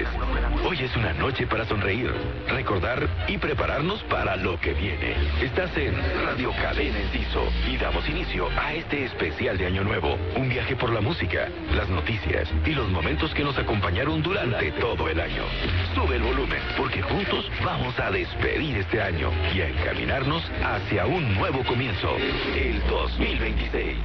felices. Hoy es una noche para sonreír, recordar y prepararnos para lo que viene. Estás en Radio Cadena Enciso y damos inicio a este especial de Año Nuevo. Un viaje por la música, las noticias y los momentos que nos acompañaron durante todo el año. Sube el volumen, porque juntos vamos a despedir este año y a encaminarnos hacia un nuevo comienzo, el 2026.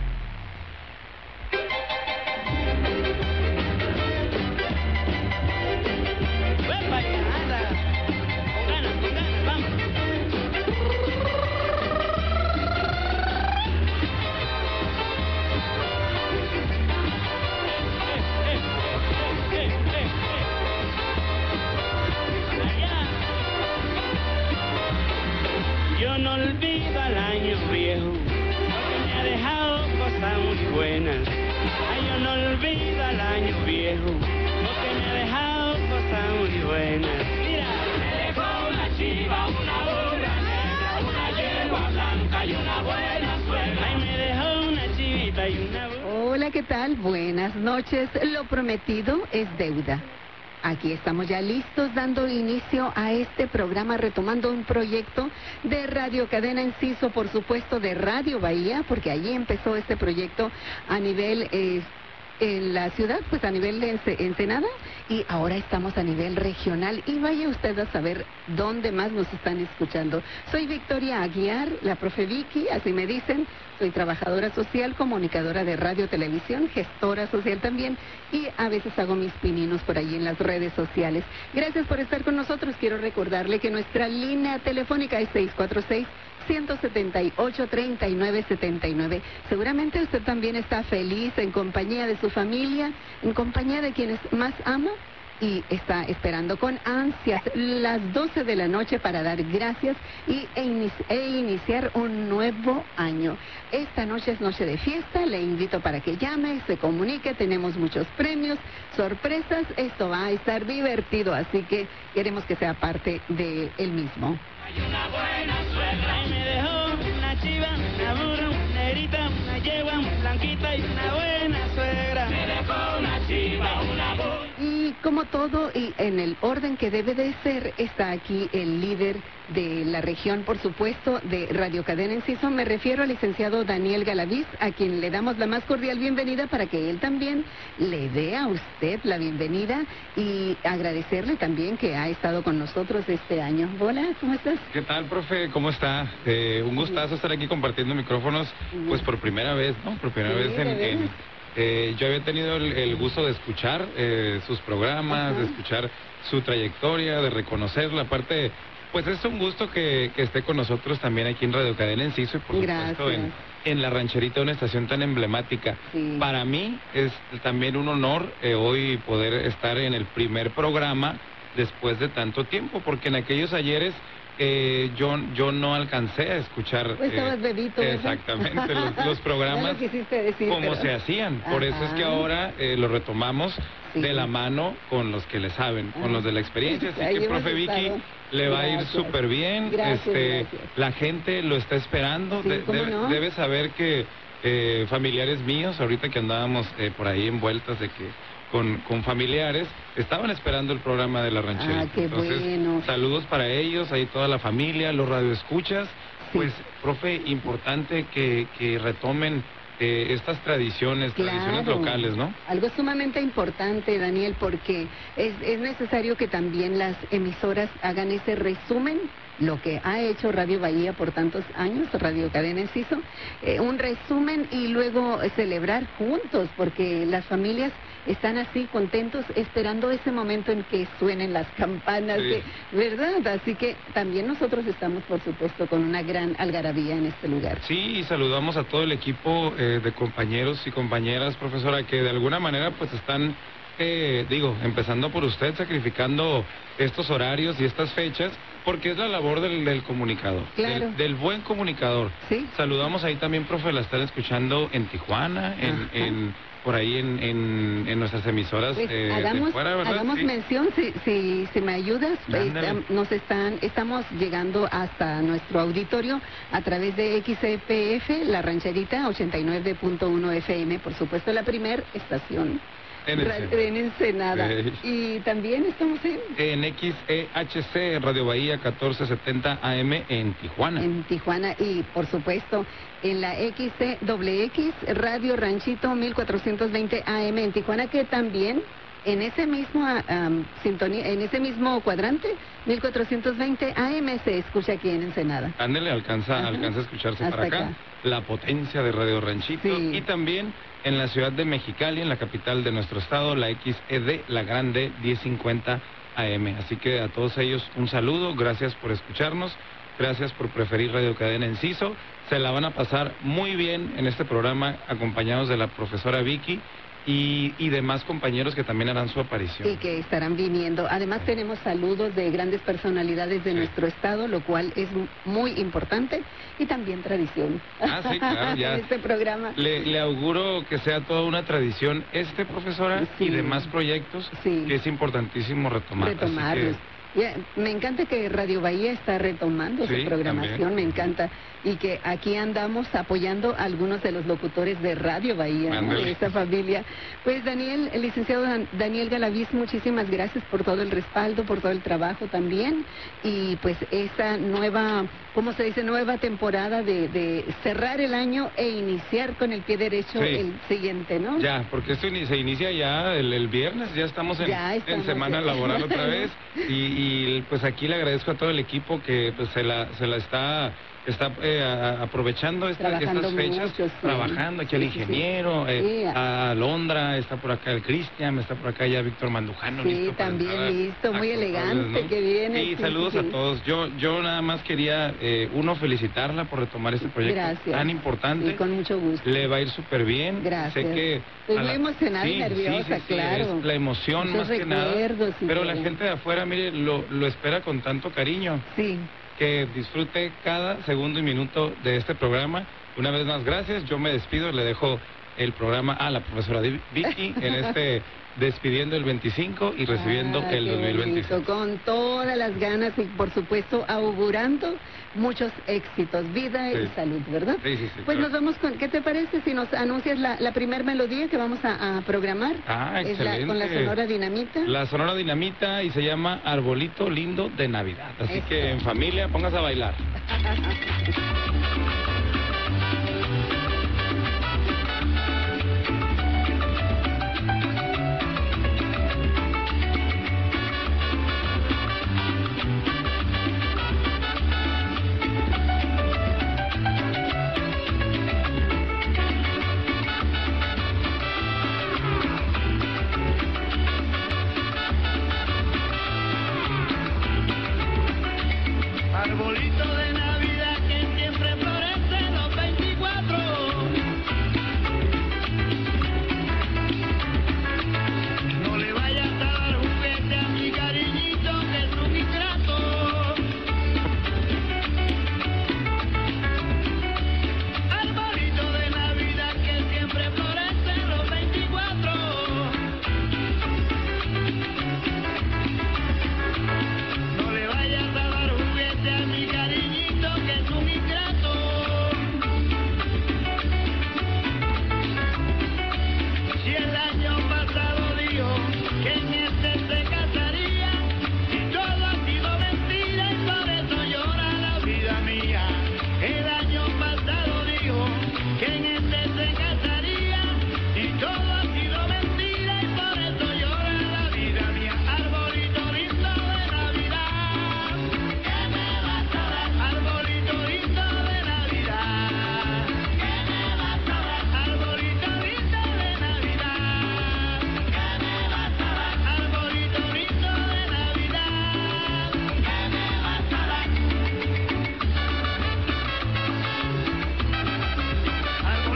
Yo no olvido al año viejo, porque me ha dejado cosas muy buenas. Ay, yo no olvido al año viejo, porque me ha dejado cosas muy buenas. Mira, me dejó una chiva, una burra negra, una yegua blanca y una buena suegra. Ay, me dejó una chivita y una burra. Hola, ¿qué tal? Buenas noches. Lo prometido es deuda. Aquí estamos ya listos dando inicio a este programa, retomando un proyecto de Radio Cadena Enciso, por supuesto de Radio Bahía, porque allí empezó este proyecto a nivel en la ciudad, pues a nivel de Ensenada, y ahora estamos a nivel regional, y vaya usted a saber dónde más nos están escuchando. Soy Victoria Aguiar, la profe Vicky, así me dicen. Soy trabajadora social, comunicadora de radio, televisión, gestora social también, y a veces hago mis pininos por ahí en las redes sociales. Gracias por estar con nosotros. Quiero recordarle que nuestra línea telefónica es 646-178-3979. Seguramente usted también está feliz en compañía de su familia, en compañía de quienes más ama, y está esperando con ansias las 12 de la noche para dar gracias e iniciar un nuevo año. Esta noche es noche de fiesta, le invito para que llame, se comunique, tenemos muchos premios, sorpresas, esto va a estar divertido, así que queremos que sea parte de el mismo. Hay una buena suegra y me dejó una chiva, una burra, una negrita, una yegua, una blanquita y una buena suegra. Me dejó una chiva, una burra. Y como todo, y en el orden que debe de ser, está aquí el líder de la región, por supuesto, de Radio Cadena Enciso. Me refiero al licenciado Daniel Galaviz, a quien le damos la más cordial bienvenida para que él también le dé a usted la bienvenida y agradecerle también que ha estado con nosotros este año. Hola, ¿cómo estás? ¿Qué tal, profe? ¿Cómo está? Un gustazo estar aquí compartiendo micrófonos, pues por primera vez, ¿no? Por primera vez yo había tenido el gusto de escuchar sus programas, de escuchar su trayectoria, de reconocerla. Aparte, pues es un gusto que esté con nosotros también aquí en Radio Cadena Enciso y por supuesto en La Rancherita, una estación tan emblemática. Sí. Para mí es también un honor hoy poder estar en el primer programa después de tanto tiempo, porque en aquellos ayeres yo no alcancé a escuchar estabas bebito, exactamente los programas como se hacían. Por eso es que ahora lo retomamos de la mano con los que le saben, con los de la experiencia. Así que, profe Vicky, le va a ir súper bien. Gracias. La gente lo está esperando. Debe saber que familiares míos, ahorita que andábamos por ahí envueltas de que con familiares, estaban esperando el programa de La Rancherita. Ah, qué entonces, bueno. Saludos para ellos, ahí toda la familia, los radioescuchas. Sí. Pues, profe, importante que retomen estas tradiciones locales, ¿no? Algo sumamente importante, Daniel, porque es necesario que también las emisoras hagan ese resumen, lo que ha hecho Radio Bahía por tantos años, Radio Cadena Enciso, un resumen y luego celebrar juntos, porque las familias están así contentos esperando ese momento en que suenen las campanas, ¿verdad? Así que también nosotros estamos, por supuesto, con una gran algarabía en este lugar. Sí, y saludamos a todo el equipo de compañeros y compañeras, profesora, que de alguna manera pues están, empezando por usted, sacrificando estos horarios y estas fechas, porque es la labor del comunicador, claro, del buen comunicador. ¿Sí? Saludamos ahí también, profe, la están escuchando en Tijuana, por ahí en nuestras emisoras pues de fuera, ¿verdad? Hagamos mención, si me ayudas, estamos llegando hasta nuestro auditorio a través de XEPF, La Rancherita, 89.1 FM, por supuesto la primer estación En Ensenada. Y también estamos en XEHC, Radio Bahía 1470 AM en Tijuana. En Tijuana y, por supuesto, en la XCXX, Radio Ranchito 1420 AM en Tijuana, que también en ese mismo sintonía, en ese mismo cuadrante, 1420 AM se escucha aquí en Ensenada. Ándele, alcanza a escucharse hasta para acá. La potencia de Radio Ranchito. Sí. Y también en la ciudad de Mexicali, en la capital de nuestro estado, la XED, la grande 1050 AM. Así que a todos ellos un saludo, gracias por escucharnos, gracias por preferir Radio Cadena Enciso. Se la van a pasar muy bien en este programa, acompañados de la profesora Vicky y demás compañeros que también harán su aparición. Y que estarán viniendo. Además tenemos saludos de grandes personalidades de nuestro estado, lo cual es muy importante y también tradición. Sí, claro, ya. En este programa. Le auguro que sea toda una tradición profesora, sí, y demás proyectos, sí, que es importantísimo retomarlos. Me encanta que Radio Bahía está retomando su programación, también. Me encanta. Y que aquí andamos apoyando a algunos de los locutores de Radio Bahía, ¿no? De esta familia. Pues Daniel, el licenciado Daniel Galaviz, muchísimas gracias por todo el respaldo, por todo el trabajo también. Y pues esta nueva, ¿cómo se dice? Nueva temporada de cerrar el año e iniciar con el pie derecho el siguiente, ¿no? Ya, porque esto se inicia ya el viernes, ya estamos en semana laboral otra vez. Y pues aquí le agradezco a todo el equipo que pues se la está aprovechando estas fechas, mucho, trabajando, aquí el ingeniero, a Alondra, está por acá el Cristian, está por acá ya Víctor Mandujano. Sí, listo también listo, muy elegante, ¿no? Que viene. Sí, saludos a todos. Yo nada más quería, felicitarla por retomar este proyecto tan importante. Sí, con mucho gusto. Le va a ir súper bien. Gracias. Sé que estoy muy emocionada y nerviosa, claro. Es la emoción muchos más que nada. Pero la gente de afuera, mire, lo espera con tanto cariño. Sí. Que disfrute cada segundo y minuto de este programa. Una vez más, gracias. Yo me despido, le dejo el programa a la profesora Vicky en despidiendo el 25 y recibiendo el 2026. Bonito, con todas las ganas y, por supuesto, augurando muchos éxitos, vida y salud, ¿verdad? Sí. Pues nos vamos con, ¿qué te parece si nos anuncias la primer melodía que vamos a programar? Excelente. Es con la Sonora Dinamita. La Sonora Dinamita, y se llama Arbolito Lindo de Navidad. Así que en familia, póngase a bailar. Arbolito de Navidad que siempre florece los 24. No le vayas a dar juguete a mi cariñito que es un ingrato. Arbolito de Navidad que siempre florece los 24. No le vayas a dar juguete a mi cariñito que es un ingrato. Si el año pasado dijo que en este se casaría y todo ha sido mentira y por eso llora la vida mía. El año pasado dijo que en este se casaría y todo ha sido mentira y por eso llora la vida mía. Arbolito lindo de Navidad, ¿qué me vas a dar? Arbolito lindo de Navidad, ¿qué me vas a dar? Arbolito lindo de Navidad, ¿qué me vas a dar? Arbolito lindo de Navidad, ¿qué me vas a dar? Arbolito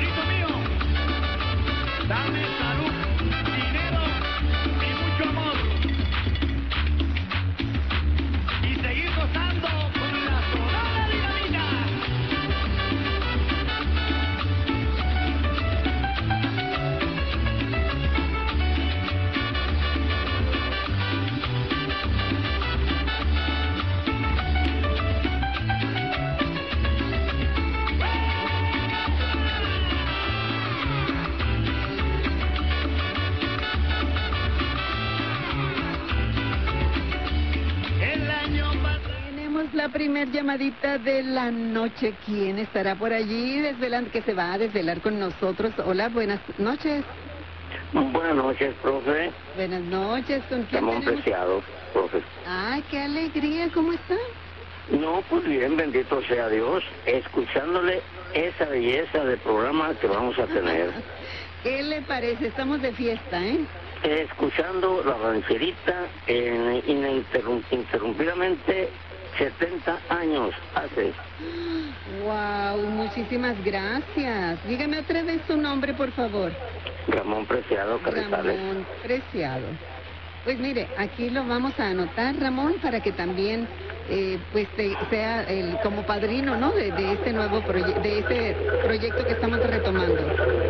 la primer llamadita de la noche. ¿Quién estará por allí desvelando, que se va a desvelar con nosotros? Hola, buenas noches. Buenas noches, profe. Buenas noches, ¿con quién Ramón tenemos? Preciado, profe. Ay, qué alegría, ¿cómo está? No, pues bien, bendito sea Dios, escuchándole esa belleza de programa que vamos a tener. ¿Qué le parece? Estamos de fiesta, ¿eh? Escuchando la rancherita ininterrumpidamente 70 años hace. Wow, muchísimas gracias. Dígame otra vez su nombre, por favor. Ramón Preciado, Carrizales. Ramón Preciado. Pues mire, aquí lo vamos a anotar, Ramón, para que también sea como padrino, ¿no? De este nuevo de este proyecto que estamos retomando.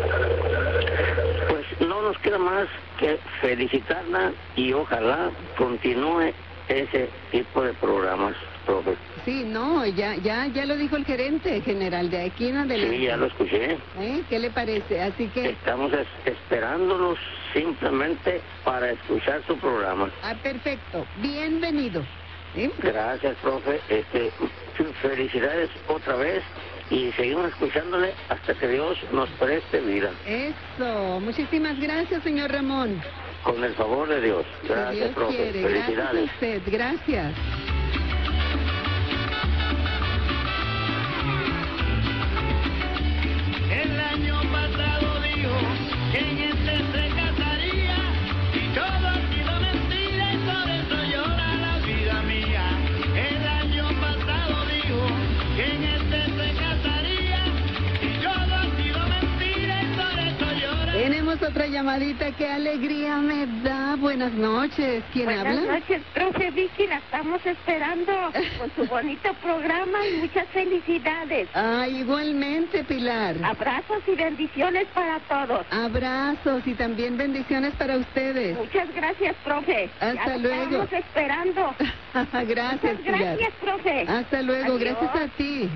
Pues no nos queda más que felicitarla y ojalá continúe ese tipo de programas, profe. Sí, no, ya lo dijo el gerente general de aquí en adelante. Sí, ya lo escuché. ¿Qué le parece? Así que... Estamos esperándolos simplemente para escuchar su programa. Ah, perfecto. Bienvenido. ¿Sí? Gracias, profe. Felicidades otra vez y seguimos escuchándole hasta que Dios nos preste vida. Eso. Muchísimas gracias, señor Ramón. Con el favor de Dios. Gracias, Si Dios profe. quiere. Gracias a Felicidades. usted. Gracias. El año pasado dijo que en este se casaría y todo ha sido mentira y por eso llora la vida mía. El año pasado dijo que en este se casaría y todo ha sido mentira y por eso llora. Tenemos otra llamadita. Qué alegría me da. Buenas noches. ¿Quién habla? Buenas noches, profe Vicky, la estamos esperando con su bonito programa y muchas felicidades. Ah, igualmente, Pilar. Abrazos y bendiciones para todos. Abrazos y también bendiciones para ustedes. Muchas gracias, profe. Hasta Ya lo luego. Estamos esperando. Gracias, Muchas Pilar. gracias, profe. Hasta luego. Adiós. Gracias a ti.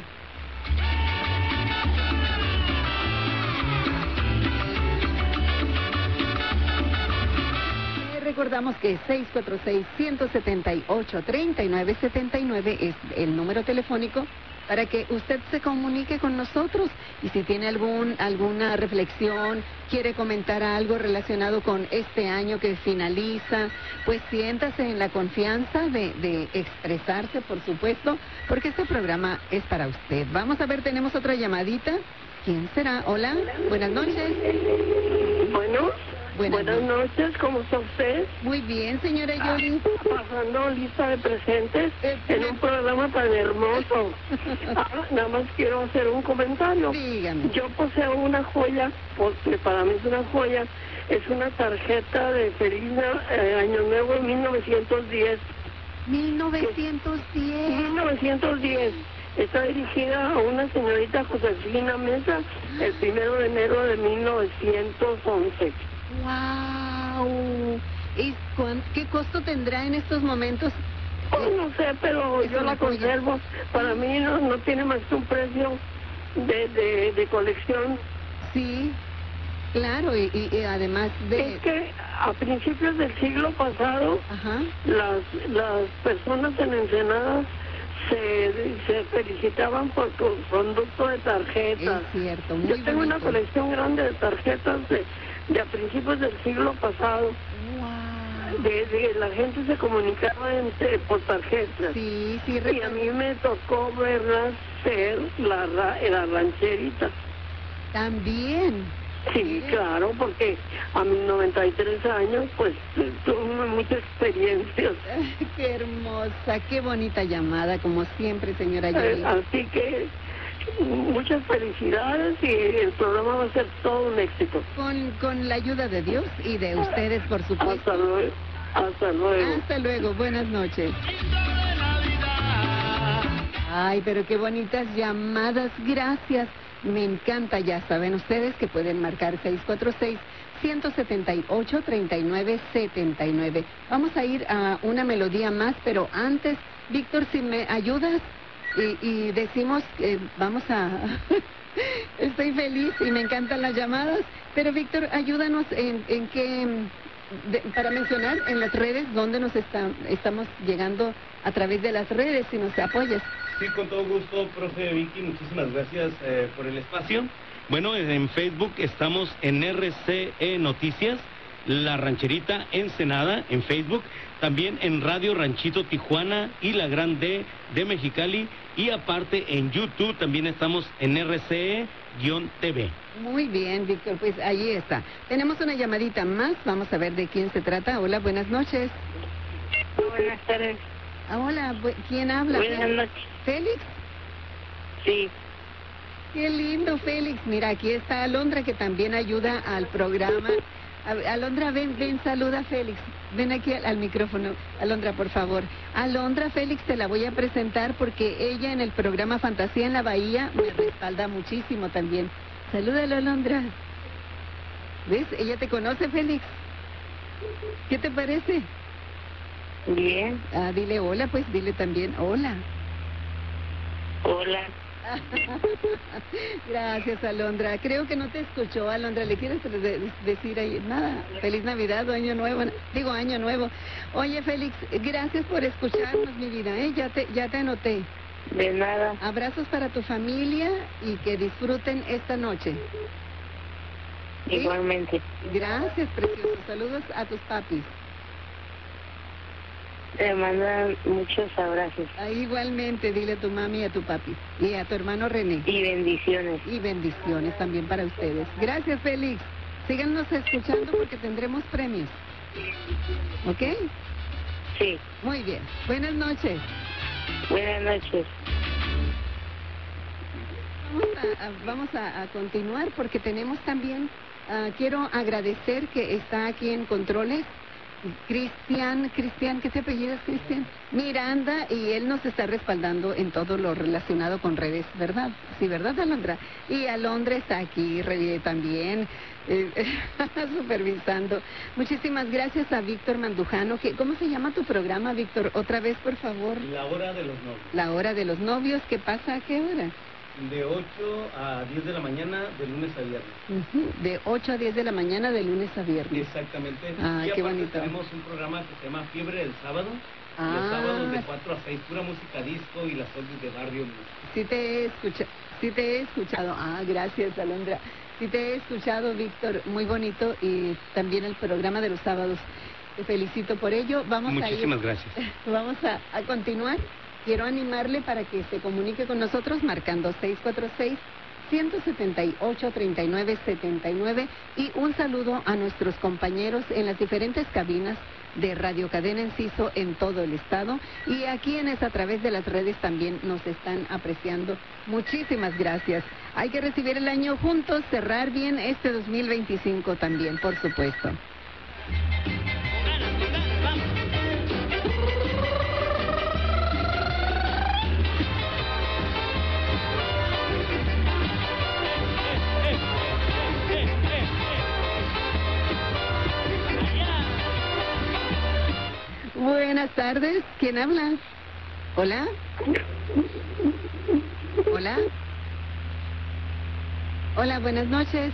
Recordamos que 646-178-3979 es el número telefónico para que usted se comunique con nosotros y si tiene alguna reflexión, quiere comentar algo relacionado con este año que finaliza, pues siéntase en la confianza de expresarse, por supuesto, porque este programa es para usted. Vamos a ver, tenemos otra llamadita. ¿Quién será? Hola, buenas noches. Bueno, Buenas noches, ¿cómo está usted? Muy bien, señora Yoli. Pasando lista de presentes en un programa tan hermoso. Nada más quiero hacer un comentario. Dígame. Yo poseo una joya, porque para mí es una joya, es una tarjeta de Feliz Año Nuevo 1910. 1910. 1910. Está dirigida a una señorita Josefina Mesa el 1 de enero de 1911. ¡Wow! ¿Y qué costo tendrá en estos momentos? Oh, no sé, pero Es yo una la joya. conservo. Para mí no tiene más que un precio de colección. Sí, claro, y además de... Es que a principios del siglo pasado, Ajá. las personas en Ensenada se felicitaban por su conducto de tarjetas. Es cierto, muy Yo tengo una bonito. colección grande de tarjetas de a principios del siglo pasado. ¡Wow! La gente se comunicaba por tarjetas. Sí, sí, Y a mí me tocó verla ser la rancherita. también. Sí, claro, porque a mis 93 años, pues, tuve muchas experiencias. Qué hermosa, qué bonita llamada, como siempre, señora Yoli. Así que, muchas felicidades y el programa va a ser todo un éxito. Con la ayuda de Dios y de ustedes, por supuesto. Hasta luego. Hasta luego. Hasta luego, buenas noches. Ay, pero qué bonitas llamadas, gracias. Me encanta, ya saben ustedes que pueden marcar 646-178-3979. Vamos a ir a una melodía más, pero antes, Víctor, si me ayudas y decimos, vamos a... Estoy feliz y me encantan las llamadas, pero Víctor, ayúdanos en qué para mencionar en las redes dónde estamos llegando a través de las redes, si nos apoyas. Sí, con todo gusto, profe Vicky, muchísimas gracias por el espacio. Bueno, en Facebook estamos en RCE Noticias, La Rancherita Ensenada, en Facebook, también en Radio Ranchito Tijuana y La Gran D de Mexicali, y aparte en YouTube también estamos en RCE-TV. Muy bien, Víctor, pues ahí está. Tenemos una llamadita más, vamos a ver de quién se trata. Hola, buenas noches. Buenas tardes. Hola, ¿quién habla? Buenas noches. ¿Félix? Sí. Qué lindo, Félix. Mira, aquí está Alondra, que también ayuda al programa. Alondra, ven, saluda a Félix. Ven aquí al micrófono. Alondra, por favor. Alondra, Félix, te la voy a presentar porque ella en el programa Fantasía en la Bahía me respalda muchísimo también. Salúdalo, Alondra. ¿Ves? Ella te conoce, Félix. ¿Qué te parece? Bien. Dile hola, pues dile también hola. Hola. Gracias, Alondra. Creo que no te escuchó, Alondra. ¿Le quieres decir ahí nada? Feliz Navidad o Año Nuevo. Digo, Año Nuevo. Oye, Félix, gracias por escucharnos, mi vida. Ya te anoté. De nada. Abrazos para tu familia y que disfruten esta noche. ¿Sí? Igualmente. Gracias, precioso. Saludos a tus papis. Te mandan muchos abrazos. Igualmente, dile a tu mami y a tu papi. Y a tu hermano René. Y bendiciones. Y bendiciones también para ustedes. Gracias, Félix. Síganos escuchando porque tendremos premios. ¿Ok? Sí. Muy bien. Buenas noches. Buenas noches. Vamos a continuar porque tenemos también, quiero agradecer que está aquí en Controles Cristian, ¿qué te apellidas, Cristian? Miranda, y él nos está respaldando en todo lo relacionado con redes, ¿verdad? Sí, ¿verdad, Alondra? Y Alondra está aquí también, supervisando. Muchísimas gracias a Víctor Mandujano. ¿Cómo se llama tu programa, Víctor? Otra vez, por favor. La Hora de los Novios. La Hora de los Novios, ¿qué pasa? ¿A qué hora? De 8 a 10 de la mañana, de lunes a viernes. De 8 a 10 de la mañana, de lunes a viernes. Exactamente. Ah, y qué aparte bonito. tenemos un programa que se llama Fiebre del Sábado. Los sábados de 4 a 6, pura música disco y las oldies de barrio. Sí te he escuchado. Gracias, Alondra. Sí te he escuchado, Víctor. Muy bonito. Y también el programa de los sábados. Te felicito por ello. Muchísimas gracias. Vamos a continuar. Quiero animarle para que se comunique con nosotros marcando 646-178-3979 y un saludo a nuestros compañeros en las diferentes cabinas de Radio Cadena Enciso en todo el estado y a quienes a través de las redes también nos están apreciando. Muchísimas gracias. Hay que recibir el año juntos, cerrar bien este 2025 también, por supuesto. Buenas tardes, ¿quién habla? ¿Hola? ¿Hola? Hola, buenas noches.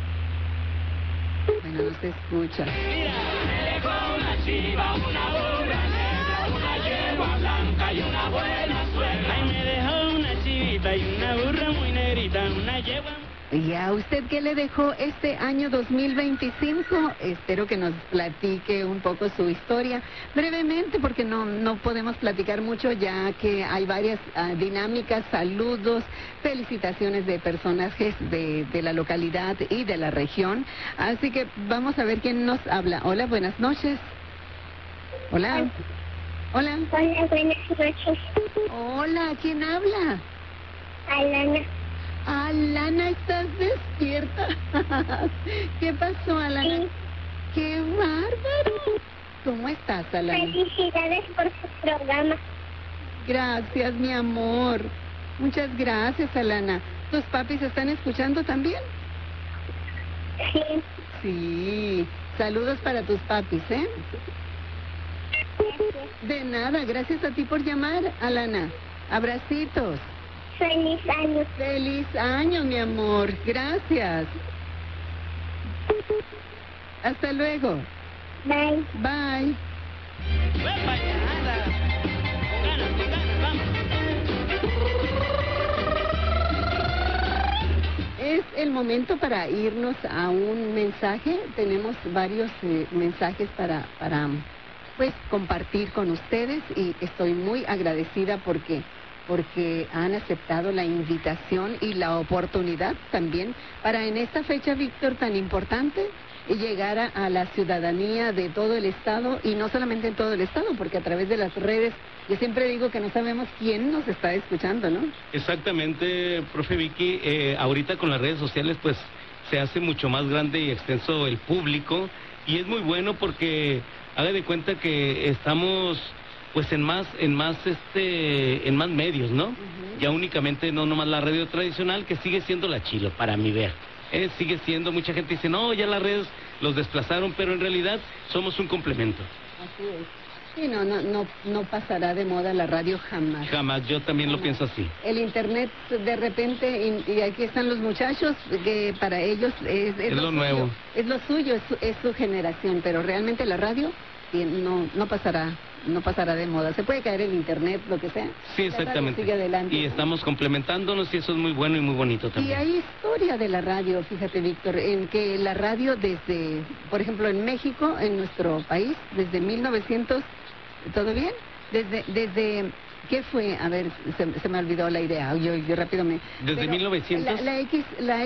Bueno, no se escucha. Mira, me dejó una chiva, una burra negra, una yegua blanca y una buena suegra. Ay, me dejó una chivita y una burra muy negrita, una yegua. ¿Y a usted qué le dejó este año 2025? Espero que nos platique un poco su historia, brevemente, porque no podemos platicar mucho, ya que hay varias dinámicas, saludos, felicitaciones de personajes de la localidad y de la región. Así que vamos a ver quién nos habla. Hola, buenas noches. Hola. Hola. Hola, buenas noches. Hola, ¿quién habla? Alana. Alana, ¿estás despierta? ¿Qué pasó, Alana? Sí. ¡Qué bárbaro! ¿Cómo estás, Alana? Felicidades por su programa. Gracias, mi amor. Muchas gracias, Alana. ¿Tus papis están escuchando también? Sí. Sí. Saludos para tus papis, ¿eh? Gracias. De nada, gracias a ti por llamar, Alana. Abracitos. Feliz año. Feliz año, mi amor. Gracias. Hasta luego. Bye. Bye. ¡Epa, ya, anda! Con ganas, vamos. Es el momento para irnos a un mensaje. Tenemos varios mensajes para pues compartir con ustedes y estoy muy agradecida porque han aceptado la invitación y la oportunidad también para en esta fecha, Víctor, tan importante, llegar a la ciudadanía de todo el estado y no solamente en todo el estado, porque a través de las redes, yo siempre digo que no sabemos quién nos está escuchando, ¿no? Exactamente, profe Vicky, ahorita con las redes sociales pues se hace mucho más grande y extenso el público y es muy bueno porque haga de cuenta que estamos pues en más medios, ¿no? Ya únicamente no nomás la radio tradicional, que sigue siendo la chilo, para mi ver. Sigue siendo, mucha gente dice, no, ya las redes los desplazaron, pero en realidad somos un complemento. Así es. Sí, no pasará de moda la radio jamás. Jamás, yo también lo pienso así. El internet de repente, y aquí están los muchachos, que para ellos es lo nuevo. Es lo suyo, es su generación, pero realmente la radio no pasará de moda. Se puede caer el internet, lo que sea. Sí, exactamente. Sigue adelante, y estamos complementándonos y eso es muy bueno y muy bonito también. Y hay historia de la radio, fíjate, Víctor, en que la radio desde, por ejemplo, en México, en nuestro país, desde 1900, ¿todo bien? Desde ¿qué fue? A ver, se me olvidó la idea. Yo rápido me... Desde 1900. La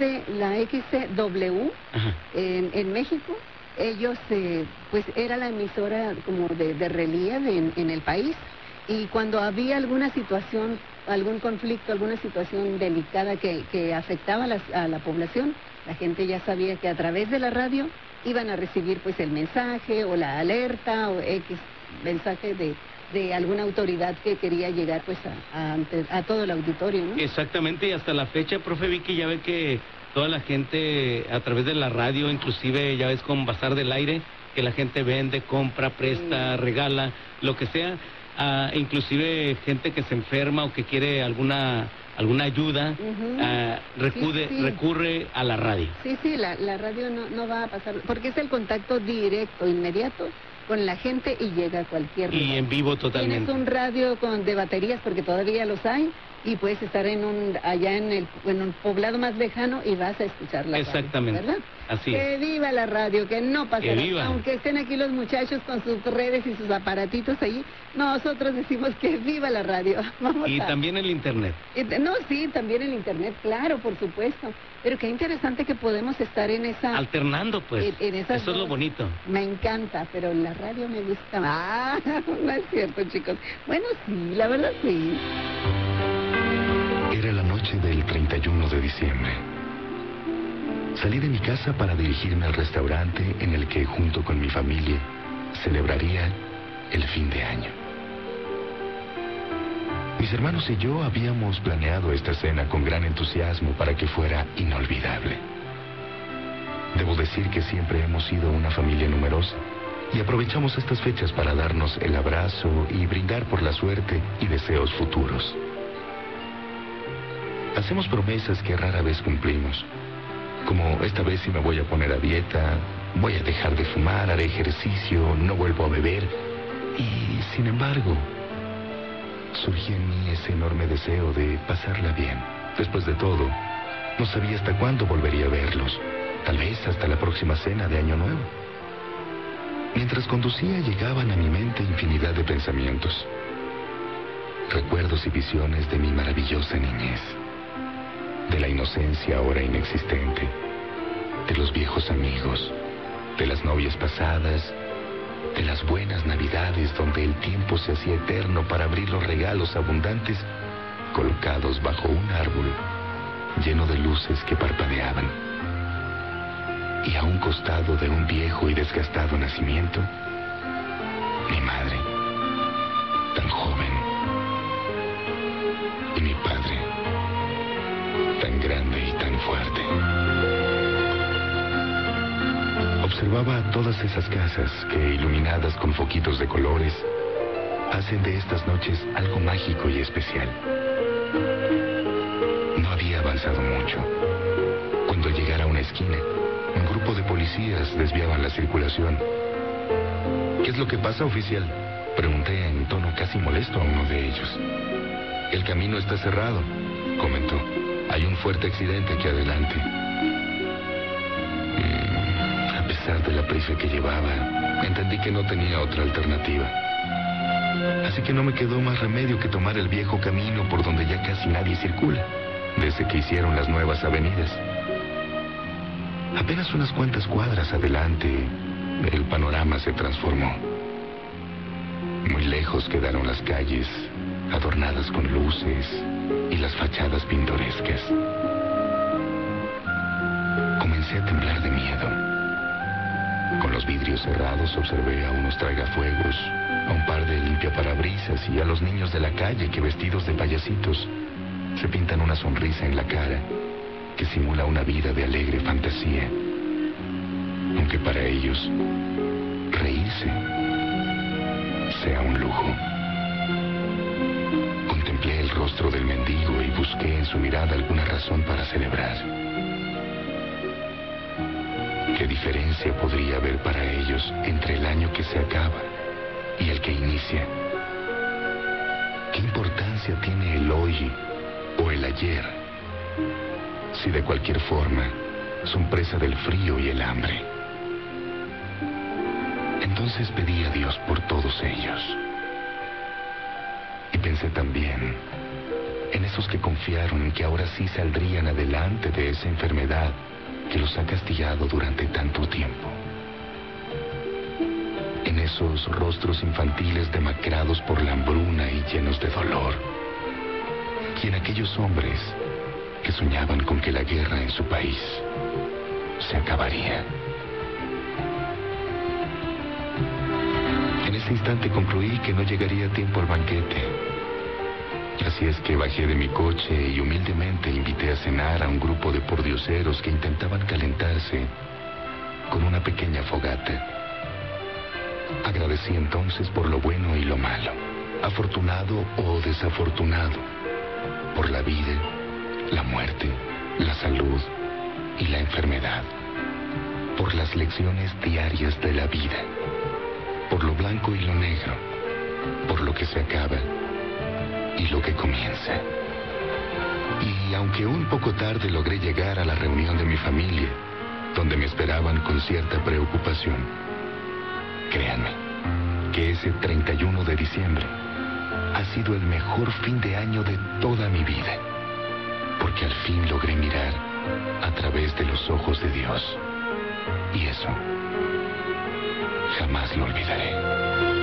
XCW en México. Ellos, pues era la emisora como de relieve en el país, y cuando había alguna situación, algún conflicto, alguna situación delicada que afectaba a la población, la gente ya sabía que a través de la radio iban a recibir pues el mensaje o la alerta o X mensaje de alguna autoridad que quería llegar pues a todo el auditorio, ¿no? Exactamente, y hasta la fecha, profe Vicky, ya ve que toda la gente a través de la radio, inclusive ya ves con Bazar del Aire, que la gente vende, compra, presta, regala, lo que sea, inclusive gente que se enferma o que quiere alguna ayuda, recurre a la radio. Sí, la radio no va a pasar, porque es el contacto directo, inmediato con la gente y llega a cualquier lugar. Y en vivo totalmente. Tienes un radio de baterías, porque todavía los hay, y puedes estar en un poblado más lejano y vas a escuchar la Exactamente. radio, ¿verdad? Así que es. viva la radio, que no pasa que nada. Viva. Aunque estén aquí los muchachos con sus redes y sus aparatitos allí, nosotros decimos que viva la radio. También el internet. También el internet, claro, por supuesto. Pero qué interesante que podemos estar en esa... Alternando, pues. Eso es lo bonito. Me encanta, pero la radio me gusta más. No es cierto, chicos. Bueno, sí, la verdad sí. Era la noche del 31 de diciembre. Salí de mi casa para dirigirme al restaurante en el que, junto con mi familia, celebraría el fin de año. Mis hermanos y yo habíamos planeado esta cena con gran entusiasmo para que fuera inolvidable. Debo decir que siempre hemos sido una familia numerosa y aprovechamos estas fechas para darnos el abrazo y brindar por la suerte y deseos futuros. Hacemos promesas que rara vez cumplimos, como esta vez si me voy a poner a dieta, voy a dejar de fumar, haré ejercicio, no vuelvo a beber. Y sin embargo, surgió en mí ese enorme deseo de pasarla bien. Después de todo, no sabía hasta cuándo volvería a verlos, tal vez hasta la próxima cena de Año Nuevo. Mientras conducía llegaban a mi mente infinidad de pensamientos, recuerdos y visiones de mi maravillosa niñez, de la inocencia ahora inexistente, de los viejos amigos, de las novias pasadas, de las buenas navidades donde el tiempo se hacía eterno para abrir los regalos abundantes colocados bajo un árbol lleno de luces que parpadeaban. Y a un costado de un viejo y desgastado nacimiento, mi madre, tan joven, y mi padre, tan grande y tan fuerte. Observaba todas esas casas que, iluminadas con foquitos de colores, hacen de estas noches algo mágico y especial. No había avanzado mucho cuando llegara a una esquina, un grupo de policías desviaban la circulación ¿Qué es lo que pasa, oficial? Pregunté en tono casi molesto a uno de ellos. El camino está cerrado, comentó. Hay un fuerte accidente aquí adelante. A pesar de la prisa que llevaba, entendí que no tenía otra alternativa. Así que no me quedó más remedio que tomar el viejo camino por donde ya casi nadie circula, desde que hicieron las nuevas avenidas. Apenas unas cuantas cuadras adelante, el panorama se transformó. Muy lejos quedaron las calles, adornadas con luces y las fachadas pintorescas. Comencé a temblar de miedo. Con los vidrios cerrados observé a unos tragafuegos, a un par de limpiaparabrisas y a los niños de la calle que, vestidos de payasitos, se pintan una sonrisa en la cara que simula una vida de alegre fantasía. Aunque para ellos, reírse sea un lujo. Contemplé el rostro del mendigo y busqué en su mirada alguna razón para celebrar. ¿Qué diferencia podría haber para ellos entre el año que se acaba y el que inicia? ¿Qué importancia tiene el hoy o el ayer, si de cualquier forma son presa del frío y el hambre? Entonces pedí a Dios por todos ellos. Y pensé también en esos que confiaron en que ahora sí saldrían adelante de esa enfermedad que los ha castigado durante tanto tiempo. En esos rostros infantiles demacrados por la hambruna y llenos de dolor. Y en aquellos hombres que soñaban con que la guerra en su país se acabaría. En ese instante concluí que no llegaría a tiempo al banquete. Así es que bajé de mi coche y humildemente invité a cenar a un grupo de pordioseros que intentaban calentarse con una pequeña fogata. Agradecí entonces por lo bueno y lo malo, afortunado o desafortunado, por la vida, la muerte, la salud y la enfermedad, por las lecciones diarias de la vida, por lo blanco y lo negro, por lo que se acaba y lo que comienza. Y aunque un poco tarde logré llegar a la reunión de mi familia, donde me esperaban con cierta preocupación, créanme que ese 31 de diciembre ha sido el mejor fin de año de toda mi vida, porque al fin logré mirar a través de los ojos de Dios. Y eso jamás lo olvidaré.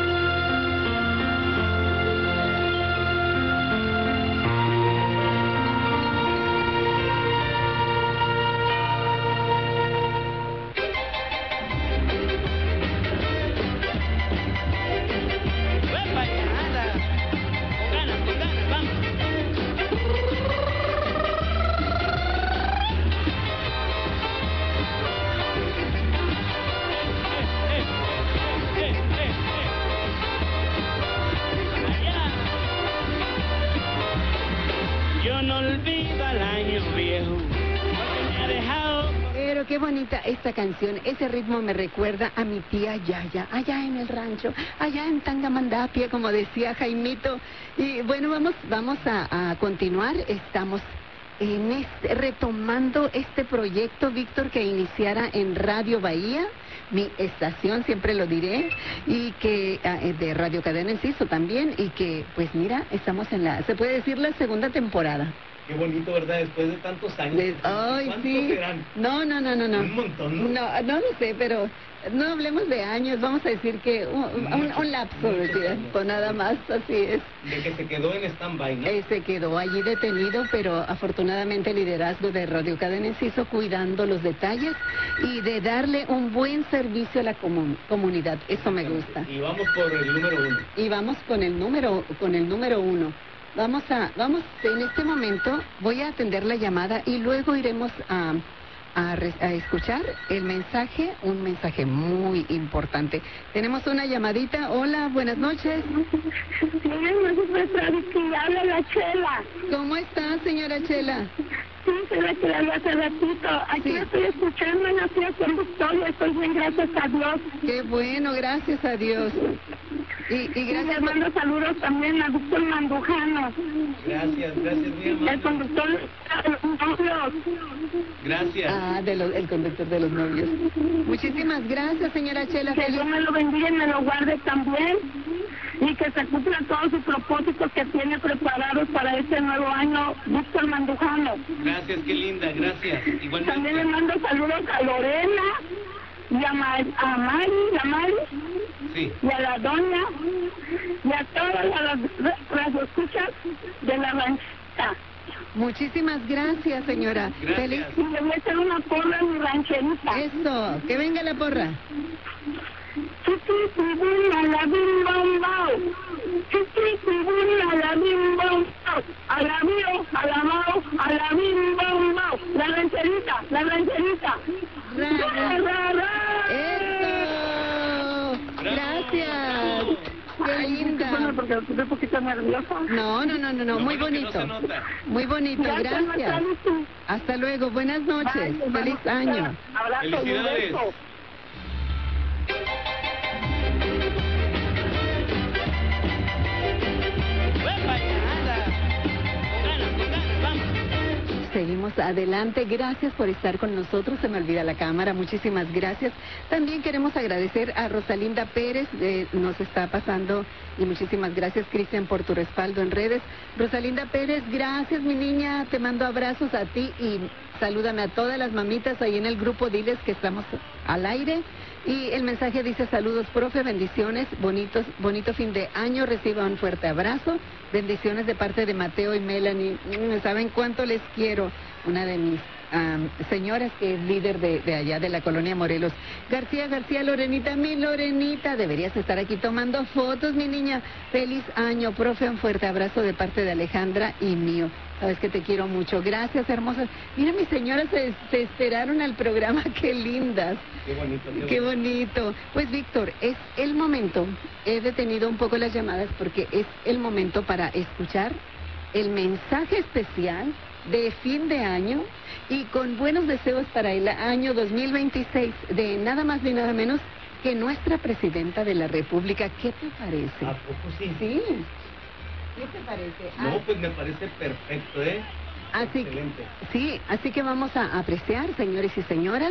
Qué bonita esta canción, ese ritmo me recuerda a mi tía Yaya, allá en el rancho, allá en Tangamandapia, como decía Jaimito. Y bueno, vamos a continuar, estamos retomando este proyecto, Víctor, que iniciara en Radio Bahía, mi estación, siempre lo diré, y que de Radio Cadena Enciso también, y que pues mira, estamos en se puede decir la segunda temporada. Qué bonito, ¿verdad? Después de tantos años. Ay, ¿Cuántos sí. serán? No. Un montón, ¿no? No lo sé, pero no hablemos de años, vamos a decir que un lapso de tiempo, nada más, así es. De que se quedó en stand-by, ¿no? Se quedó allí detenido, pero afortunadamente el liderazgo de Radio Cadena Enciso cuidando los detalles y de darle un buen servicio a la comunidad, eso me gusta. Y vamos por el número 1. Y vamos con el número 1. Vamos, en este momento voy a atender la llamada y luego iremos a escuchar el mensaje, un mensaje muy importante. Tenemos una llamadita. Hola, buenas noches. Habla la Chela. ¿Cómo está, señora Chela? Sí, se la que hablé hace ratito. Aquí Sí. estoy escuchando en la fiesta en Victoria. Estoy bien, gracias a Dios. Qué bueno, gracias a Dios. Y Y gracias le mando saludos también a Víctor Mandujano, Gracias, muy el amable. conductor de los novios. Gracias. el conductor de los novios. Muchísimas gracias, señora Chela. Que Dios me lo bendiga y me lo guarde también. Y que se cumplan todos sus propósitos que tiene preparados para este nuevo año, Víctor Mandujano. Gracias, qué linda, gracias. También le Igualmente. mando saludos a Lorena y a Mari, Sí. y a la doña y a todas las escuchas de la ranchita. Muchísimas gracias, señora. Gracias. Feliz. Y le voy a hacer una porra en mi rancherita. Eso, que venga la porra. Chiquitibuna la bim bom bao. Chiquitibuna la bim bom bao. A la bio, a la bao, a la bim bom bao. La rancherita, la rancherita. Ra, ra. Ra, ra. Eso. Gracias. Qué Ay, linda. discúlpame porque estoy un poquito nerviosa. No, Lo muy bueno que no bonito. se nota. Muy bonito, gracias. Marcelito. Hasta luego, buenas noches. Bye, Feliz hermano. año. Abrazo y un Felicidades. beso. Seguimos adelante. Gracias por estar con nosotros. Se me olvida la cámara. Muchísimas gracias. También queremos agradecer a Rosalinda Pérez. Nos está pasando. Y muchísimas gracias, Cristian, por tu respaldo en redes. Rosalinda Pérez, gracias, mi niña. Te mando abrazos a ti y salúdame a todas las mamitas ahí en el grupo. Diles que estamos al aire. Y el mensaje dice: saludos, profe, bendiciones, bonito fin de año, reciba un fuerte abrazo, bendiciones de parte de Mateo y Melanie. ¿Saben cuánto les quiero? Una de mis señoras que es líder de allá de la colonia Morelos. García, Lorenita, mi Lorenita, deberías estar aquí tomando fotos, mi niña. Feliz año, profe, un fuerte abrazo de parte de Alejandra y mío. Sabes que te quiero mucho. Gracias, hermosas. Mira, mis señoras se esperaron al programa. Qué lindas. Qué bonito. Qué bonito. Pues, Víctor, es el momento. He detenido un poco las llamadas porque es el momento para escuchar el mensaje especial de fin de año y con buenos deseos para el año 2026 de nada más ni nada menos que nuestra presidenta de la República. ¿Qué te parece? ¿A poco sí? Sí. ¿Qué te parece? No, pues me parece perfecto, ¿eh? Así Excelente. Sí, así que vamos a apreciar, señores y señoras,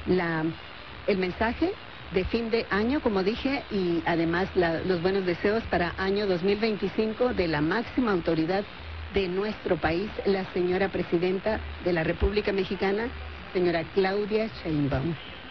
el mensaje de fin de año, como dije, y además los buenos deseos para año 2025 de la máxima autoridad de nuestro país, la señora presidenta de la República Mexicana, señora Claudia Sheinbaum.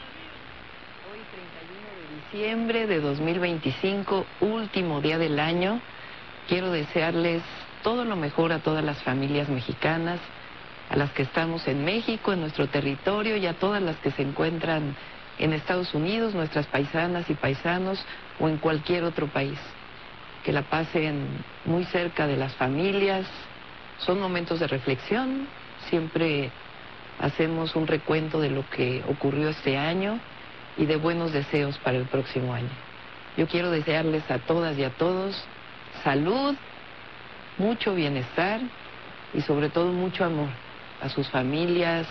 Hoy, 31 de diciembre de 2025, último día del año, quiero desearles todo lo mejor a todas las familias mexicanas, a las que estamos en México, en nuestro territorio, y a todas las que se encuentran en Estados Unidos, nuestras paisanas y paisanos, o en cualquier otro país. Que la pasen muy cerca de las familias. Son momentos de reflexión, siempre hacemos un recuento de lo que ocurrió este año y de buenos deseos para el próximo año. Yo quiero desearles a todas y a todos salud, mucho bienestar y sobre todo mucho amor a sus familias,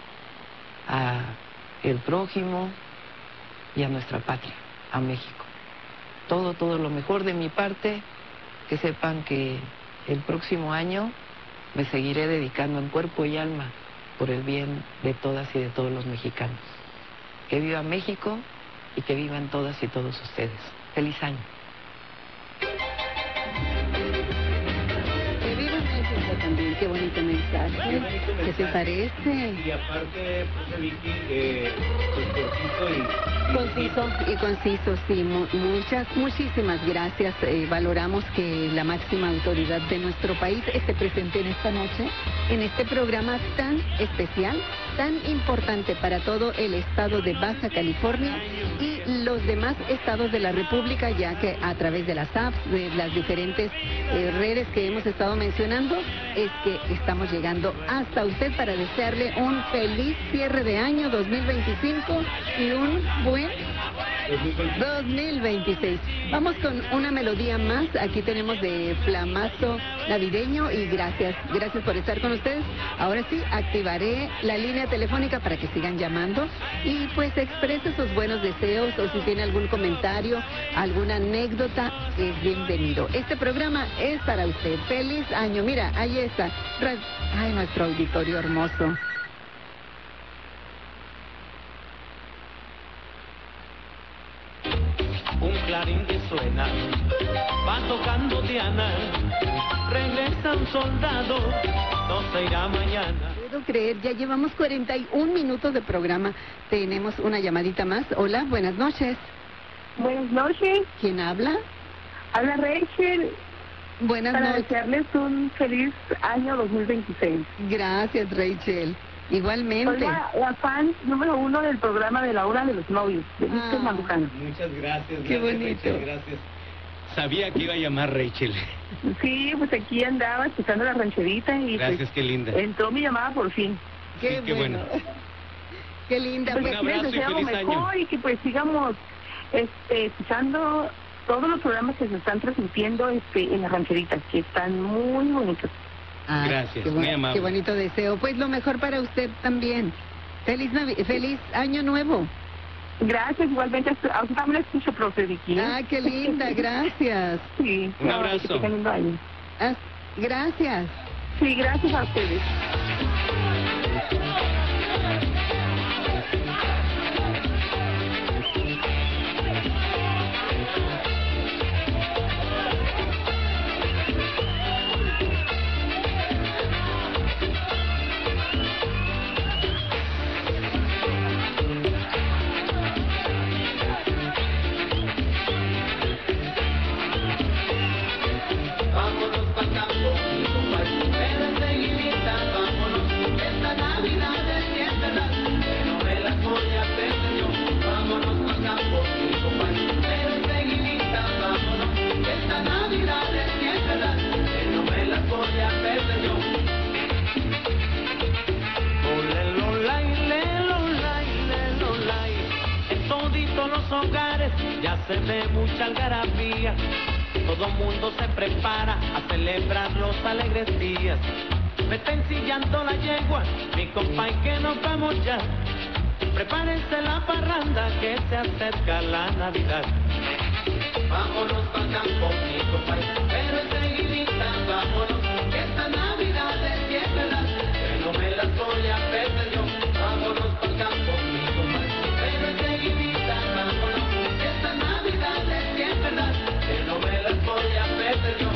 a el prójimo y a nuestra patria, a México. Todo lo mejor de mi parte, que sepan que el próximo año me seguiré dedicando en cuerpo y alma por el bien de todas y de todos los mexicanos. Que viva México y que vivan todas y todos ustedes. ¡Feliz año! Que viva México también, qué bonito mensaje. Qué bonito ¿Qué te mensaje. parece? Y aparte, profe Vicky, pues cortito y Conciso, sí. Muchísimas gracias. Valoramos que la máxima autoridad de nuestro país esté presente en esta noche en este programa tan especial, tan importante para todo el estado de Baja California y los demás estados de la República, ya que a través de las apps, de las diferentes redes que hemos estado mencionando, es que estamos llegando hasta usted para desearle un feliz cierre de año 2025 y un buen 2026. Vamos con una melodía más. Aquí tenemos de Flamazo Navideño y gracias por estar con ustedes. Ahora sí, activaré la línea telefónica para que sigan llamando y pues exprese sus buenos deseos o si tiene algún comentario, alguna anécdota, es bienvenido. Este programa es para usted. Feliz año. Mira, ahí está. Ay, nuestro auditorio hermoso. Un clarín que suena, va tocando Diana, regresa un soldado, no se irá mañana. Puedo creer, ya llevamos 41 minutos de programa. Tenemos una llamadita más. Hola, buenas noches. Buenas noches. ¿Quién habla? Habla Rachel. Buenas para noches. desearles un feliz año 2026. Gracias, Rachel. Igualmente. Soy la fan número 1 del programa de la hora de los novios, de Víctor Malucano. Muchas gracias. Qué gracias, bonito. Rachel, gracias. Sabía que iba a llamar Rachel. Sí, pues aquí andaba escuchando la rancherita y Gracias, pues, qué linda. entró mi llamada por fin. Qué, Sí, qué bueno. Qué linda. Pues Un aquí les abrazo y deseo lo feliz mejor año. y que pues sigamos escuchando todos los programas que se están transmitiendo en la rancherita, que están muy bonitos. Ah, Gracias, qué muy amable. Qué bonito deseo. Pues lo mejor para usted también. Feliz año nuevo. Gracias, igualmente. Ahorita también la escucho, profe Vicky. Ah, qué linda, gracias. Sí. Un no, abrazo. que tengan lindo año. Ah, gracias. Sí, gracias a ustedes. Vámonos pa'l campo, mi compadre, pero enseguidita vámonos. Esta Navidad es bien verdad, que no me las voy a perder yo. Vámonos pa'l campo, mi compadre, pero enseguidita vámonos. Esta Navidad es bien verdad, que no me las voy a perder yo. Olelolay, lelolay, lelolay. En toditos los hogares ya se ve mucha algarabía. Todo mundo se prepara a celebrar los alegres días. Me está ensillando la yegua, mi compa, y que nos vamos ya. Prepárense la parranda que se acerca la Navidad. Vámonos pa'l campo, mi compa, pero enseguidita vámonos. Que esta Navidad es bien verdad, que no me las voy a perder yo. Vámonos pa'l campo, mi compa, pero enseguidita vámonos. Que esta Navidad es bien verdad, que no me las voy a perder yo.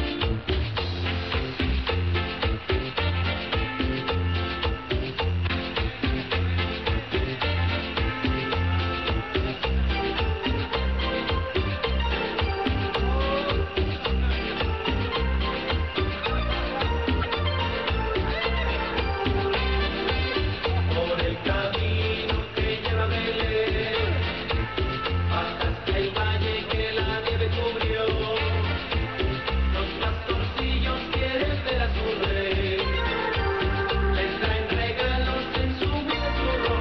Por el camino que lleva a Belén, hasta el valle que la nieve cubrió. Los pastorcillos quieren ver a su rey. Les traen regalos en su vida churro.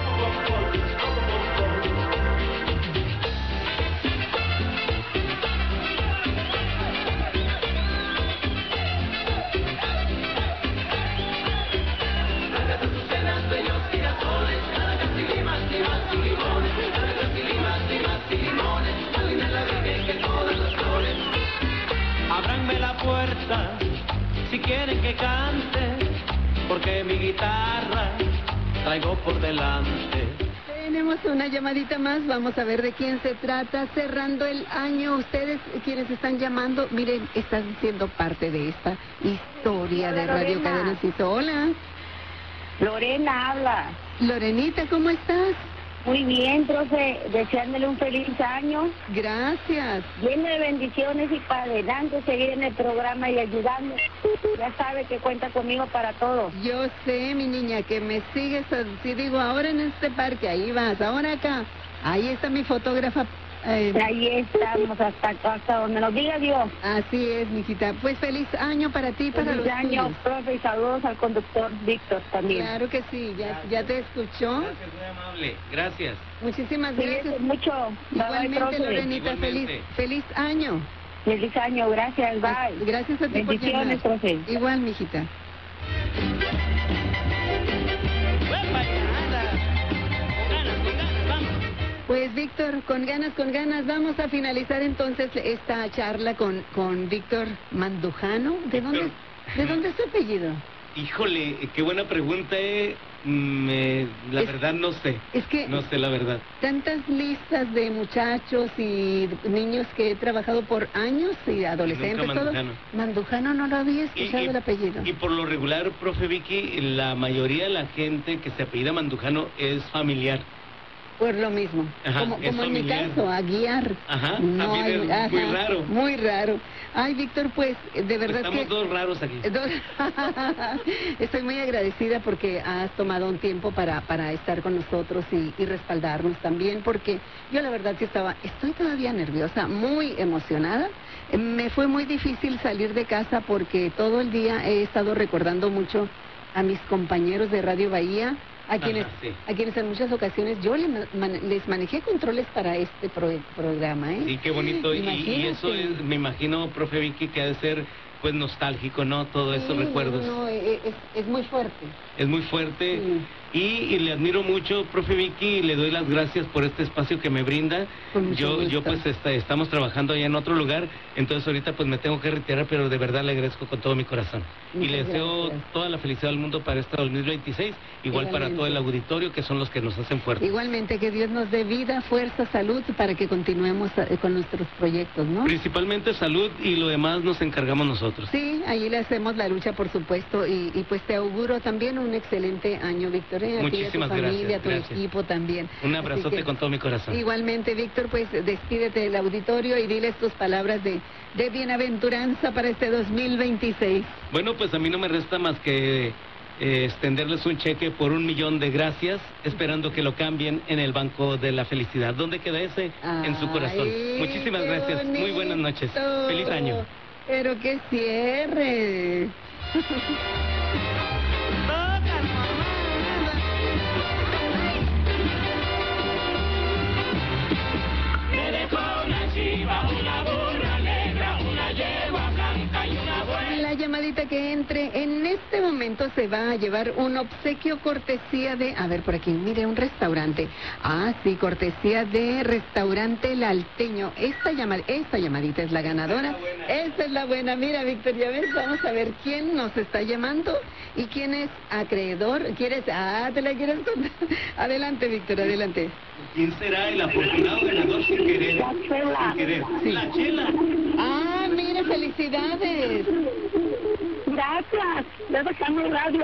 Hagas azucenas, bellos girasoles, naranjas y limas y limones. Naranjas y limas y limones. Alguien en la virgen que todas las flores. Ábranme la puerta si quieren que cante, porque mi guitarra traigo por delante. Tenemos una llamadita más, vamos a ver de quién se trata. Cerrando el año, ustedes quienes están llamando, miren, están siendo parte de esta historia de Hola, Radio Lorena. Cadena Inciso. Hola, Lorena habla. Lorenita, ¿cómo estás? Muy bien, profe, deseándole un feliz año. Gracias. Lleno de bendiciones y para adelante seguir en el programa y ayudando. Ya sabe que cuenta conmigo para todo. Yo sé, mi niña, que me sigues, si digo, ahora en este parque, ahí vas, ahora acá. Ahí está mi fotógrafa. Ahí estamos, hasta donde nos diga Dios. Así es, mijita. Pues feliz año para ti y para los Feliz año, tuyos. profe, y saludos al conductor Víctor también. Claro que sí, ya te escuchó. Gracias, muy amable. Gracias. Muchísimas gracias. Cuídese mucho. Bye, Igualmente, profe. Lorenita, Igualmente. feliz año. Feliz año, gracias, bye. Gracias a ti por Bendiciones, llamar. profe. Igual, mijita. ¡Uepa, ya, anda! Con ganas, vamos. Pues Víctor, con ganas, vamos a finalizar entonces esta charla con Víctor Mandujano. ¿De dónde es su apellido? Híjole, qué buena pregunta, la verdad no sé. Es que no sé la verdad. tantas listas de muchachos y niños que he trabajado por años y adolescentes, Nunca todo. Mandujano. Mandujano no lo había escuchado el apellido. Y por lo regular, profe Vicky, la mayoría de la gente que se apellida Mandujano es familiar. Por lo mismo, Ajá, como es en mi familiar. caso, Aguiar. Ajá, No también hay- es muy ajá, raro. Muy raro. Ay, Víctor, pues, de verdad Estamos que... dos raros aquí. Estoy muy agradecida porque has tomado un tiempo para estar con nosotros y respaldarnos también, porque yo la verdad que estoy todavía nerviosa, muy emocionada. Me fue muy difícil salir de casa porque todo el día he estado recordando mucho a mis compañeros de Radio Bahía, a quienes en muchas ocasiones yo les manejé controles para este programa, ¿eh? Sí, qué bonito. Y Imagínate. eso es, me imagino, profe Vicky, que ha de ser pues nostálgico, ¿no? Todo esos Sí, recuerdos. no, es muy fuerte. Es muy fuerte. Sí. Y le admiro mucho, profe Vicky, y le doy las gracias por este espacio que me brinda. Con mucho Yo gusto. pues estamos trabajando allá en otro lugar, entonces ahorita pues me tengo que retirar, pero de verdad le agradezco con todo mi corazón. Y Muchas le deseo gracias. toda la felicidad del mundo para este 2026, igual para Igualmente. todo el auditorio, que son los que nos hacen fuertes. Igualmente, que Dios nos dé vida, fuerza, salud para que continuemos con nuestros proyectos, ¿no? Principalmente salud y lo demás nos encargamos nosotros. Sí, ahí le hacemos la lucha, por supuesto, y pues te auguro también un excelente año, Víctor, a ti, Muchísimas a tu familia, gracias, a tu gracias. equipo también. Un Así abrazote que, con todo mi corazón. Igualmente, Víctor, pues despídete del auditorio y diles tus palabras de bienaventuranza para este 2026. Bueno, pues a mí no me resta más que extenderles un cheque por 1 millón de gracias, esperando que lo cambien en el Banco de la Felicidad. ¿Dónde queda ese? En su corazón. Ay, Muchísimas qué gracias. Muy buenas noches. bonito. Feliz año. Pero que cierre. Me dejó una chiva, una burra negra, una yegua blanca y una buena. La llamadita que entre en este momento se va a llevar un obsequio cortesía de, a ver por aquí, mire, un restaurante. Ah, sí, cortesía de Restaurante El Alteño. Esta llamadita es la ganadora. Esta es la buena. Mira, Víctor, ya ves, vamos a ver quién nos está llamando y quién es acreedor. ¿Quieres? Ah, te la quieres contar. Adelante, Víctor, adelante. ¿Quién será el afortunado ganador sin querer? La Chela. Sin querer. Sí. La Chela. Ah, mire, felicidades. Gracias. Ya dejando el radio.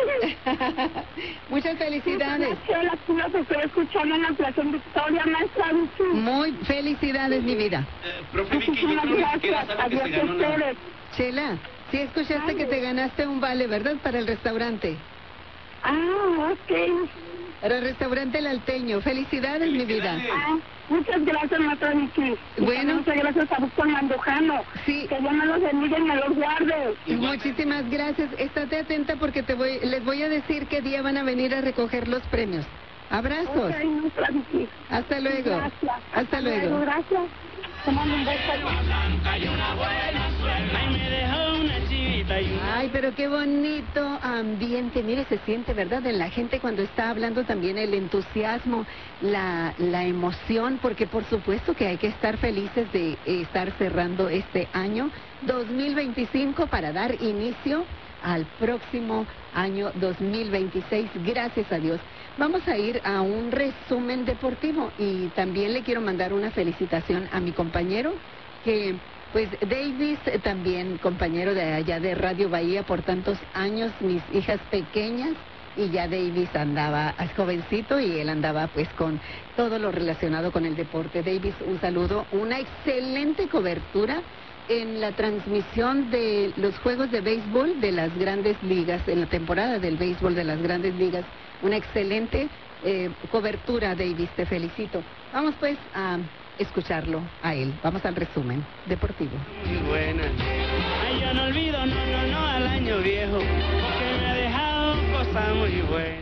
Muchas felicidades. La Chela, aquí los estoy escuchando en la Plaza Victoria, maestra Vicky. Muy felicidades, mi vida. Profe Vicky, yo creo que ni siquiera sabe que Adiós se a ganó nada. ustedes. Chela, sí escuchaste que te ganaste un vale, ¿verdad? Para el restaurante. Ah, ok. Para el restaurante El Alteño. Felicidades, mi vida. Ah, muchas gracias, maestra Vicky. Bueno. Muchas gracias a Víctor Mandujano. Sí. Que Dios me los bendiga y me los guarde. Muchísimas gracias. Estate atenta porque les voy a decir qué día van a venir a recoger los premios. Abrazos. Ok, maestra Vicky. Hasta luego. Gracias. Hasta luego. Gracias. Te mando un beso. Blanca y una buena suegra. Ay, me dejó una chivita y una... Ay, pero qué bonito ambiente. Mire, se siente, ¿verdad? En la gente cuando está hablando también el entusiasmo, la emoción, porque por supuesto que hay que estar felices de estar cerrando este año 2025 para dar inicio al próximo año 2026. Gracias a Dios. Vamos a ir a un resumen deportivo y también le quiero mandar una felicitación a mi compañero que... Pues Davis, también compañero de allá de Radio Bahía por tantos años, mis hijas pequeñas, y ya Davis andaba jovencito y él andaba pues con todo lo relacionado con el deporte. Davis, un saludo, una excelente cobertura en la transmisión de los juegos de béisbol de las grandes ligas, en la temporada del béisbol de las grandes ligas. Una excelente cobertura, Davis, te felicito. Vamos pues a escucharlo a él. Vamos al resumen deportivo. Muy buena. Ay, yo no olvido, no al año viejo, porque me ha dejado cosas muy buenas.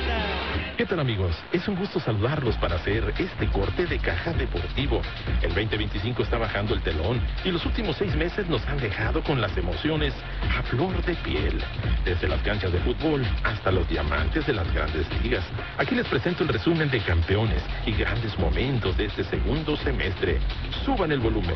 ¿Qué tal, amigos? Es un gusto saludarlos para hacer este corte de Caja Deportivo. El 2025 está bajando el telón y los últimos 6 meses nos han dejado con las emociones a flor de piel. Desde las canchas de fútbol hasta los diamantes de las grandes ligas. Aquí les presento el resumen de campeones y grandes momentos de este segundo semestre. Suban el volumen.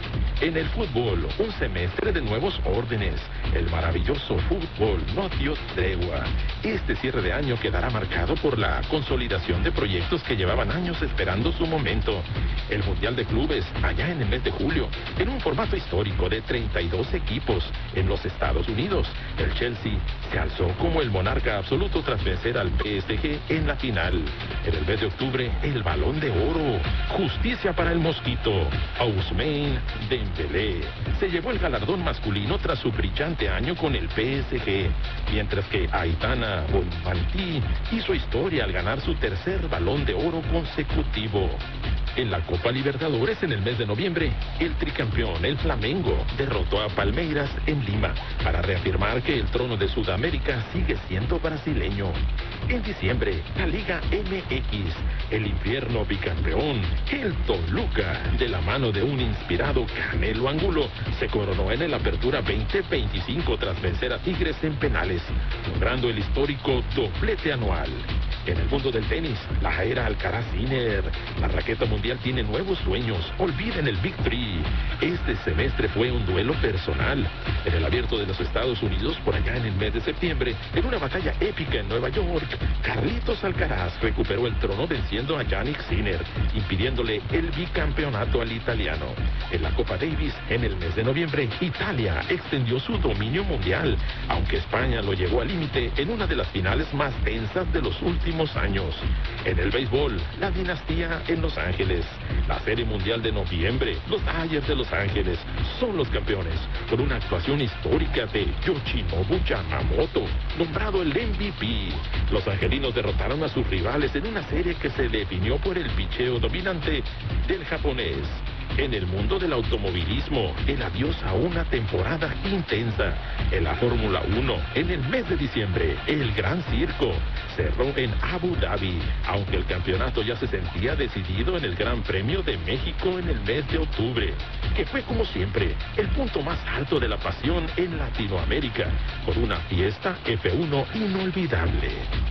En el fútbol, un semestre de nuevos órdenes. El maravilloso fútbol no dio tregua. Este cierre de año quedará marcado por la consolidación de proyectos que llevaban años esperando su momento. El Mundial de Clubes, allá en el mes de julio, en un formato histórico de 32 equipos en los Estados Unidos. El Chelsea se alzó como el monarca absoluto tras vencer al PSG en la final. En el mes de octubre, el Balón de Oro. Justicia para el Mosquito. Ousmane Dembélé se llevó el galardón masculino tras su brillante año con el PSG, mientras que Aitana Bonmatí hizo historia al ganar su tercer Balón de Oro consecutivo. En la Copa Libertadores, en el mes de noviembre, el tricampeón, el Flamengo, derrotó a Palmeiras en Lima para reafirmar que el trono de Sudamérica sigue siendo brasileño. En diciembre, la Liga MX, el infierno bicampeón, el Toluca, de la mano de un inspirado Canelo Angulo, se coronó en el Apertura 2025 tras vencer a Tigres en penales, logrando el histórico doblete anual. En el mundo del tenis, la era Alcaraz-Sinner, la raqueta mundial tiene nuevos sueños. Olviden el Big Three. Este semestre fue un duelo personal. En el Abierto de los Estados Unidos, por allá en el mes de septiembre, en una batalla épica en Nueva York, Carlitos Alcaraz recuperó el trono venciendo a Jannik Sinner, impidiéndole el bicampeonato al italiano. En la Copa Davis, en el mes de noviembre, Italia extendió su dominio mundial, aunque España lo llevó al límite en una de las finales más tensas de los últimos años. En el béisbol, la dinastía en Los Ángeles. La Serie Mundial de noviembre, los Dodgers de Los Ángeles son los campeones, con una actuación histórica de Yoshinobu Yamamoto, nombrado el MVP. Los angelinos derrotaron a sus rivales en una serie que se definió por el picheo dominante del japonés. En el mundo del automovilismo, el adiós a una temporada intensa. En la Fórmula 1, en el mes de diciembre, el Gran Circo cerró en Abu Dhabi, aunque el campeonato ya se sentía decidido en el Gran Premio de México en el mes de octubre, que fue como siempre el punto más alto de la pasión en Latinoamérica, con una fiesta F1 inolvidable.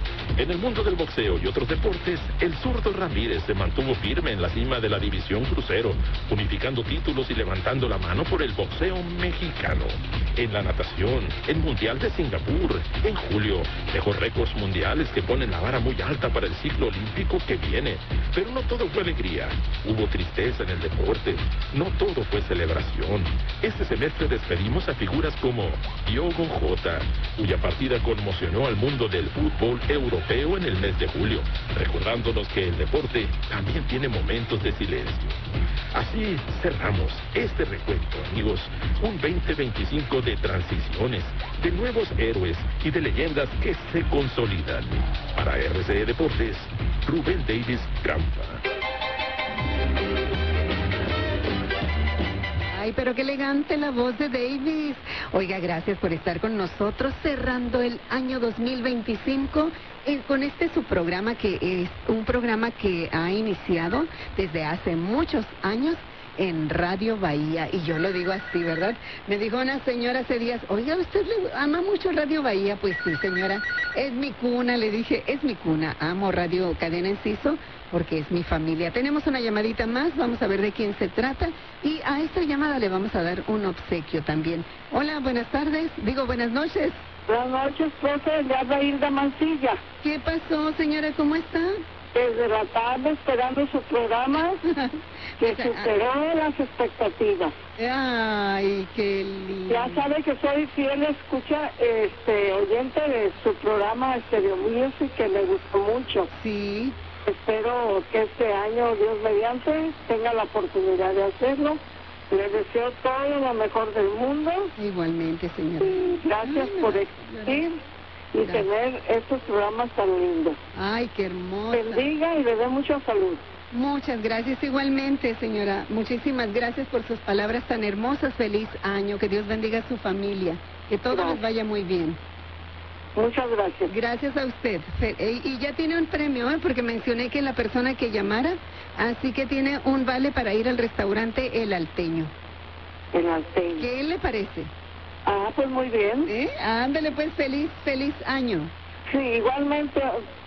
En el mundo del boxeo y otros deportes, el zurdo Ramírez se mantuvo firme en la cima de la división crucero, unificando títulos y levantando la mano por el boxeo mexicano. En la natación, el Mundial de Singapur, en julio, dejó récords mundiales que ponen la vara muy alta para el ciclo olímpico que viene. Pero no todo fue alegría, hubo tristeza en el deporte, no todo fue celebración. Este semestre despedimos a figuras como Diogo Jota, cuya partida conmocionó al mundo del fútbol europeo en el mes de julio, recordándonos que el deporte también tiene momentos de silencio. Así cerramos este recuento, amigos, un 2025 de transiciones, de nuevos héroes y de leyendas que se consolidan. Para RCE Deportes, Rubén Davis Campa. Ay, pero qué elegante la voz de Davis. Oiga, gracias por estar con nosotros cerrando el año 2025 con este su programa, que es un programa que ha iniciado desde hace muchos años en Radio Bahía, y yo lo digo así, ¿verdad? Me dijo una señora hace días, oiga, ¿usted le ama mucho Radio Bahía? Pues sí, señora, es mi cuna, le dije, es mi cuna, amo Radio Cadena Enciso, porque es mi familia. Tenemos una llamadita más, vamos a ver de quién se trata, y a esta llamada le vamos a dar un obsequio también. Hola, buenas tardes, buenas noches. Buenas noches, profe, le habla Hilda Mancilla. ¿Qué pasó, señora? ¿Cómo está? desde la tarde esperando su programa que superó las expectativas. Ay, qué lindo. Ya sabe que soy fiel escucha, oyente de su programa Stereo Music, que me gustó mucho. Sí. Espero que este año, Dios mediante, tenga la oportunidad de hacerlo. Les deseo todo lo mejor del mundo. Igualmente, señora. Gracias por existir y tener estos programas tan lindos. Ay, qué hermosa. Bendiga y le dé mucha salud. Muchas gracias igualmente, señora. Muchísimas gracias por sus palabras tan hermosas. Feliz año. Que Dios bendiga a su familia. Que todo les vaya muy bien. Muchas gracias. Gracias a usted. Y ya tiene un premio, porque mencioné que la persona que llamara, así que tiene un vale para ir al restaurante El Alteño. El Alteño. ¿Qué le parece? Ah, pues muy bien. Ándale, pues feliz año. Sí, igualmente.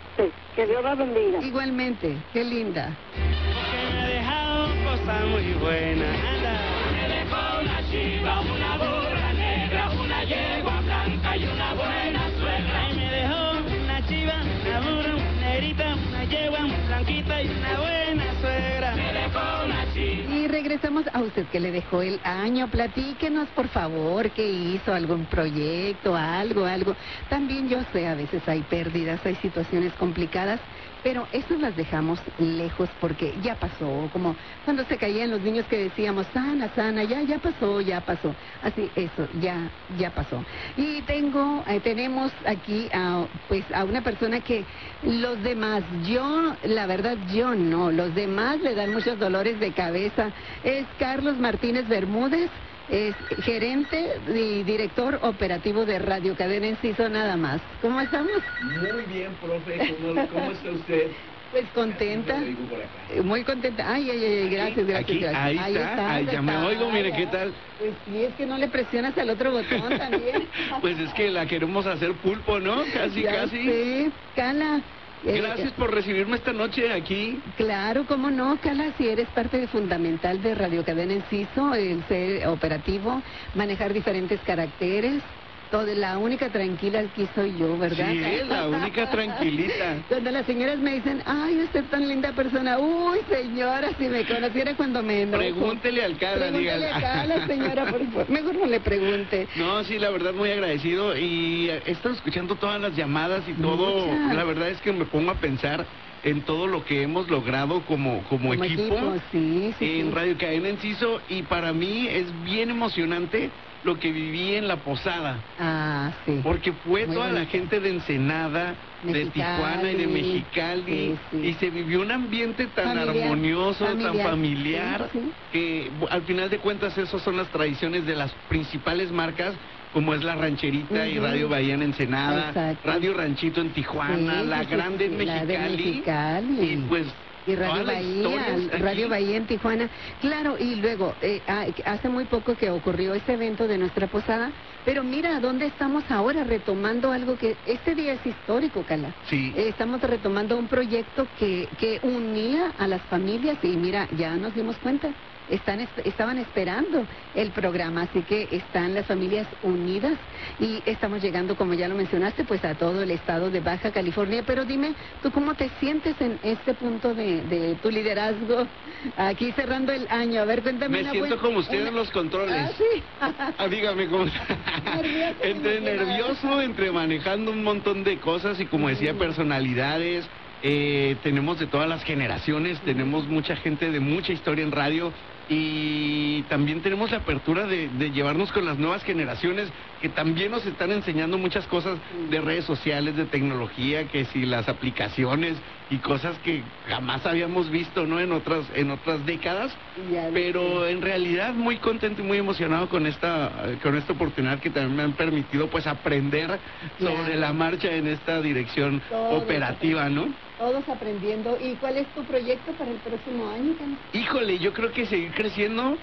Que Dios la bendiga. Igualmente, qué linda. Porque me ha dejado cosas muy buenas. Anda. Me dejó una chiva, una burra negra, una yegua blanca y una buena suegra. Y me dejó una chiva, una burra, una negrita, una yegua, una blanquita y una buena suegra. Me dejó una chiva. Y regresamos a usted que le dejó el año. Platíquenos, por favor, qué hizo, algún proyecto, algo. También yo sé, a veces hay pérdidas, hay situaciones complicadas, pero eso las dejamos lejos porque ya pasó, como cuando se caían los niños que decíamos, sana, ya pasó. Así, eso, ya pasó. Y tenemos aquí a una persona que los demás, la verdad yo no, los demás le dan muchos dolores de cabeza. Es Carlos Martínez Bermúdez, es gerente y director operativo de Radio Cadena Enciso, nada más. ¿Cómo estamos? Muy bien, profe. ¿Cómo está usted? Pues contenta. Muy contenta. Ay, gracias. Aquí, ahí está. Ya me oigo, mire, ¿qué tal? Pues sí, es que no le presionas al otro botón también. Pues es que la queremos hacer pulpo, ¿no? Casi. Sí, Cala. Gracias por recibirme esta noche aquí. Claro, cómo no, Cala, si eres parte fundamental de Radio Cadena Enciso, el ser operativo, manejar diferentes caracteres. La única tranquila aquí soy yo, ¿verdad? Sí, la única tranquilita. Cuando las señoras me dicen, ay, usted es tan linda persona, uy, señora, si me conociera cuando me enojo. Pregúntele al Cala, dígale. Pregúntele a Cala, señora, por favor. Mejor no le pregunte. No, sí, la verdad, muy agradecido. Y he estado escuchando todas las llamadas y todo. La verdad es que me pongo a pensar en todo lo que hemos logrado como equipo sí, en Radio Cadena Enciso. Y para mí es bien emocionante lo que viví en la posada. Ah, sí. Porque fue muy toda bonito. La gente de Ensenada, de Tijuana y de Mexicali, y se vivió un ambiente tan armonioso, tan familiar, que al final de cuentas esas son las tradiciones de las principales marcas, como es La Rancherita y Radio Bahía en Ensenada, Radio Ranchito en Tijuana, La Grande en Mexicali, y pues y Radio Bahía en Tijuana. Claro, y luego, hace muy poco que ocurrió este evento de nuestra posada, pero mira dónde estamos ahora, retomando algo que este día es histórico, Cala. Sí. Estamos retomando un proyecto que unía a las familias y mira, ya nos dimos cuenta. Estaban esperando el programa, así que están las familias unidas y estamos llegando, como ya lo mencionaste, pues a todo el estado de Baja California. Pero dime, ¿tú cómo te sientes en este punto de tu liderazgo aquí cerrando el año? A ver, cuéntame. Me siento como usted en los controles. Sí. Dígame cómo está. Entre nervioso, entre manejando un montón de cosas y como decía, personalidades. Tenemos de todas las generaciones, tenemos mucha gente de mucha historia en radio y también tenemos la apertura de llevarnos con las nuevas generaciones que también nos están enseñando muchas cosas de redes sociales, de tecnología, que si las aplicaciones y cosas que jamás habíamos visto, ¿no? En otras décadas, pero en realidad muy contento y muy emocionado con esta oportunidad que también me han permitido pues aprender sobre la marcha en esta dirección operativa, ¿no? Todos aprendiendo. ¿Y cuál es tu proyecto para el próximo año, Cala? Híjole, yo creo que seguir creciendo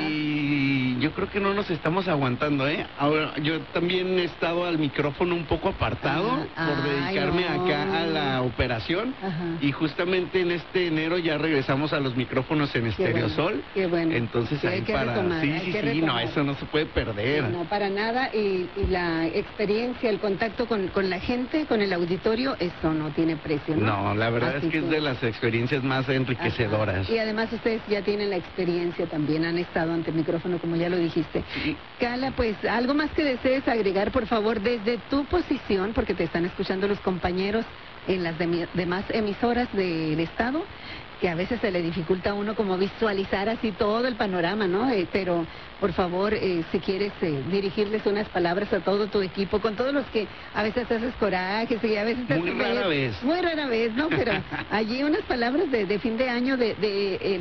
y yo creo que no nos estamos aguantando, ¿eh? Ahora, yo también he estado al micrófono un poco apartado por dedicarme acá a la operación, y justamente en este enero ya regresamos a los micrófonos en Estereosol. Qué bueno. Entonces ahí para... retomar, Sí, no, eso no se puede perder. No, para nada, y la experiencia, el contacto con la gente, con el auditorio, eso no tiene precio, ¿no? No, la verdad es que es de las experiencias más enriquecedoras. Y además ustedes ya tienen la experiencia también, han estado ante el micrófono, como ya lo dijiste. Sí. Cala, pues, algo más que desees agregar, por favor, desde tu posición, porque te están escuchando los compañeros en las demás emisoras del Estado, que a veces se le dificulta a uno como visualizar así todo el panorama, ¿no? Pero, por favor, si quieres dirigirles unas palabras a todo tu equipo, con todos los que a veces haces corajes y a veces... Muy rara vez, ¿no? Pero allí unas palabras de fin de año el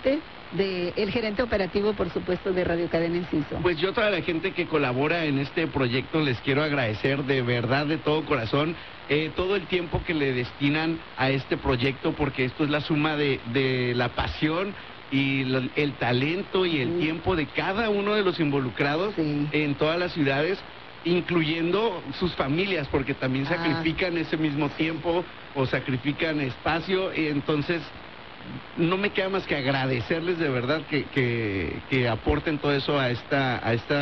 gerente operativo, por supuesto, de Radio Cadena Enciso. Pues yo a toda la gente que colabora en este proyecto les quiero agradecer de verdad, de todo corazón, todo el tiempo que le destinan a este proyecto, porque esto es la suma de la pasión y el talento y el tiempo de cada uno de los involucrados en todas las ciudades, incluyendo sus familias, porque también sacrifican ese mismo tiempo o sacrifican espacio, entonces no me queda más que agradecerles de verdad que aporten todo eso a esta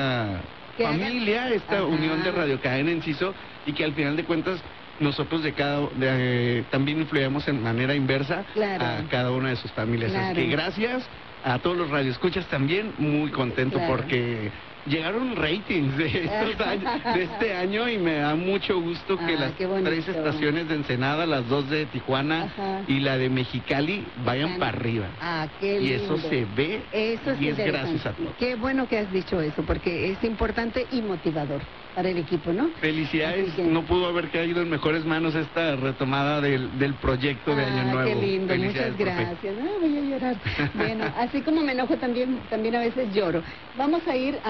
familia, esta unión de Radio Cadena Enciso, y que al final de cuentas nosotros también influimos en manera inversa a cada una de sus familias. Así que gracias a todos los radioescuchas también, muy contento porque llegaron ratings de este año y me da mucho gusto que las 3 estaciones de Ensenada, las 2 de Tijuana y la de Mexicali vayan para arriba. Qué lindo. Y eso se ve y es gracias a todos. Qué bueno que has dicho eso, porque es importante y motivador para el equipo, ¿no? Felicidades, no pudo haber caído en mejores manos esta retomada del proyecto de Año Nuevo. Qué lindo, muchas gracias. Voy a llorar. Bueno, así como me enojo también a veces lloro. Vamos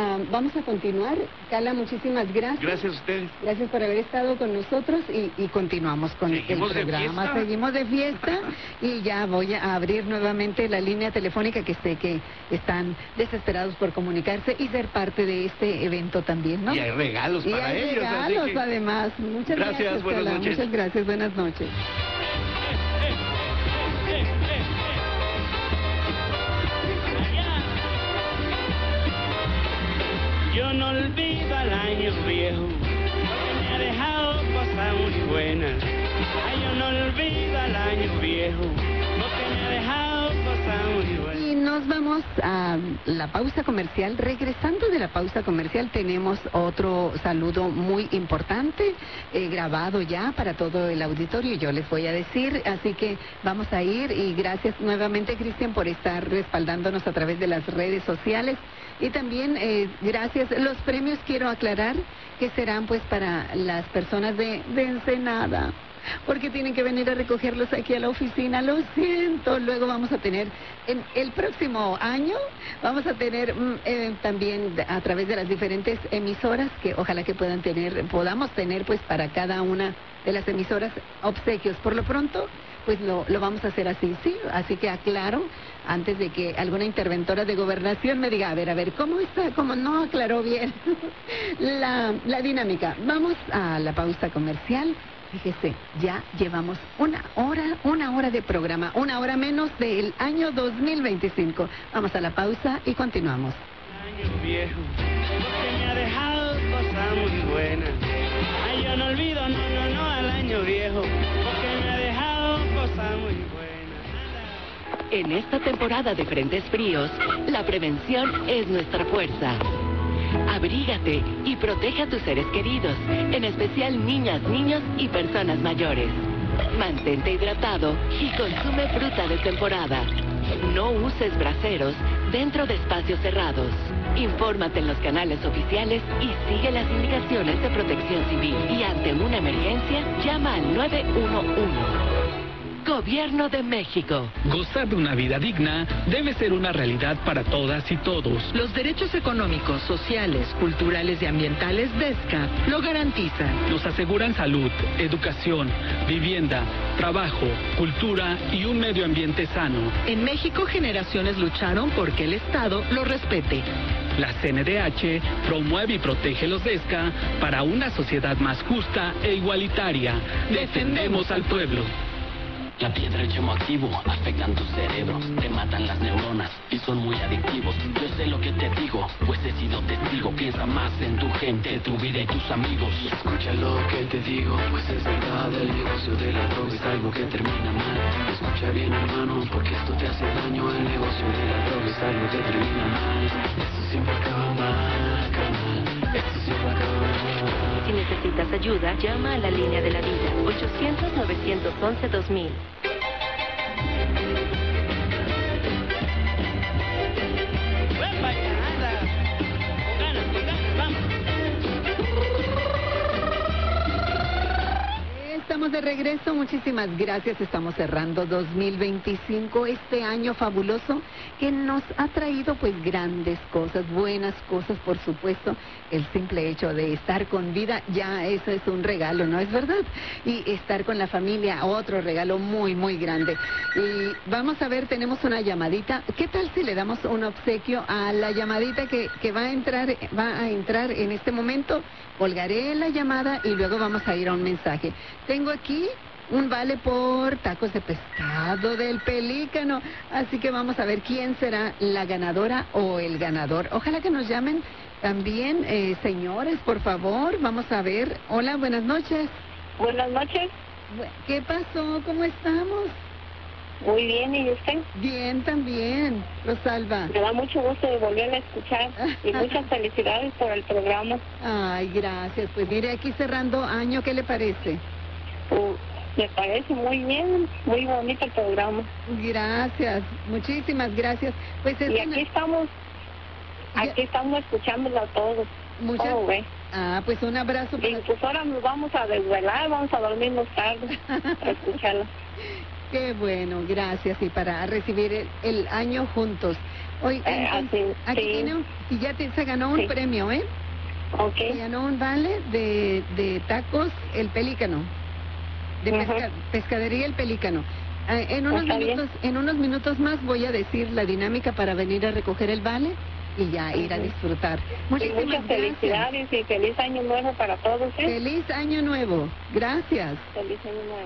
a continuar. Cala, muchísimas gracias. Gracias a ustedes. Gracias por haber estado con nosotros y continuamos con el programa. Seguimos de fiesta y ya voy a abrir nuevamente la línea telefónica, que sé que están desesperados por comunicarse y ser parte de este evento también, ¿no? Y hay regalos para ellos. Regalos, además. Muchas gracias, buenas Cala. noches. Muchas gracias, buenas noches. Yo no olvido al año viejo, porque me ha dejado cosas muy buenas. Ay, yo no olvido al año viejo, porque me ha dejado cosas muy buenas. Y nos vamos a la pausa comercial. Regresando de la pausa comercial tenemos otro saludo muy importante, grabado ya para todo el auditorio, yo les voy a decir, así que vamos a ir, y gracias nuevamente, Cristian, por estar respaldándonos a través de las redes sociales. Y también gracias. Los premios, quiero aclarar que serán pues para las personas de Ensenada, porque tienen que venir a recogerlos aquí a la oficina. Lo siento. Luego vamos a tener, en el próximo año, vamos a tener también a través de las diferentes emisoras, que ojalá que podamos tener pues para cada una de las emisoras obsequios. Por lo pronto, pues lo vamos a hacer así, sí. Así que aclaro, antes de que alguna interventora de gobernación me diga, a ver, ¿cómo está? ¿Cómo no aclaró bien la dinámica? Vamos a la pausa comercial. Fíjese, ya llevamos una hora de programa, una hora menos del año 2025. Vamos a la pausa y continuamos. Año viejo, porque me ha dejado cosas muy buenas. Ay, yo no olvido, no al año viejo, porque me ha dejado cosas muy buenas. En esta temporada de frentes fríos, la prevención es nuestra fuerza. Abrígate y protege a tus seres queridos, en especial niñas, niños y personas mayores. Mantente hidratado y consume fruta de temporada. No uses braseros dentro de espacios cerrados. Infórmate en los canales oficiales y sigue las indicaciones de Protección Civil. Y ante una emergencia, llama al 911. Gobierno de México. Gozar de una vida digna debe ser una realidad para todas y todos. Los derechos económicos, sociales, culturales y ambientales de ESCA lo garantizan. Nos aseguran salud, educación, vivienda, trabajo, cultura y un medio ambiente sano. En México, generaciones lucharon porque el Estado lo respete. La CNDH promueve y protege los ESCA para una sociedad más justa e igualitaria. Defendemos al pueblo. La piedra, el chemo activo, afectan tu cerebro, te matan las neuronas y son muy adictivos. Yo sé lo que te digo, pues he sido testigo. Piensa más en tu gente, tu vida y tus amigos. Escucha lo que te digo, pues es verdad. El negocio de la droga es algo que termina mal. Escucha bien, hermano, porque esto te hace daño. El negocio de la droga es algo que termina mal. Esto siempre acaba mal, carnal. Esto siempre acaba mal. Si necesitas ayuda, llama a la línea de la vida, 800-911-2000. Estamos de regreso, muchísimas gracias. Estamos cerrando 2025, este año fabuloso que nos ha traído pues grandes cosas, buenas cosas, por supuesto. El simple hecho de estar con vida, ya eso es un regalo, ¿no es verdad? Y estar con la familia, otro regalo muy, muy grande. Y vamos a ver, tenemos una llamadita. ¿Qué tal si le damos un obsequio a la llamadita que va a entrar en este momento? Colgaré la llamada y luego vamos a ir a un mensaje. Tengo aquí un vale por tacos de pescado del Pelícano, así que vamos a ver quién será la ganadora o el ganador. Ojalá que nos llamen también, señores, por favor. Vamos a ver. Hola, buenas noches. Buenas noches. ¿Qué pasó? ¿Cómo estamos? Muy bien, ¿y usted? Bien, también, Rosalba. Me da mucho gusto de volverla a escuchar y muchas felicidades por el programa. Ay, gracias. Pues mire, aquí cerrando año, ¿qué le parece? Me parece muy bien, muy bonito el programa. Gracias, muchísimas gracias. Pues y aquí estamos escuchándolo a todos. Pues un abrazo. Y pues ahora nos vamos a desvelar, vamos a dormirnos tarde para escucharlo. Qué bueno, gracias. Y para recibir el año juntos. Hoy aquí tiene y ya se ganó un premio, ¿eh? Okay. Se ganó un vale de tacos El Pelícano, de pescadería El Pelícano. En unos minutos más voy a decir la dinámica para venir a recoger el vale y ya ir a disfrutar. Muchas felicidades y feliz año nuevo para todos. Feliz año nuevo. Gracias. Feliz año nuevo.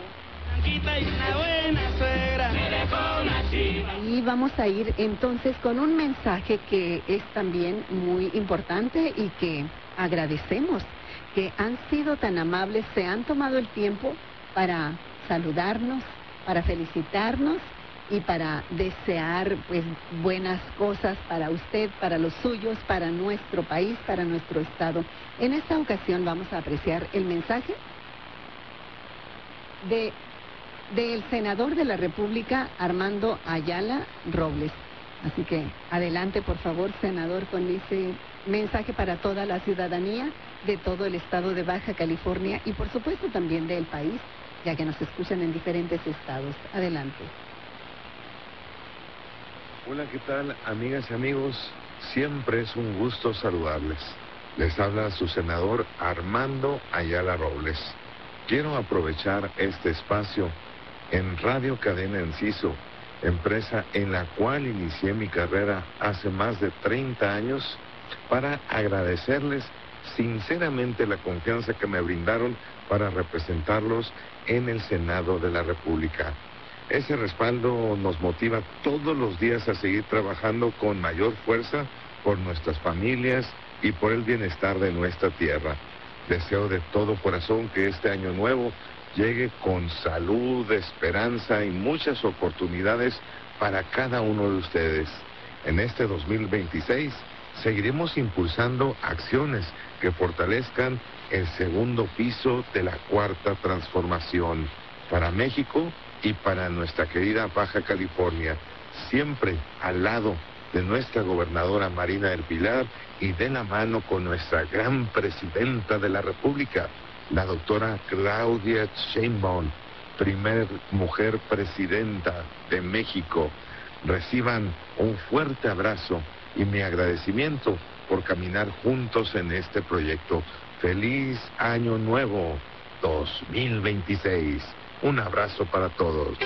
Y vamos a ir entonces con un mensaje que es también muy importante y que agradecemos, que han sido tan amables, se han tomado el tiempo para saludarnos, para felicitarnos y para desear pues buenas cosas para usted, para los suyos, para nuestro país, para nuestro estado. En esta ocasión vamos a apreciar el mensaje del senador de la República, Armando Ayala Robles. Así que adelante, por favor, senador, con ese mensaje para toda la ciudadanía de todo el estado de Baja California y por supuesto también del país, ya que nos escuchan en diferentes estados. Adelante. Hola, ¿qué tal, amigas y amigos? Siempre es un gusto saludarles. Les habla su senador Armando Ayala Robles. Quiero aprovechar este espacio en Radio Cadena Enciso, empresa en la cual inicié mi carrera hace más de 30 años, para agradecerles sinceramente la confianza que me brindaron para representarlos en el Senado de la República. Ese respaldo nos motiva todos los días a seguir trabajando con mayor fuerza por nuestras familias y por el bienestar de nuestra tierra. Deseo de todo corazón que este año nuevo llegue con salud, esperanza y muchas oportunidades para cada uno de ustedes. En este 2026 seguiremos impulsando acciones que fortalezcan el segundo piso de la Cuarta Transformación para México y para nuestra querida Baja California, siempre al lado de nuestra gobernadora Marina del Pilar y de la mano con nuestra gran presidenta de la República, la doctora Claudia Sheinbaum, primer mujer presidenta de México. Reciban un fuerte abrazo y mi agradecimiento por caminar juntos en este proyecto. ¡Feliz Año Nuevo 2026! Un abrazo para todos.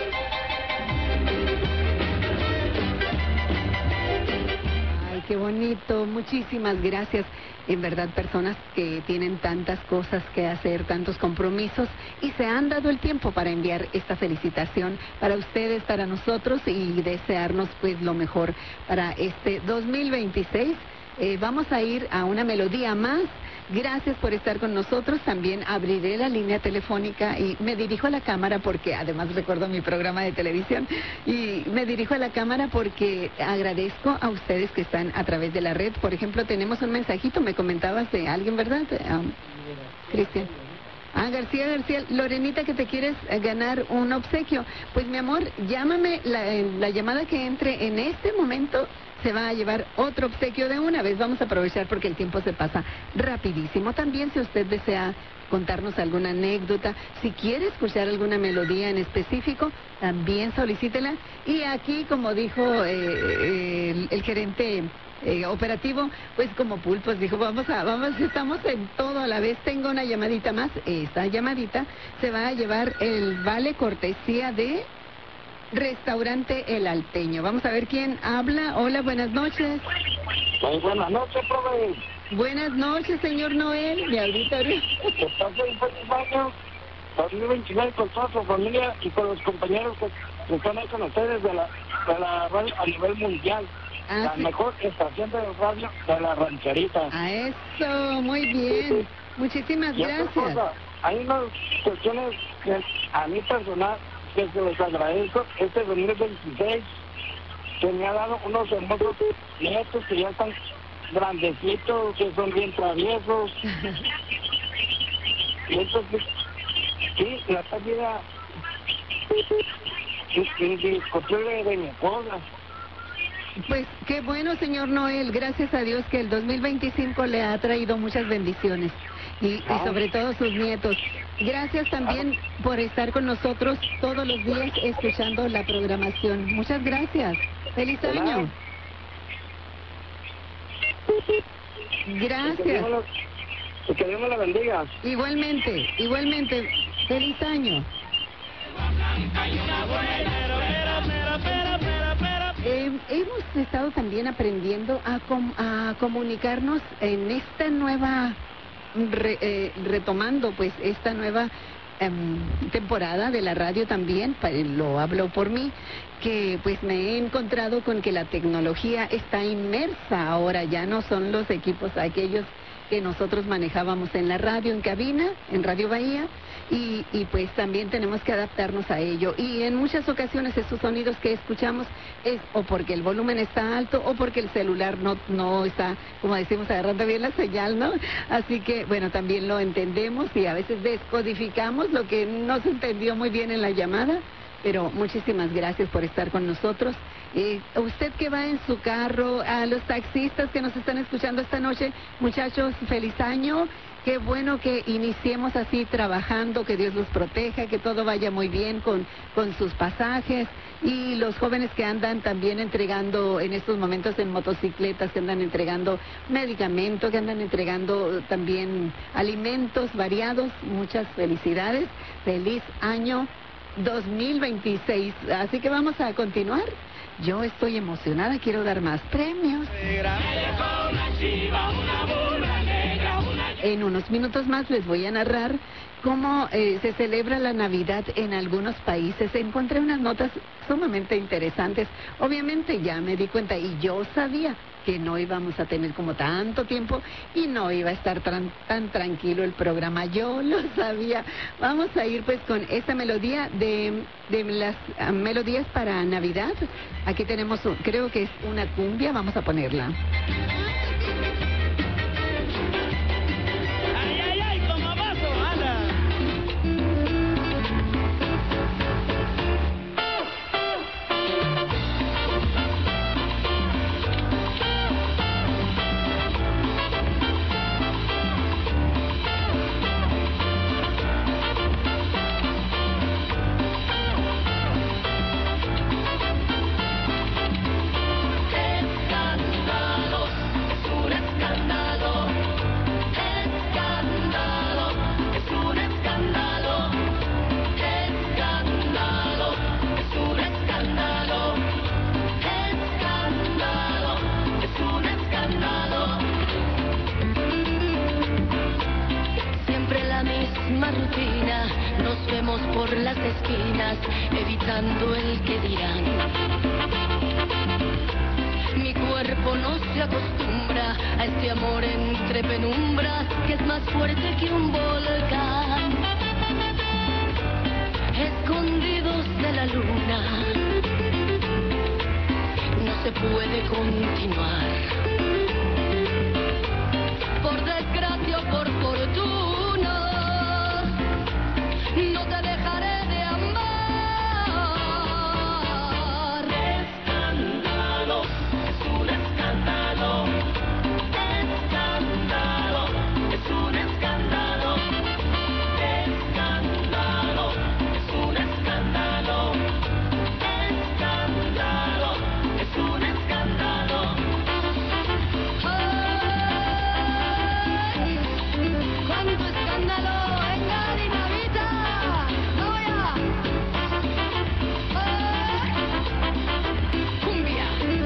qué bonito. Muchísimas gracias. En verdad, personas que tienen tantas cosas que hacer, tantos compromisos, y se han dado el tiempo para enviar esta felicitación para ustedes, para nosotros, y desearnos pues lo mejor para este 2026. Vamos a ir a una melodía más. Gracias por estar con nosotros. También abriré la línea telefónica y me dirijo a la cámara porque además recuerdo mi programa de televisión y me dirijo a la cámara porque agradezco a ustedes que están a través de la red. Por ejemplo, tenemos un mensajito, me comentabas de alguien, ¿verdad? Cristian. García, Lorenita, que te quieres ganar un obsequio. Pues mi amor, llámame, la llamada que entre en este momento se va a llevar otro obsequio de una vez. Vamos a aprovechar porque el tiempo se pasa rapidísimo. También, si usted desea contarnos alguna anécdota, si quiere escuchar alguna melodía en específico, también solicítela. Y aquí, como dijo el gerente operativo, pues como pulpos, dijo, vamos, estamos en todo a la vez. Tengo una llamadita más. Esta llamadita se va a llevar el vale cortesía de Restaurante El Alteño. Vamos a ver quién habla. Hola, buenas noches. Muy buenas noches, profe. Buenas noches, señor Noel, mi auditorio. Que pase un feliz año 2029 con toda su familia y con los compañeros que están ahí con ustedes de la radio a nivel mundial. La mejor estación de radio de la rancherita. A eso, muy bien. Muchísimas gracias. Cosa, hay unas cuestiones que a mí personal que se les agradezco. Este 2026 que me ha dado unos hermosos nietos que ya están grandecitos, que son bien traviesos. Y entonces, sí, la pérdida indiscutible de mi esposa. Pues qué bueno, señor Noel. Gracias a Dios que el 2025 le ha traído muchas bendiciones y sobre todo sus nietos. Gracias también por estar con nosotros todos los días escuchando la programación. Muchas gracias. Feliz año. Gracias. Que Dios me la bendiga. Igualmente. Feliz año. Hemos estado también aprendiendo a comunicarnos en esta nueva, retomando pues esta nueva temporada de la radio también, lo hablo por mí, que pues me he encontrado con que la tecnología está inmersa ahora, ya no son los equipos aquellos que nosotros manejábamos en la radio, en cabina, en Radio Bahía, y pues también tenemos que adaptarnos a ello. Y en muchas ocasiones esos sonidos que escuchamos es o porque el volumen está alto o porque el celular no está, como decimos, agarrando bien la señal, ¿no? Así que, bueno, también lo entendemos y a veces descodificamos lo que no se entendió muy bien en la llamada. Pero muchísimas gracias por estar con nosotros. Usted que va en su carro, a los taxistas que nos están escuchando esta noche, muchachos, feliz año. Qué bueno que iniciemos así trabajando, que Dios los proteja, que todo vaya muy bien con sus pasajes. Y los jóvenes que andan también entregando en estos momentos en motocicletas, que andan entregando medicamentos, que andan entregando también alimentos variados, muchas felicidades. Feliz año 2026. Así que vamos a continuar. Yo estoy emocionada, quiero dar más premios. En unos minutos más les voy a narrar cómo se celebra la Navidad en algunos países. Encontré unas notas sumamente interesantes. Obviamente ya me di cuenta y yo sabía que no íbamos a tener como tanto tiempo y no iba a estar tan tranquilo el programa. Yo lo sabía. Vamos a ir pues con esta melodía de las melodías para Navidad. Aquí tenemos, creo que es una cumbia, vamos a ponerla. esquinas, evitando el que dirán. Mi cuerpo no se acostumbra a este amor entre penumbras que es más fuerte que un volcán. Escondidos de la luna, no se puede continuar. Por desgracia o por fortuna, no te dejaré de amar. Escándalo, es un escándalo. Escándalo, es un escándalo. Escándalo, es un escándalo. Escándalo, es un escándalo. ¡Ay! ¡Cuánto escándalo! ¡Venga, dinamita! ¡Vaya! ¡Ay! ¡Cumbia!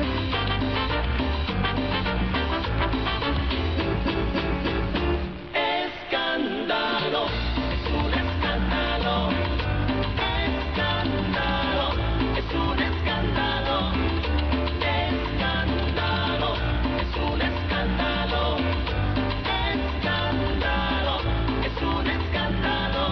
Escándalo, es un escándalo. Escándalo, es un escándalo. Escándalo, es un escándalo. Escándalo, es un escándalo.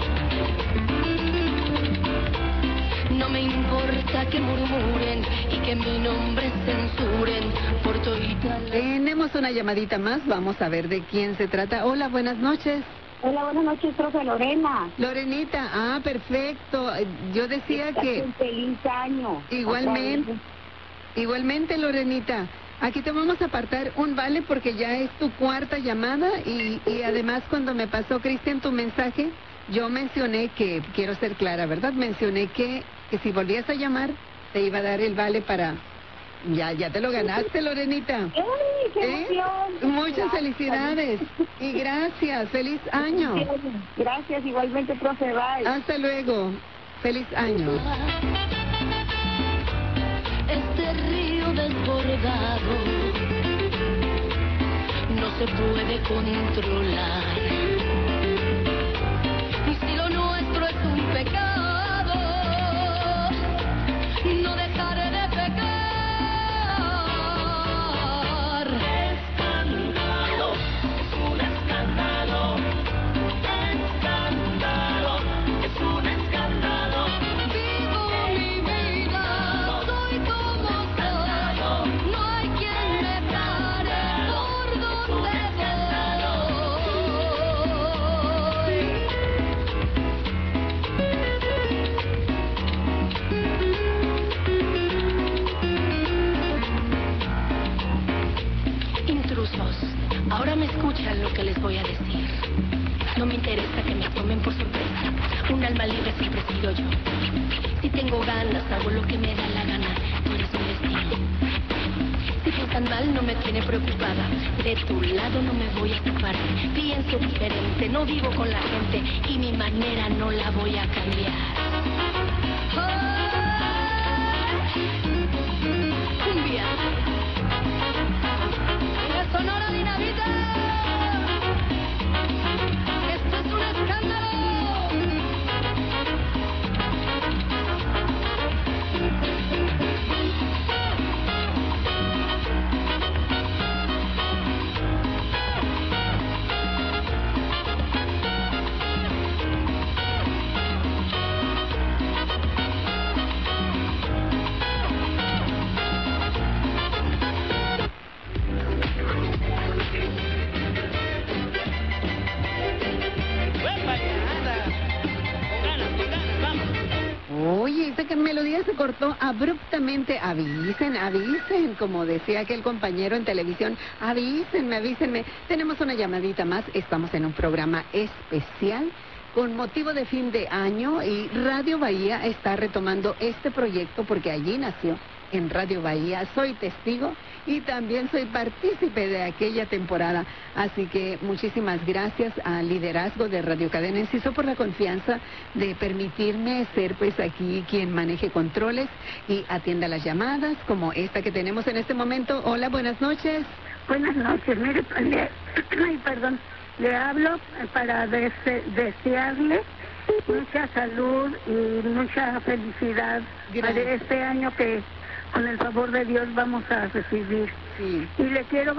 No me importa que murmuren y que mi nombre censuren por todita la... Tenemos una llamadita más, vamos a ver de quién se trata. Hola, buenas noches. Hola, buenas noches, profe Lorena. Lorenita, perfecto. Yo decía que... Un feliz año. Igualmente, Lorenita. Aquí te vamos a apartar un vale porque ya es tu cuarta llamada y además cuando me pasó, Cristian, tu mensaje, yo mencioné que, quiero ser clara, ¿verdad? Mencioné que si volvías a llamar, te iba a dar el vale para... Ya te lo ganaste, Lorenita. ¡Ay, qué emoción! Muchas felicidades y gracias. ¡Feliz año! Gracias, igualmente, profe. Bye. Hasta luego. ¡Feliz año! Este río desbordado no se puede controlar. Y si lo nuestro es un pecado, no dejaré de pecar. Escándalo, es un escándalo. Escándalo, es un escándalo. Vivo mi vida, soy como soy. No hay quien me pare por donde voy. Intrusos, ahora me escuchan lo que les voy a decir. No me interesa que me tomen por sorpresa. Un alma libre siempre he sido yo. Si tengo ganas, hago lo que me da la gana. No eres mi destino. Si piensan mal, no me tiene preocupada. De tu lado no me voy a escapar. Pienso diferente, no vivo con la gente. Y mi manera no la voy a cambiar. Cumbia. La Sonora Dinamita. Esto es un escándalo. Oye, esta melodía se cortó abruptamente. Avisen, como decía aquel compañero en televisión. Avísenme. Tenemos una llamadita más. Estamos en un programa especial con motivo de fin de año y Radio Bahía está retomando este proyecto porque allí nació, en Radio Bahía. Soy testigo y también soy partícipe de aquella temporada. Así que muchísimas gracias al liderazgo de Radio Cadena Enciso por la confianza de permitirme ser pues aquí quien maneje controles y atienda las llamadas como esta que tenemos en este momento. Hola, buenas noches. Buenas noches, mire, le hablo para desearle mucha salud y mucha felicidad para este año que con el favor de Dios vamos a recibir. Sí. Y le quiero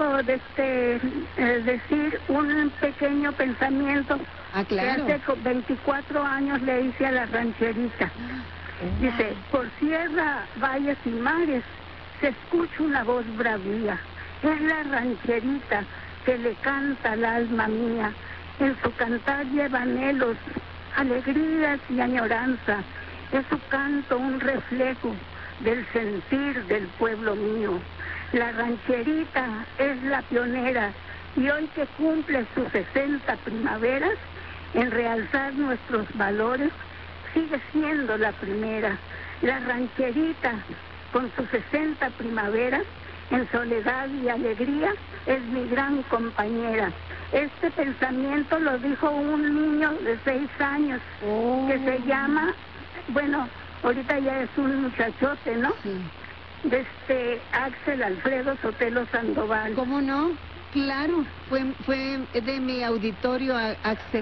decir un pequeño pensamiento claro. que hace 24 años le hice a la rancherita. Dice, por sierra, valles y mares se escucha una voz bravía. Es la rancherita que le canta al alma mía. En su cantar lleva anhelos, alegrías y añoranza. Es su canto un reflejo del sentir del pueblo mío. La rancherita es la pionera y hoy que cumple sus 60 primaveras, en realzar nuestros valores, sigue siendo la primera. La rancherita, con sus 60 primaveras, en soledad y alegría, es mi gran compañera. Este pensamiento lo dijo un niño de 6 años, que se llama, bueno, ahorita ya es un muchachote, ¿no? Sí. Axel Alfredo Sotelo Sandoval. ¿Cómo no? Claro, fue de mi auditorio, Axel.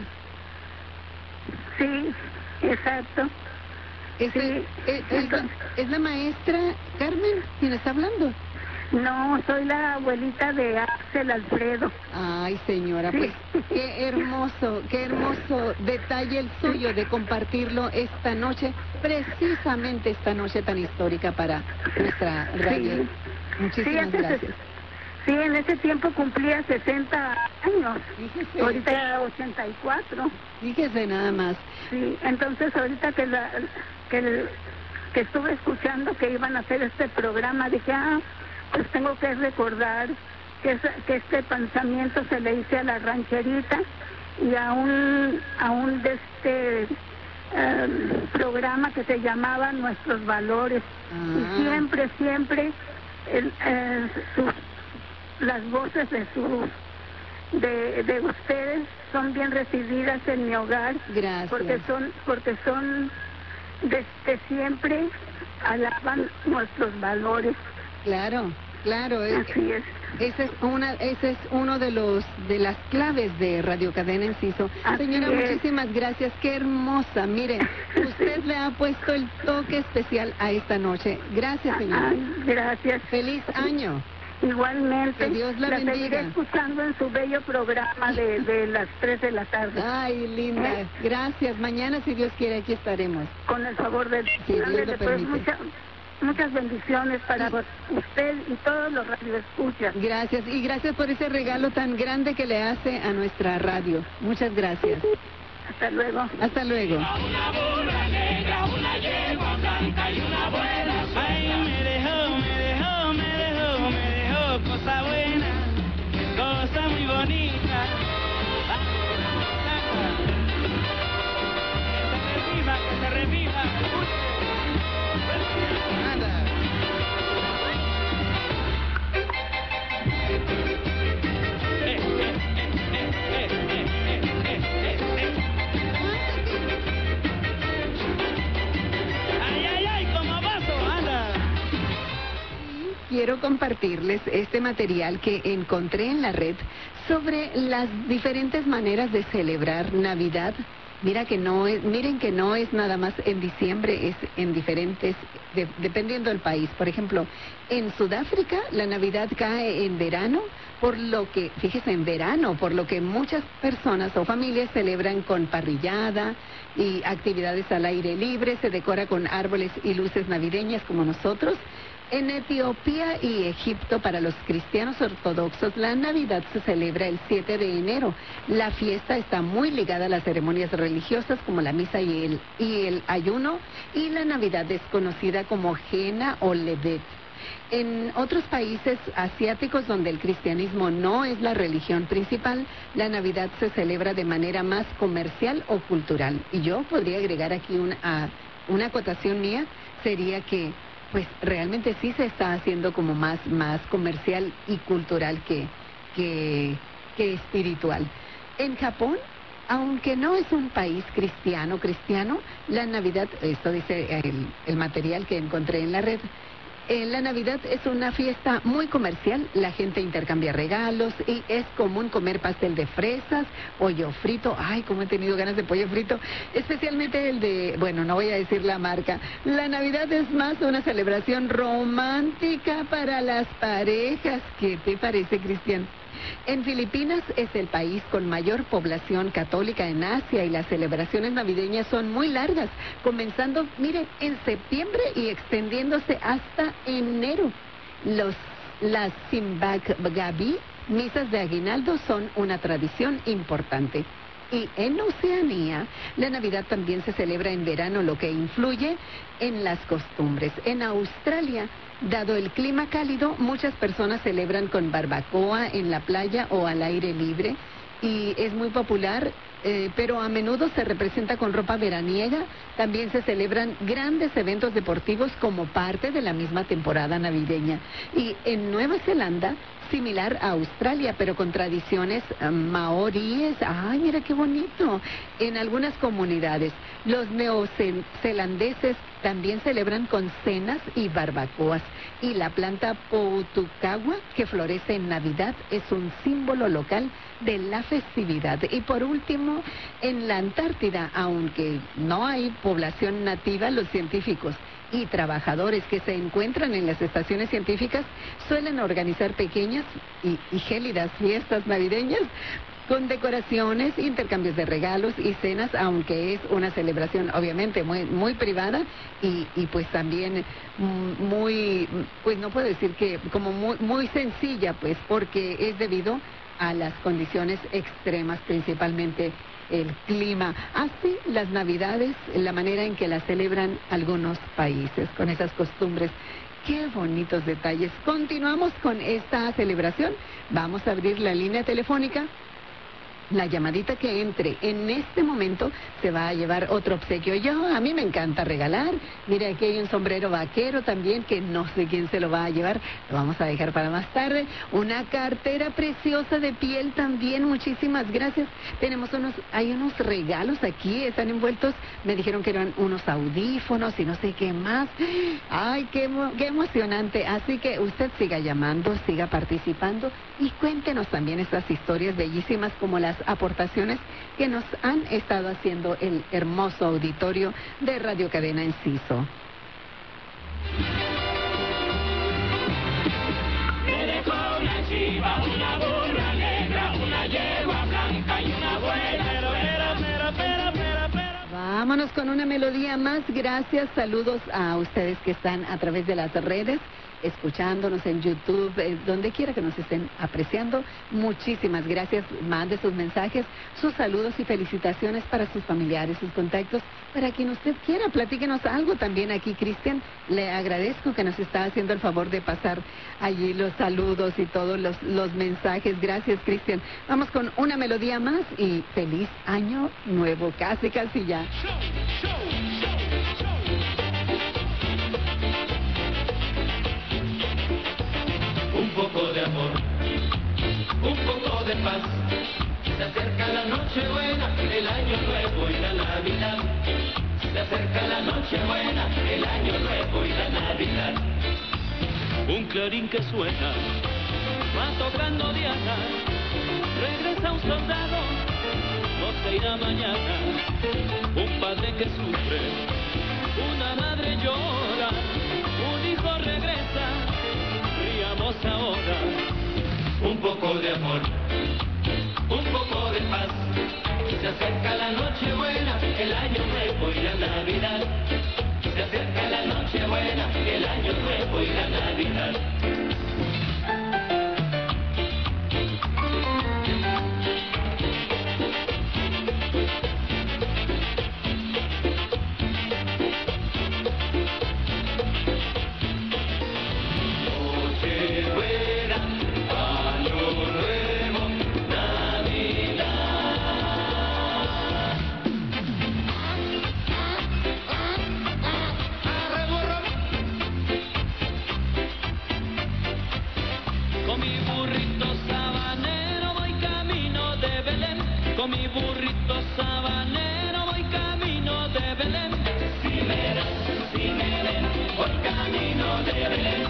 Sí, exacto. ¿Es la maestra Carmen quien está hablando? No, soy la abuelita de Axel Alfredo. Ay, señora, sí. Pues qué hermoso detalle el suyo de compartirlo esta noche, precisamente esta noche tan histórica para nuestra radio. Sí. Muchísimas gracias. Sí, en ese tiempo cumplía 60 años. Fíjese. Ahorita 84. Fíjese nada más. Sí, entonces ahorita que estuve escuchando que iban a hacer este programa, dije, pues tengo que recordar que este pensamiento se le hice a la rancherita y a un programa que se llamaba Nuestros Valores. Y siempre las voces de ustedes son bien recibidas en mi hogar. Gracias. Porque son siempre alaban nuestros valores. Claro. Así es. Ese es uno de las claves de Radio Cadena Enciso. Señora, muchísimas gracias. Qué hermosa. Mire, usted le ha puesto el toque especial a esta noche. Gracias, señora. Gracias. Feliz año. Igualmente. Que Dios la bendiga. Seguiré escuchando en su bello programa de las 3 de la tarde. Ay, linda. Gracias. Mañana, si Dios quiere, aquí estaremos. Con el favor de Dios. Si Dios lo permite. Muchas bendiciones para usted y todos los radioescuchas. Gracias, y gracias por ese regalo tan grande que le hace a nuestra radio. Muchas gracias. Hasta luego. Hasta luego. Una burra negra, una yegua blanca y una abuela. Ay, me dejó cosa buena, cosa muy bonita. Que se reviva. Quiero compartirles este material que encontré en la red sobre las diferentes maneras de celebrar Navidad. Miren que no es nada más en diciembre, es en diferentes, dependiendo del país. Por ejemplo, en Sudáfrica la Navidad cae en verano, por lo que muchas personas o familias celebran con parrillada y actividades al aire libre, se decora con árboles y luces navideñas como nosotros. En Etiopía y Egipto, para los cristianos ortodoxos, la Navidad se celebra el 7 de enero. La fiesta está muy ligada a las ceremonias religiosas como la misa y el ayuno, y la Navidad es conocida como Jena o Levet. En otros países asiáticos donde el cristianismo no es la religión principal, la Navidad se celebra de manera más comercial o cultural. Y yo podría agregar aquí una acotación mía, sería que pues realmente sí se está haciendo como más comercial y cultural que espiritual. En Japón, aunque no es un país cristiano, la Navidad, esto dice el material que encontré en la red, La Navidad es una fiesta muy comercial, la gente intercambia regalos y es común comer pastel de fresas, pollo frito, ay, cómo he tenido ganas de pollo frito, especialmente el de, bueno, no voy a decir la marca. La Navidad es más una celebración romántica para las parejas. ¿Qué te parece, Cristian? En Filipinas es el país con mayor población católica en Asia y las celebraciones navideñas son muy largas, comenzando, mire, en septiembre y extendiéndose hasta enero. Las Simbang Gabi, misas de aguinaldo, son una tradición importante. Y en Oceanía, la Navidad también se celebra en verano, lo que influye en las costumbres. En Australia, dado el clima cálido, muchas personas celebran con barbacoa en la playa o al aire libre y es muy popular, pero a menudo se representa con ropa veraniega. También se celebran grandes eventos deportivos como parte de la misma temporada navideña. Y en Nueva Zelanda, similar a Australia, pero con tradiciones maoríes. ¡Ay, mira qué bonito! En algunas comunidades, los neozelandeses también celebran con cenas y barbacoas. Y la planta Poutukawa, que florece en Navidad, es un símbolo local de la festividad. Y por último, en la Antártida, aunque no hay población nativa, los científicos y trabajadores que se encuentran en las estaciones científicas suelen organizar pequeñas y gélidas fiestas navideñas con decoraciones, intercambios de regalos y cenas, aunque es una celebración obviamente muy privada y pues también muy, pues no puedo decir que como muy sencilla, pues porque es debido a las condiciones extremas, principalmente el clima. Así las Navidades, la manera en que las celebran algunos países, con esas costumbres. Qué bonitos detalles. Continuamos con esta celebración. Vamos a abrir la línea telefónica. La llamadita que entre en este momento se va a llevar otro obsequio. A mí me encanta regalar. Mira, aquí hay un sombrero vaquero también que no sé quién se lo va a llevar. Lo vamos a dejar para más tarde. Una cartera preciosa de piel también. Muchísimas gracias. Hay unos regalos aquí, están envueltos. Me dijeron que eran unos audífonos y no sé qué más. Ay, qué emocionante. Así que usted siga llamando, siga participando y cuéntenos también estas historias bellísimas como las aportaciones que nos han estado haciendo el hermoso auditorio de Radio Cadena Enciso. Me dejó una chiva, una burra negra, una yegua blanca y una buena. Vámonos con una melodía más. Gracias, saludos a ustedes que están a través de las redes, escuchándonos en YouTube, donde quiera que nos estén apreciando. Muchísimas gracias. Mande sus mensajes, sus saludos y felicitaciones para sus familiares, sus contactos, para quien usted quiera. Platíquenos algo también aquí, Cristian. Le agradezco que nos está haciendo el favor de pasar allí los saludos y todos los mensajes. Gracias, Cristian. Vamos con una melodía más y feliz año nuevo. Casi ya. Un poco de amor, un poco de paz. Se acerca la noche buena, el año nuevo y la Navidad. Se acerca la noche buena, el año nuevo y la Navidad. Un clarín que suena, va tocando Diana. Regresa un soldado, no se irá mañana. Un padre que sufre, una madre llora. Un hijo regresa, riamos ahora. Un poco de amor, un poco de paz. Se acerca la noche buena, el año nuevo y la Navidad. Se acerca la noche buena, el año nuevo y la Navidad. Con mi burrito sabanero voy camino de Belén. Si me ven, voy camino de Belén.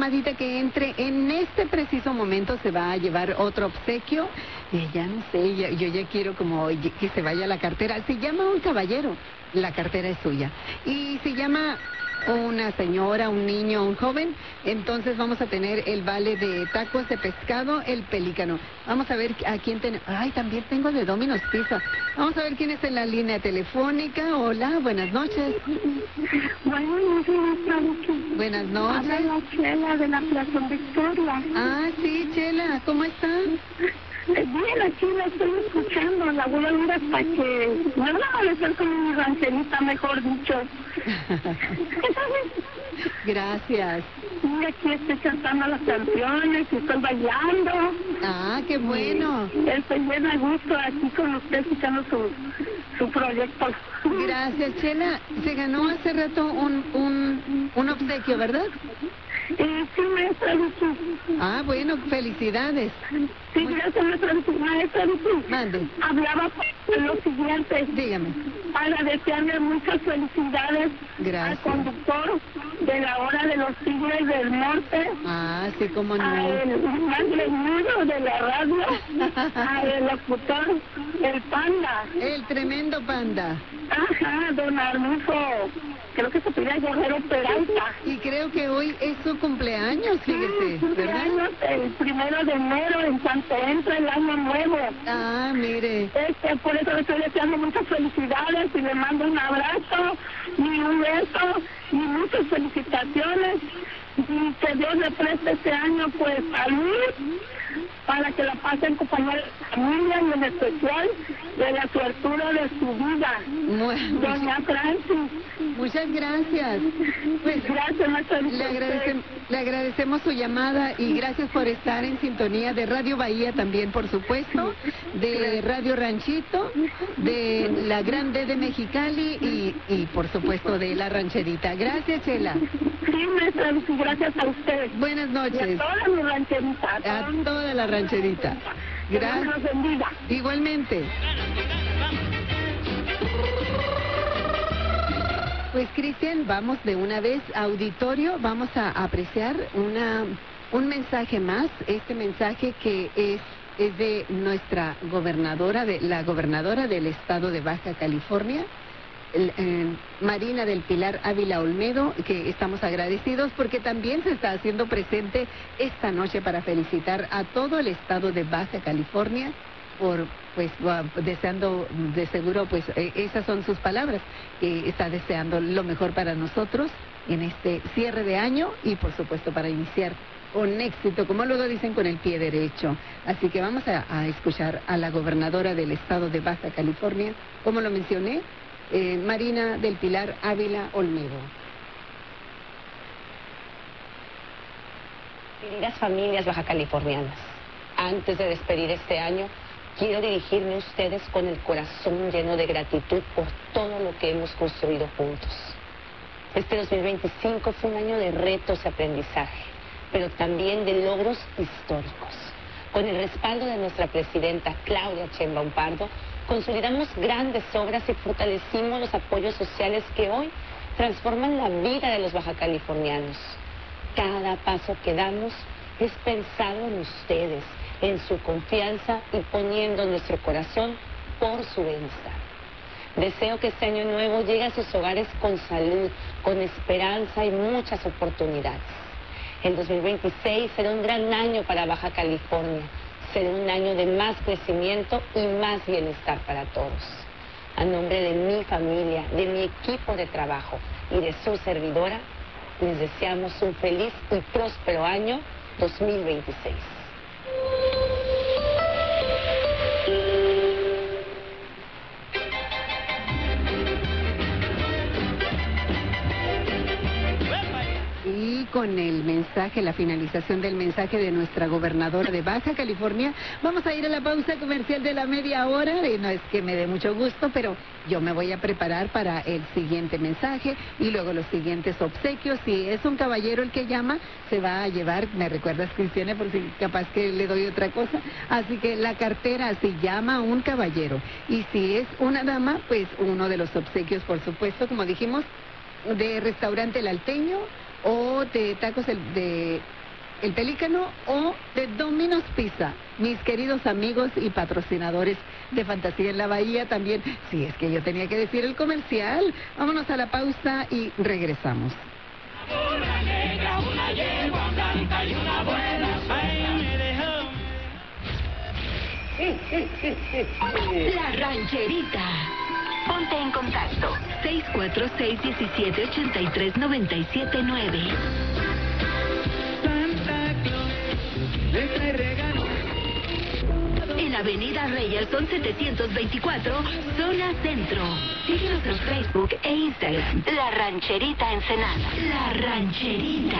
llamadita que entre en este preciso momento se va a llevar otro obsequio. Ya no sé, yo ya quiero como que se vaya la cartera. Se llama un caballero, la cartera es suya. Y se llama una señora, un niño, un joven, entonces vamos a tener el vale de tacos de pescado, el pelícano. Vamos a ver a quién tenemos. Ay, también tengo de Domino's Pizza. Vamos a ver quién es en la línea telefónica. Hola, buenas noches. Buenas noches. Habla la Chela de la Plaza Victoria. Ah, sí, Chela, ¿cómo estás? Bien, aquí la estoy escuchando, la voy a oír hasta que me va a molestar con mi rancherita, mejor dicho. Gracias. Y aquí estoy cantando las canciones y estoy bailando. Ah, qué bueno. Estoy bien a gusto aquí con usted escuchando su proyecto. Gracias, Chela. Se ganó hace rato un obsequio, ¿verdad? Sí, maestra Vicky. Ah, bueno, felicidades. Sí, gracias, maestra Vicky. Mande. Hablaba de lo siguiente. Dígame. Para desearle muchas felicidades al conductor de la Hora de los Tigres del Norte. Ah, sí, cómo no. Al más greñudo de la radio. Al locutor, el Panda. El tremendo Panda. Ajá, don Arnulfo. Creo que se pide Guerrero Peralta. Y creo que hoy es su cumpleaños, fíjese, ¿verdad? El 1 de enero, en cuanto entra el año nuevo. Ah, mire. Por eso le estoy deseando muchas felicidades y le mando un abrazo y un beso y muchas felicitaciones. Y que Dios le preste este año, pues, salud, para que la pase en compañía de la familia y en especial de la suertura de su vida. Doña Francis. Muchas gracias. Pues gracias, maestra. Le agradecemos su llamada y gracias por estar en sintonía de Radio Bahía también, por supuesto, de Radio Ranchito, de la Gran D de Mexicali y por supuesto de La Rancherita. Gracias, Chela. Sí, maestra, gracias a usted. Buenas noches. Y a toda mi rancherita. A toda la rancherita. Gracias. Igualmente. Pues Cristian, vamos de una vez a auditorio, vamos a apreciar un mensaje más, este mensaje que es de nuestra gobernadora, de la gobernadora del estado de Baja California, Marina del Pilar Ávila Olmedo, que estamos agradecidos porque también se está haciendo presente esta noche para felicitar a todo el estado de Baja California por, pues, deseando, de seguro, pues, esas son sus palabras, que está deseando lo mejor para nosotros en este cierre de año y, por supuesto, para iniciar con éxito, como luego dicen, con el pie derecho. Así que vamos a escuchar a la gobernadora del estado de Baja California, como lo mencioné, Marina del Pilar Ávila Olmedo. Queridas familias bajacalifornianas, antes de despedir este año, quiero dirigirme a ustedes con el corazón lleno de gratitud por todo lo que hemos construido juntos. Este 2025 fue un año de retos y aprendizaje, pero también de logros históricos. Con el respaldo de nuestra presidenta Claudia Sheinbaum Pardo, consolidamos grandes obras y fortalecimos los apoyos sociales que hoy transforman la vida de los bajacalifornianos. Cada paso que damos es pensado en ustedes, en su confianza y poniendo nuestro corazón por su bienestar. Deseo que este año nuevo llegue a sus hogares con salud, con esperanza y muchas oportunidades. El 2026 será un gran año para Baja California. Será un año de más crecimiento y más bienestar para todos. A nombre de mi familia, de mi equipo de trabajo y de su servidora, les deseamos un feliz y próspero año 2026. Y con el mensaje, la finalización del mensaje de nuestra gobernadora de Baja California, vamos a ir a la pausa comercial de la media hora. Y no es que me dé mucho gusto, pero yo me voy a preparar para el siguiente mensaje y luego los siguientes obsequios. Si es un caballero el que llama, se va a llevar, me recuerdas, Cristiana, por si capaz que le doy otra cosa. Así que la cartera, si llama un caballero. Y si es una dama, pues uno de los obsequios, por supuesto, como dijimos, de Restaurante El Alteño, o de tacos de El Pelícano o de Domino's Pizza? Mis queridos amigos y patrocinadores de Fantasía en la Bahía también. Sí, es que yo tenía que decir el comercial. Vámonos a la pausa y regresamos. Una negra, una yegua blanca y una buena me dejó. La Rancherita. Ponte en contacto. 646-1783-979. Santa Claus le trae regalo. En Avenida Reyerson 724, zona centro. Síguenos en Facebook e Instagram. La Rancherita Ensenada. La Rancherita.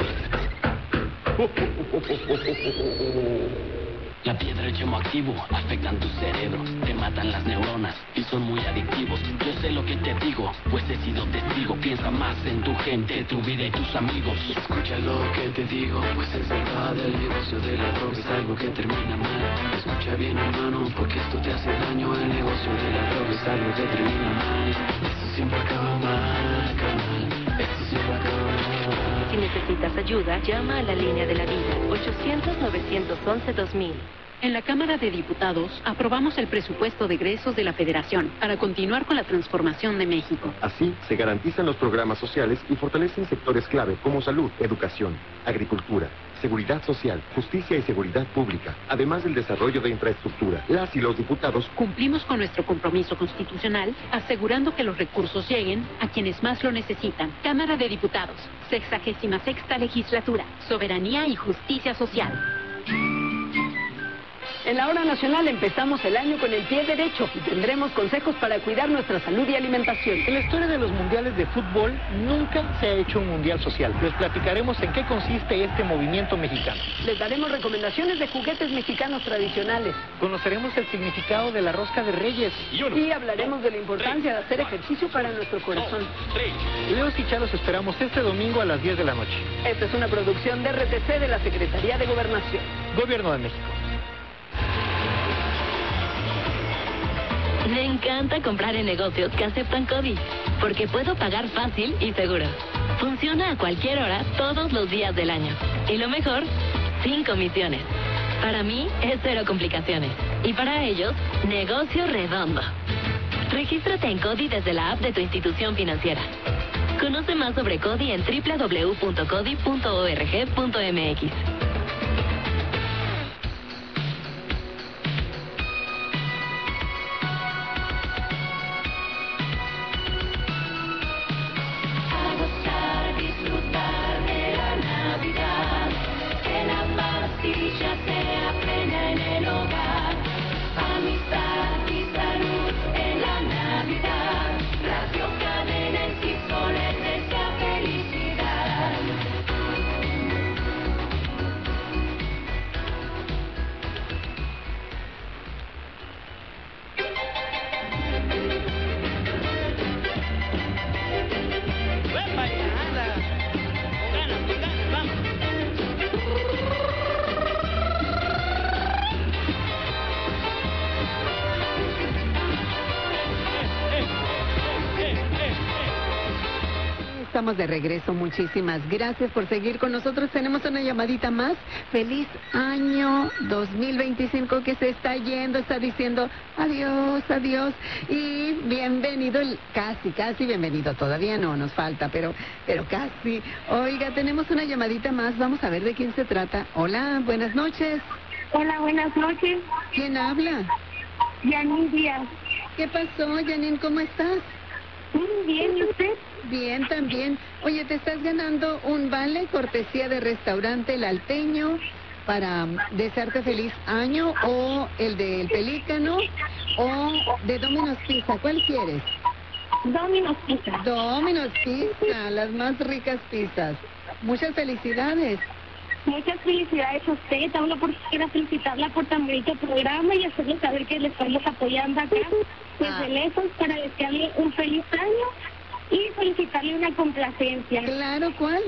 La piedra y el yemo activo afectan tu cerebro, te matan las neuronas y son muy adictivos. Yo sé lo que te digo, pues he sido testigo. Piensa más en tu gente, tu vida y tus amigos. Escucha lo que te digo, pues es verdad. El negocio de la droga es algo que termina mal. Escucha bien, hermano, porque esto te hace daño. El negocio de la droga es algo que termina mal. Esto siempre acaba mal, carnal. Esto siempre acaba mal. Si necesitas ayuda, llama a la línea de la vida. 800-911-2000. En la Cámara de Diputados aprobamos el presupuesto de egresos de la Federación para continuar con la transformación de México. Así se garantizan los programas sociales y fortalecen sectores clave como salud, educación, agricultura, seguridad social, justicia y seguridad pública, además del desarrollo de infraestructura. Las y los diputados cumplimos con nuestro compromiso constitucional, asegurando que los recursos lleguen a quienes más lo necesitan. Cámara de Diputados, 66ª Legislatura, Soberanía y Justicia Social. En la Hora Nacional empezamos el año con el pie derecho y tendremos consejos para cuidar nuestra salud y alimentación. En la historia de los mundiales de fútbol nunca se ha hecho un mundial social. Les platicaremos en qué consiste este movimiento mexicano. Les daremos recomendaciones de juguetes mexicanos tradicionales. Conoceremos el significado de la rosca de Reyes. Y hablaremos de la importancia de hacer ejercicio para nuestro corazón. Leos y Chalos esperamos este domingo a las 10 de la noche. Esta es una producción de RTC de la Secretaría de Gobernación. Gobierno de México. Me encanta comprar en negocios que aceptan CODI, porque puedo pagar fácil y seguro. Funciona a cualquier hora, todos los días del año. Y lo mejor, sin comisiones. Para mí es cero complicaciones. Y para ellos, negocio redondo. Regístrate en CODI desde la app de tu institución financiera. Conoce más sobre CODI en www.codi.org.mx. Estamos de regreso, muchísimas gracias por seguir con nosotros. Tenemos una llamadita más. Feliz año 2025 que se está yendo, está diciendo adiós, adiós y bienvenido, casi bienvenido, todavía no, nos falta, pero casi. Oiga, tenemos una llamadita más, vamos a ver de quién se trata. Hola, buenas noches. Hola, buenas noches. ¿Quién habla? Janine Díaz. ¿Qué pasó, Janine? ¿Cómo estás? Bien, ¿y usted? Bien, también. Oye, te estás ganando un vale cortesía de restaurante El Alteño para desearte feliz año, o el del Pelícano, o de Domino's Pizza. ¿Cuál quieres? Domino's Pizza. Domino's Pizza, las más ricas pizzas. Muchas felicidades. Muchas felicidades a usted. Hablo por quisiera felicitarla por tan bonito programa y hacerle saber que le estamos apoyando acá desde lejos para desearle un feliz año y solicitarle una complacencia. Claro, ¿cuál?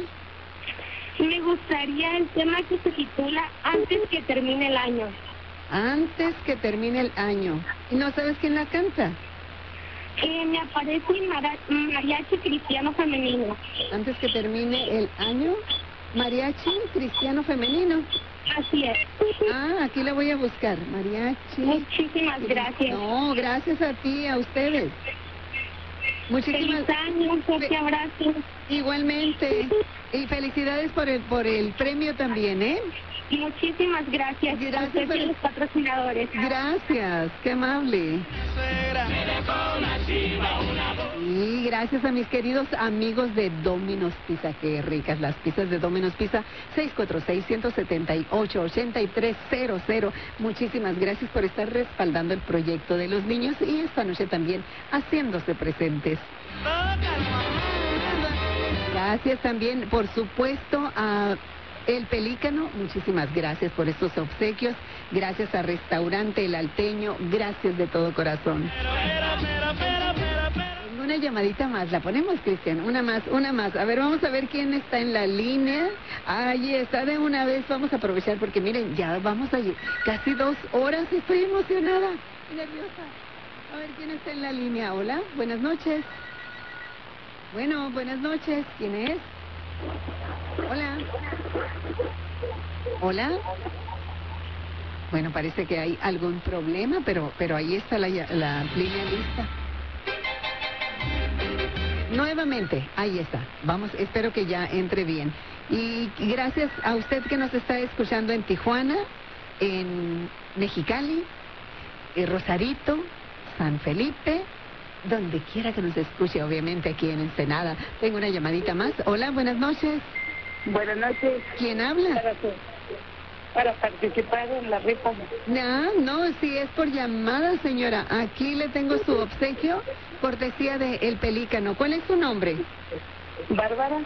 Me gustaría el tema que se titula Antes que termine el año. Antes que termine el año. ¿Y no sabes quién la canta? Me aparece mariachi cristiano femenino. Antes que termine el año. Mariachi cristiano femenino. Así es. Ah, aquí la voy a buscar. Mariachi. Muchísimas gracias. No, gracias a ti, a ustedes. Muchísimas Feliz año, un fuerte abrazo. Igualmente. Y felicidades por el premio también, ¿eh? Muchísimas gracias. Gracias a los patrocinadores. Gracias, qué amable. Y gracias a mis queridos amigos de Domino's Pizza, qué ricas las pizzas de Domino's Pizza, 646-178-8300. Muchísimas gracias por estar respaldando el proyecto de los niños y esta noche también haciéndose presentes. Gracias también, por supuesto, a El Pelícano. Muchísimas gracias por estos obsequios. Gracias a Restaurante El Alteño. Gracias de todo corazón. Tengo una llamadita más. La ponemos, Cristian. Una más. A ver, vamos a ver quién está en la línea. Ahí está de una vez. Vamos a aprovechar porque miren, ya vamos a casi 2 horas. Estoy emocionada y nerviosa. A ver quién está en la línea. Hola, buenas noches. Bueno, buenas noches. ¿Quién es? Hola. Hola. Bueno, parece que hay algún problema, pero ahí está la línea lista. Nuevamente, ahí está. Vamos, espero que ya entre bien. Y gracias a usted que nos está escuchando en Tijuana, en Mexicali, Rosarito, San Felipe, donde quiera que nos escuche, obviamente aquí en Ensenada. Tengo una llamadita más. Hola, buenas noches. Buenas noches. ¿Quién habla? Para participar en la rifa. No, si es por llamada, señora. Aquí le tengo su obsequio, cortesía de El Pelícano. ¿Cuál es su nombre? Bárbara.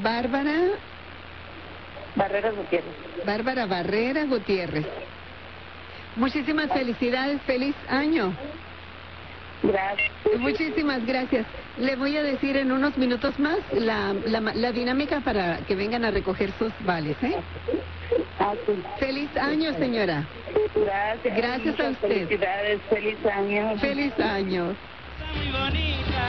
Barrera Gutiérrez. Bárbara Barrera Gutiérrez. Muchísimas felicidades, feliz año. Gracias. Muchísimas gracias. Le voy a decir en unos minutos más la dinámica para que vengan a recoger sus vales, ¿eh? Feliz año, señora. Gracias. Gracias a usted. Felicidades, feliz año. Feliz año. Muy bonita.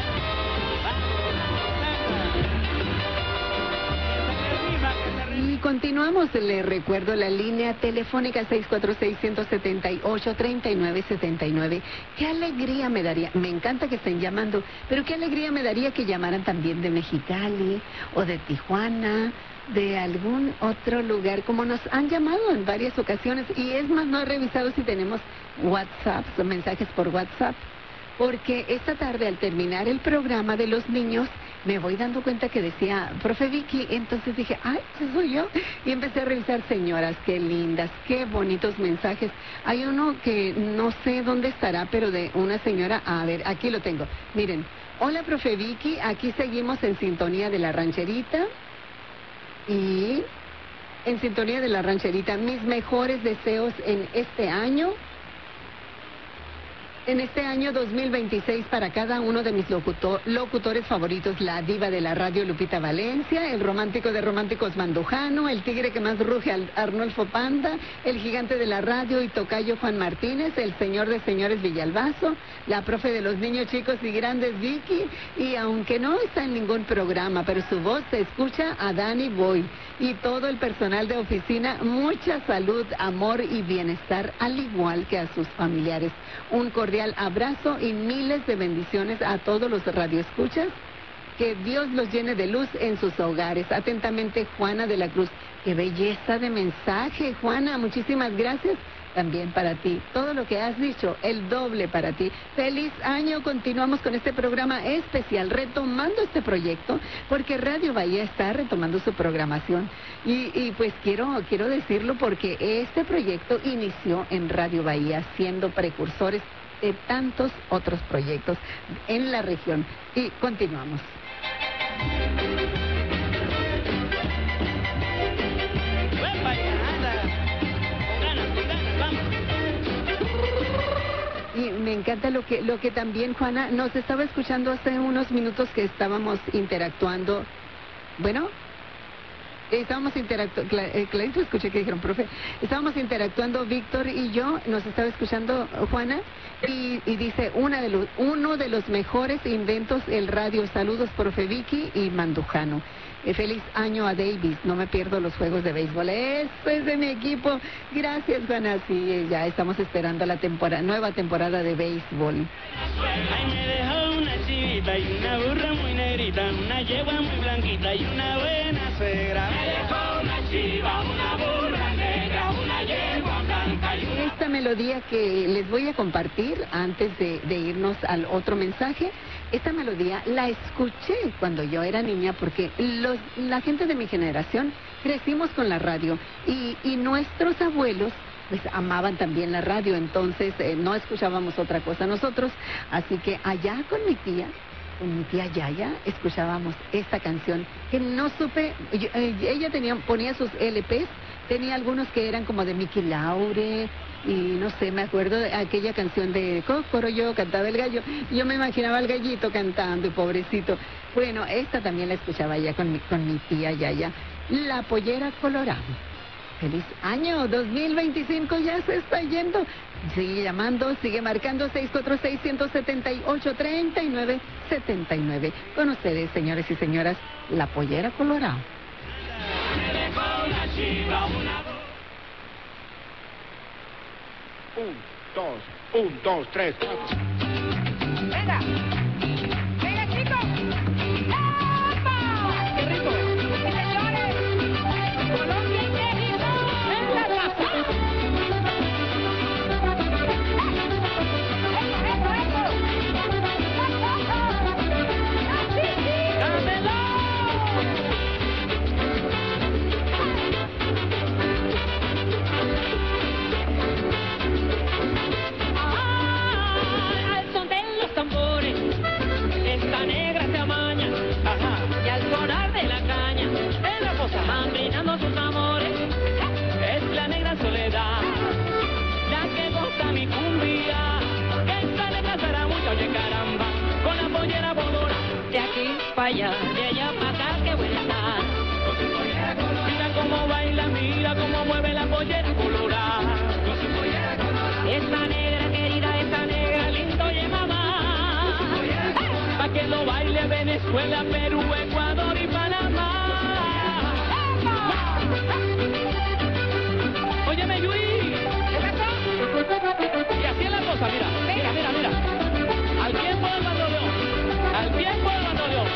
Y continuamos, le recuerdo la línea telefónica 646-178-3979. Qué alegría me daría, me encanta que estén llamando, pero qué alegría me daría que llamaran también de Mexicali o de Tijuana, de algún otro lugar, como nos han llamado en varias ocasiones. Y es más, no he revisado si tenemos WhatsApp, mensajes por WhatsApp, porque esta tarde al terminar el programa de los niños me voy dando cuenta que decía profe Vicky, entonces dije, ay, ese soy yo, y empecé a revisar. Señoras, qué lindas, qué bonitos mensajes. Hay uno que no sé dónde estará, pero de una señora, a ver, aquí lo tengo. Miren, hola profe Vicky, aquí seguimos en sintonía de La Rancherita, y en sintonía de La Rancherita, mis mejores deseos en este año 2026 para cada uno de mis locutores favoritos, la diva de la radio Lupita Valencia, el romántico de románticos Mandujano, el tigre que más ruge Arnolfo Panda, el gigante de la radio y tocayo Juan Martínez, el señor de señores Villalbazo, la profe de los niños chicos y grandes Vicky, y aunque no está en ningún programa, pero su voz se escucha, a Dani Boy y todo el personal de oficina, mucha salud, amor y bienestar, al igual que a sus familiares. Un cordial abrazo y miles de bendiciones a todos los radioescuchas. Que Dios los llene de luz en sus hogares. Atentamente, Juana de la Cruz. Qué belleza de mensaje, Juana. Muchísimas gracias. También para ti. Todo lo que has dicho, el doble para ti. Feliz año. Continuamos con este programa especial, retomando este proyecto, porque Radio Bahía está retomando su programación. Y pues quiero decirlo porque este proyecto inició en Radio Bahía, siendo precursores de tantos otros proyectos en la región. Y continuamos. Y me encanta lo que también, Juana, nos estaba escuchando hace unos minutos que estábamos interactuando. Bueno, estábamos interactuando, clarito escuché que dijeron, profe, estábamos interactuando Víctor y yo, nos estaba escuchando Juana, y dice, uno de los mejores inventos, el radio. Saludos, profe Vicky y Mandujano. Feliz año a Davis, no me pierdo los juegos de béisbol. Eso es de mi equipo. Gracias, Juana. Sí, ya estamos esperando la nueva temporada de béisbol. Ay, me dejó una chivita y una burra muy negrita, una yegua muy blanquita y una buena suegra. Me dejó una chiva, una burra negra, una yegua blanca y una... Esta melodía que les voy a compartir antes de irnos al otro mensaje, esta melodía la escuché cuando yo era niña porque la gente de mi generación crecimos con la radio y nuestros abuelos pues amaban también la radio, entonces no escuchábamos otra cosa nosotros, así que allá con mi tía Yaya, escuchábamos esta canción que no supe, ella ponía sus LPs, tenía algunos que eran como de Mickey Laure y no sé, me acuerdo de aquella canción de Cócoro, yo cantaba el gallo, yo me imaginaba al gallito cantando y pobrecito. Bueno, esta también la escuchaba ya con mi tía Yaya, La Pollera Colorada. ¡Feliz año 2025! Ya se está yendo. Sigue llamando, sigue marcando 646-178-3979. Con ustedes, señores y señoras, La Pollera Colorada. Un, dos, tres, cuatro. ¡Venga! ¡Venga, chicos! ¡Epa! ¡Qué rico! ¡Señores! ¡Colombia y México! ¡En la casa! Esta negra se amaña, ajá, y al sonar de la caña, en la fosa van brindando sus amores. Es la negra soledad, la que goza mi cumbia, que esta negra será mucho, oye caramba, con la pollera bolora, de aquí para allá, de allá para acá, qué buena está. Mira cómo baila, mira cómo mueve la pollera colorada. Esta negra querida, esta negra lindo, oye mamá. Que lo baile Venezuela, Perú, Ecuador y Panamá. Óyeme, Yui. Y así es la cosa, mira. Mira. Al tiempo del bandoneón. Al tiempo del bandoneón.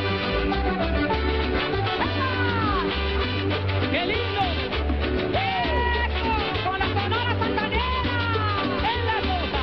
¡Qué lindo! ¡Con la Sonora Santanera! ¡Es la cosa!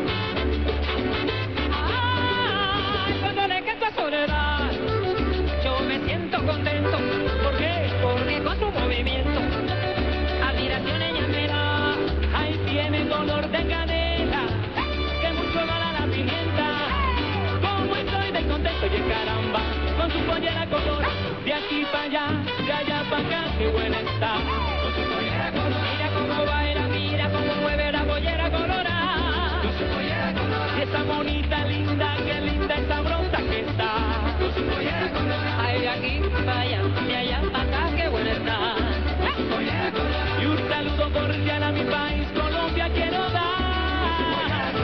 Soledad, yo me siento contento. ¿Por qué? Porque con su movimiento admiración ella me da. Ahí tiene dolor de canela que mucho vale la pimienta. Como estoy de contento, oye caramba, con su pollera color, de aquí para allá, de allá para acá, qué buena está. Con su pollera color, mira cómo baila, mira cómo mueve la pollera colorada. Con su pollera color, esa bonita linda, qué linda esa bronza que está. Ay, de aquí para allá, de allá para acá, qué buena está. Y un saludo cordial a mi país, Colombia, quiero dar.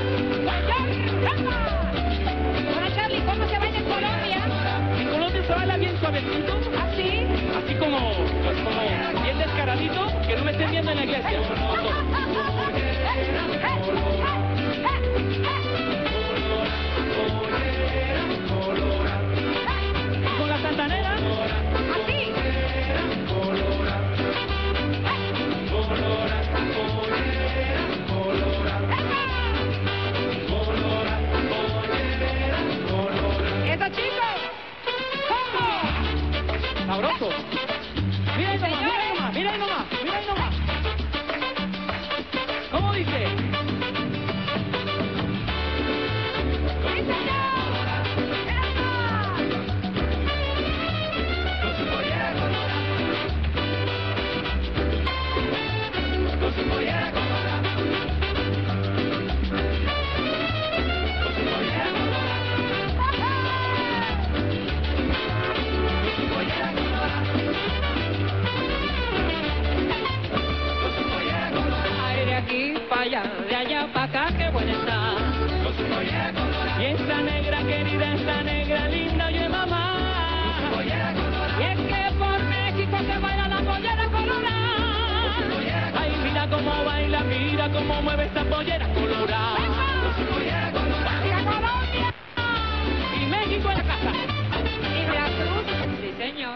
Hola, Charlie, ¿cómo se baila en Colombia? En Colombia se baila bien suavecito. ¿Así? Así como bien descaradito, que no me estén viendo en la iglesia. Con la Santanera, así. ¡Eso, chicos! ¿Cómo? ¡Sabroso! Mira ahí nomás, mira ahí nomás. ¿Cómo dice? allá, de allá para acá, qué buena está. Y esta negra querida, esta negra linda, oye mamá. Y es que por México se baila la pollera colorada. Ay, mira cómo baila, mira cómo mueve esta pollera colorada. Y México en la casa. Y Veracruz, sí señor.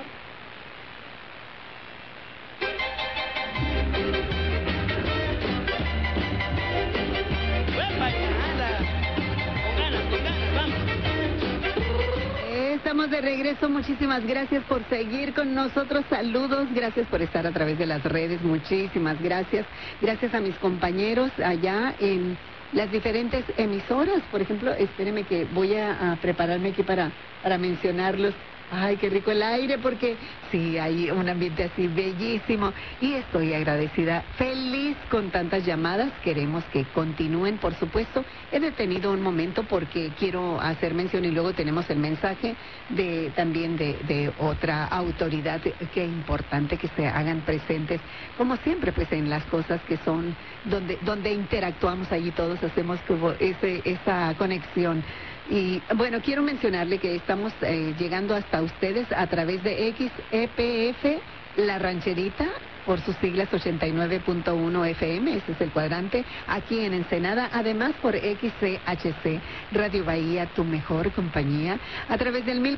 Estamos de regreso, muchísimas gracias por seguir con nosotros, saludos, gracias por estar a través de las redes, muchísimas gracias, gracias a mis compañeros allá en las diferentes emisoras, por ejemplo, espéreme que voy a prepararme aquí para mencionarlos. Ay, qué rico el aire, porque sí, hay un ambiente así bellísimo y estoy agradecida, feliz con tantas llamadas, queremos que continúen, por supuesto. He detenido un momento porque quiero hacer mención y luego tenemos el mensaje también de otra autoridad, que es importante que se hagan presentes, como siempre, pues en las cosas que son, donde interactuamos allí todos, hacemos como esa conexión. Y bueno, quiero mencionarle que estamos llegando hasta ustedes a través de XEPF La Rancherita, por sus siglas 89.1 FM, ese es el cuadrante, aquí en Ensenada, además por XCHC, Radio Bahía, tu mejor compañía, a través del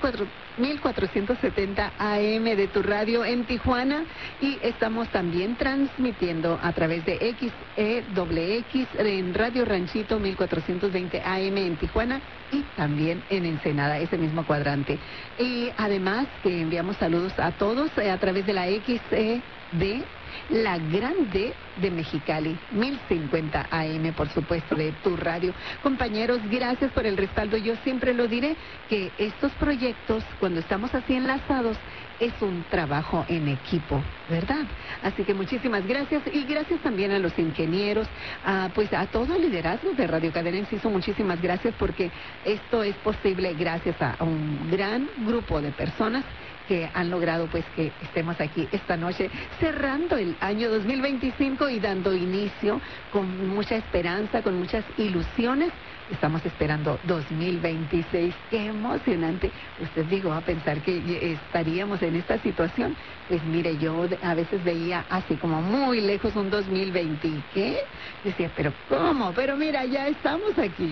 1470 AM de tu radio en Tijuana, y estamos también transmitiendo a través de XEWX en Radio Ranchito 1420 AM en Tijuana y también en Ensenada, ese mismo cuadrante. Y además que enviamos saludos a todos a través de la XE de La Grande de Mexicali, 1050 AM, por supuesto, de tu radio. Compañeros, gracias por el respaldo. Yo siempre lo diré, que estos proyectos, cuando estamos así enlazados, es un trabajo en equipo, ¿verdad? Así que muchísimas gracias, y gracias también a los ingenieros, pues a todo el liderazgo de Radio Cadena Enciso, muchísimas gracias, porque esto es posible gracias a un gran grupo de personas que han logrado pues que estemos aquí esta noche cerrando el año 2025 y dando inicio con mucha esperanza, con muchas ilusiones. Estamos esperando 2026, qué emocionante. Usted llegó a pensar que estaríamos en esta situación. Pues mire, yo a veces veía así como muy lejos un 2020, ¿qué? Decía, pero ¿cómo? Pero mira, ya estamos aquí.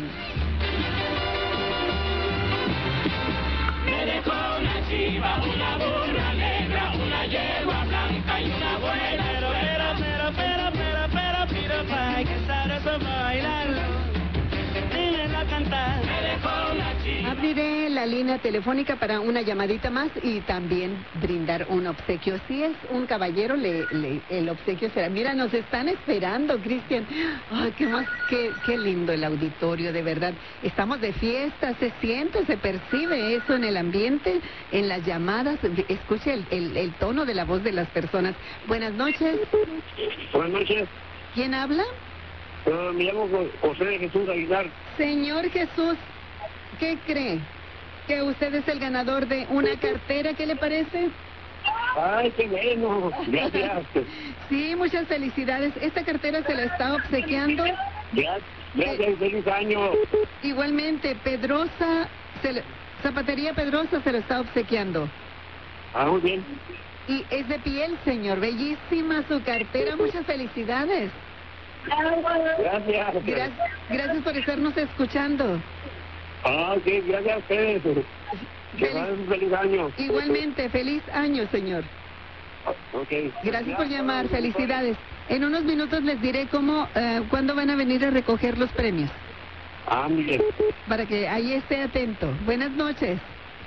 Me dejó una chiva, una burra negra, una yegua blanca y una buena. Pero, que sabroso bailarlo. Dímelo a cantar. Me dejó una chiva. Abriré la línea telefónica para una llamadita más y también brindar un obsequio. Si es un caballero, el obsequio será. Mira, nos están esperando, Cristian. Ay, qué lindo el auditorio, de verdad. Estamos de fiesta, se siente, se percibe eso en el ambiente, en las llamadas. Escuche el tono de la voz de las personas. Buenas noches. Buenas noches. ¿Quién habla? Me llamo José de Jesús Aguilar. Señor Jesús, ¿qué cree? ¿Que usted es el ganador de una cartera? ¿Qué le parece? Ay, qué bueno. Gracias. Sí, muchas felicidades. Esta cartera se la está obsequiando. Gracias, feliz año. Igualmente, Pedrosa, Zapatería Pedrosa se lo está obsequiando. Muy bien. Y es de piel, señor. Bellísima su cartera. Muchas felicidades. Gracias. Gracias por estarnos escuchando. Sí, gracias a ustedes. Feliz año. Igualmente, feliz año, señor. Okay. Gracias por llamar, felicidades. En unos minutos les diré cuándo van a venir a recoger los premios. Bien. Para que ahí esté atento. Buenas noches.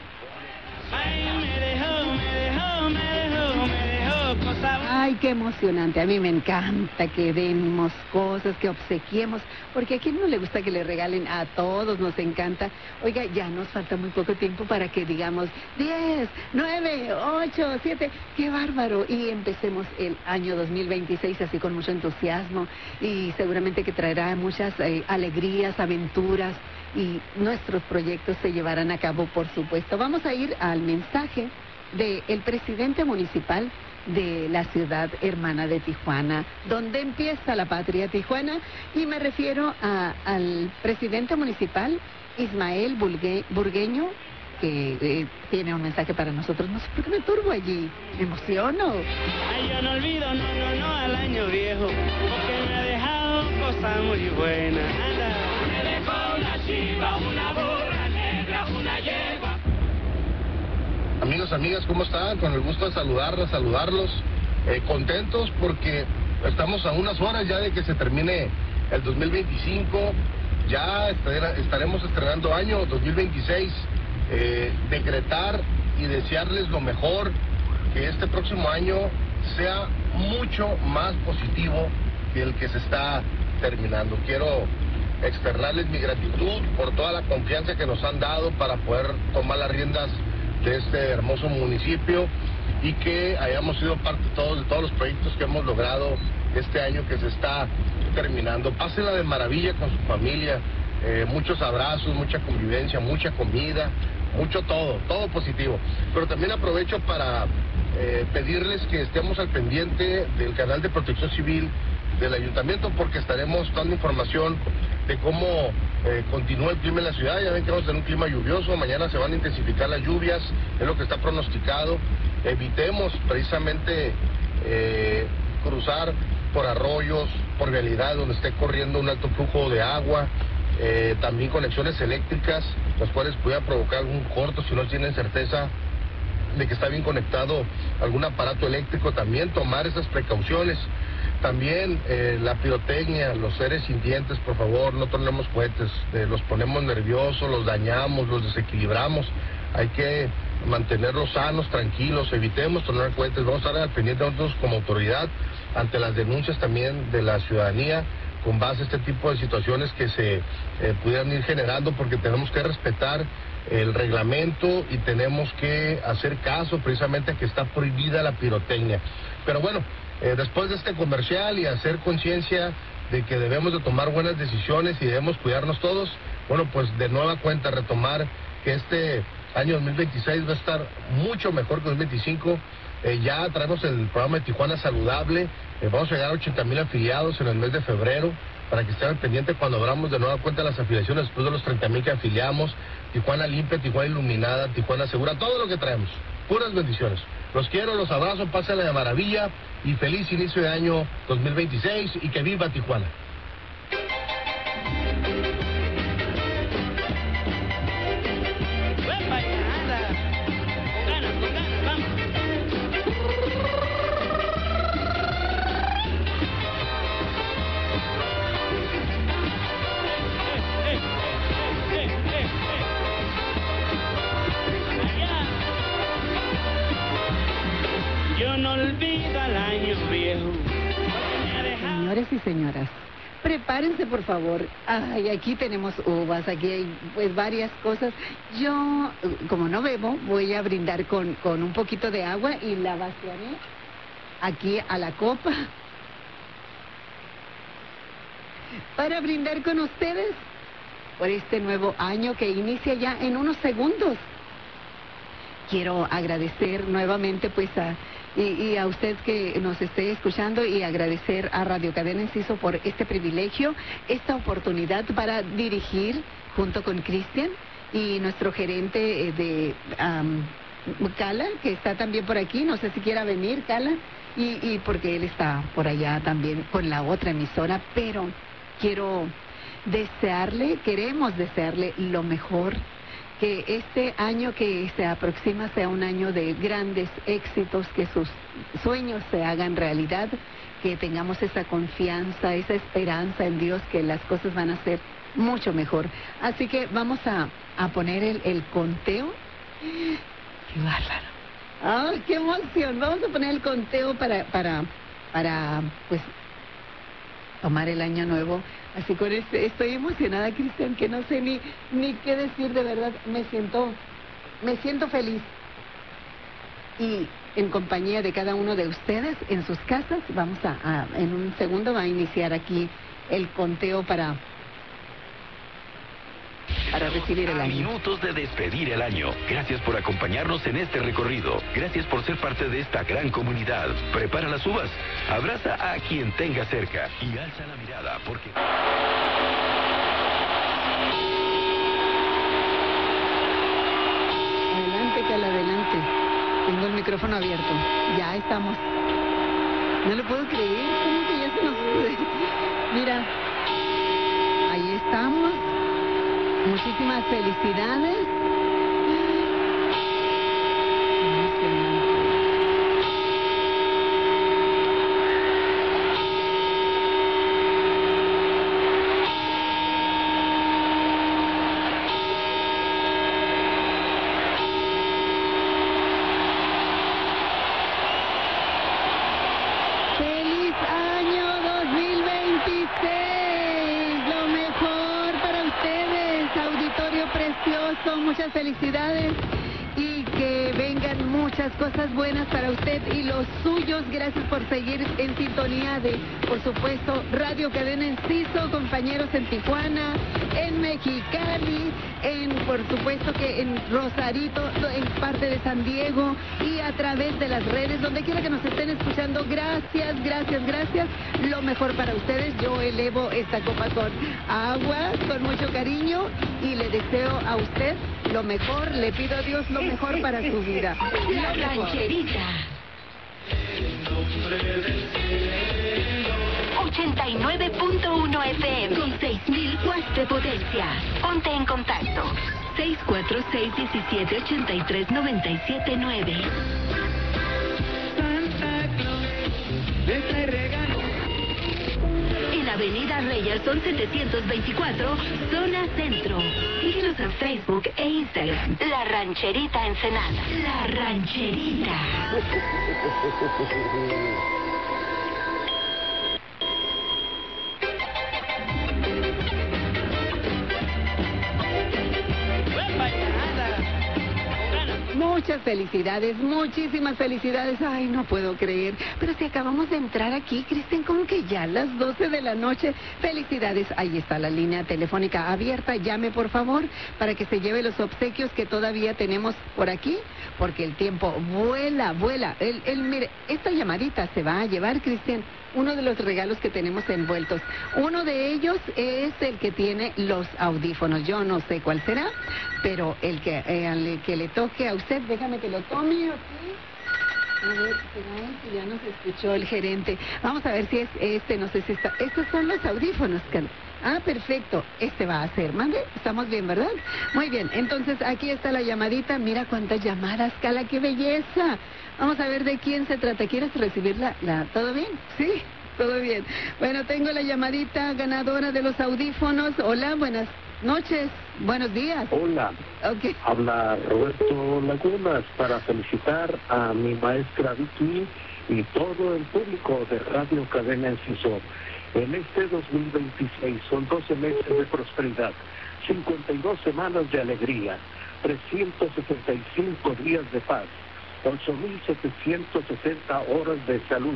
Ay, qué emocionante. A mí me encanta que demos cosas, que obsequiemos, porque a quién no le gusta que le regalen, a todos nos encanta. Oiga, ya nos falta muy poco tiempo para que digamos 10, 9, 8, 7, qué bárbaro. Y empecemos el año 2026 así con mucho entusiasmo y seguramente que traerá muchas alegrías, aventuras, y nuestros proyectos se llevarán a cabo, por supuesto. Vamos a ir al mensaje del presidente municipal de la ciudad hermana de Tijuana, donde empieza la patria Tijuana, y me refiero al presidente municipal, Ismael Burgueño, que tiene un mensaje para nosotros. No sé por qué me turbo allí, me emociono. Ay, yo no olvido, no, al año viejo, porque me ha dejado cosas muy buenas. Anda. Me dejó una chiva, una burra negra, una yegua. Amigos, amigas, ¿cómo están? Con el gusto de saludarlos. Contentos porque estamos a unas horas ya de que se termine el 2025. Ya estaremos estrenando año 2026. Decretar y desearles lo mejor, que este próximo año sea mucho más positivo que el que se está terminando. Quiero externarles mi gratitud por toda la confianza que nos han dado para poder tomar las riendas de este hermoso municipio, y que hayamos sido parte de todos los proyectos que hemos logrado este año que se está terminando. Pásenla de maravilla con su familia, muchos abrazos, mucha convivencia, mucha comida, mucho todo positivo. Pero también aprovecho para pedirles que estemos al pendiente del canal de Protección Civil del Ayuntamiento, porque estaremos dando información de cómo continúa el clima en la ciudad. Ya ven que vamos a tener un clima lluvioso, mañana se van a intensificar las lluvias, es lo que está pronosticado. Evitemos precisamente cruzar por arroyos, por vialidad donde esté corriendo un alto flujo de agua. También conexiones eléctricas, las cuales pueda provocar algún corto si no tienen certeza de que está bien conectado algún aparato eléctrico. También tomar esas precauciones. También la pirotecnia, los seres sintientes, por favor, no tronemos cohetes, los ponemos nerviosos, los dañamos, los desequilibramos. Hay que mantenerlos sanos, tranquilos, evitemos tronar cohetes. Vamos a estar al pendiente nosotros como autoridad ante las denuncias también de la ciudadanía con base a este tipo de situaciones que se pudieran ir generando, porque tenemos que respetar el reglamento y tenemos que hacer caso precisamente a que está prohibida la pirotecnia. Pero bueno, después de este comercial y hacer conciencia de que debemos de tomar buenas decisiones y debemos cuidarnos todos, bueno, pues de nueva cuenta retomar que este año 2026 va a estar mucho mejor que 2025. Ya traemos el programa de Tijuana Saludable. Vamos a llegar a 80,000 afiliados en el mes de febrero, para que estén al pendiente cuando abramos de nueva cuenta las afiliaciones después de los 30,000 que afiliamos. Tijuana limpia, Tijuana iluminada, Tijuana segura, todo lo que traemos. Puras bendiciones. Los quiero, los abrazo, pásenla de maravilla y feliz inicio de año 2026 y que viva Tijuana. Señores y señoras, prepárense por favor. Ay, aquí tenemos uvas, aquí hay pues varias cosas. Yo, como no bebo, voy a brindar con un poquito de agua y la vaciaré aquí a la copa para brindar con ustedes por este nuevo año que inicia ya en unos segundos. Quiero agradecer nuevamente pues y a usted que nos esté escuchando, y agradecer a Radio Cadena Enciso por este privilegio, esta oportunidad para dirigir junto con Cristian y nuestro gerente de Cala, que está también por aquí. No sé si quiera venir, Cala, y porque él está por allá también con la otra emisora, pero queremos desearle lo mejor, que este año que se aproxima sea un año de grandes éxitos, que sus sueños se hagan realidad, que tengamos esa confianza, esa esperanza en Dios, que las cosas van a ser mucho mejor. Así que vamos a poner el conteo. ¡Qué bárbaro! ¡Ah, qué emoción! Vamos a poner el conteo para pues tomar el año nuevo. Así con estoy emocionada, Cristian, que no sé ni qué decir, de verdad. Me siento feliz. Y en compañía de cada uno de ustedes en sus casas, vamos en un segundo va a iniciar aquí el conteo para para recibir el año. Minutos de despedir el año. Gracias por acompañarnos en este recorrido. Gracias por ser parte de esta gran comunidad. Prepara las uvas, abraza a quien tenga cerca y alza la mirada porque... Adelante, Cala, adelante. Tengo el micrófono abierto. Ya estamos. No lo puedo creer. ¿Cómo que ya se nos... Mira, ahí estamos. Muchísimas felicidades. Muchas felicidades y que vengan muchas cosas buenas para usted y los suyos. Gracias por seguir en sintonía de, por supuesto, Radio Cadena Enciso, compañeros en Tijuana, en Mexicali, por supuesto que en Rosarito, en parte de San Diego y a través de las redes, donde quiera que nos estén escuchando. Gracias, gracias, gracias. Lo mejor para ustedes. Yo elevo esta copa con agua, con mucho cariño y le deseo a usted lo mejor. Le pido a Dios lo mejor para su vida. La rancherita. 89.1 FM con 6.000 watts de potencia. Ponte en contacto. 646-1783-979. En Avenida Reyerson 724, zona centro. Síguenos en Facebook e Instagram. La Rancherita Ensenada. La Rancherita. Muchas felicidades, muchísimas felicidades. Ay, no puedo creer. Pero si acabamos de entrar aquí, Cristian, como que ya a las 12 de la noche. Felicidades. Ahí está la línea telefónica abierta. Llame, por favor, para que se lleve los obsequios que todavía tenemos por aquí, porque el tiempo vuela, vuela. Mire, esta llamadita se va a llevar, Cristian, uno de los regalos que tenemos envueltos. Uno de ellos es el que tiene los audífonos. Yo no sé cuál será, pero el que le toque a usted, déjame que lo tome aquí. A ver, será este, ya nos escuchó el gerente. Vamos a ver si es este, no sé si está. Estos son los audífonos, Carlos. Ah, perfecto. Este va a ser. Mande, estamos bien, ¿verdad? Muy bien. Entonces, aquí está la llamadita. Mira cuántas llamadas, Cala, qué belleza. Vamos a ver de quién se trata. ¿Quieres recibirla? ¿Todo bien? Sí, todo bien. Bueno, tengo la llamadita ganadora de los audífonos. Hola, buenas noches. Buenos días. Hola. Okay. Habla Roberto Lagunas para felicitar a mi maestra Vicky y todo el público de Radio Cadena Enciso. En este 2026 son 12 meses de prosperidad, 52 semanas de alegría, 365 días de paz, 8.760 horas de salud,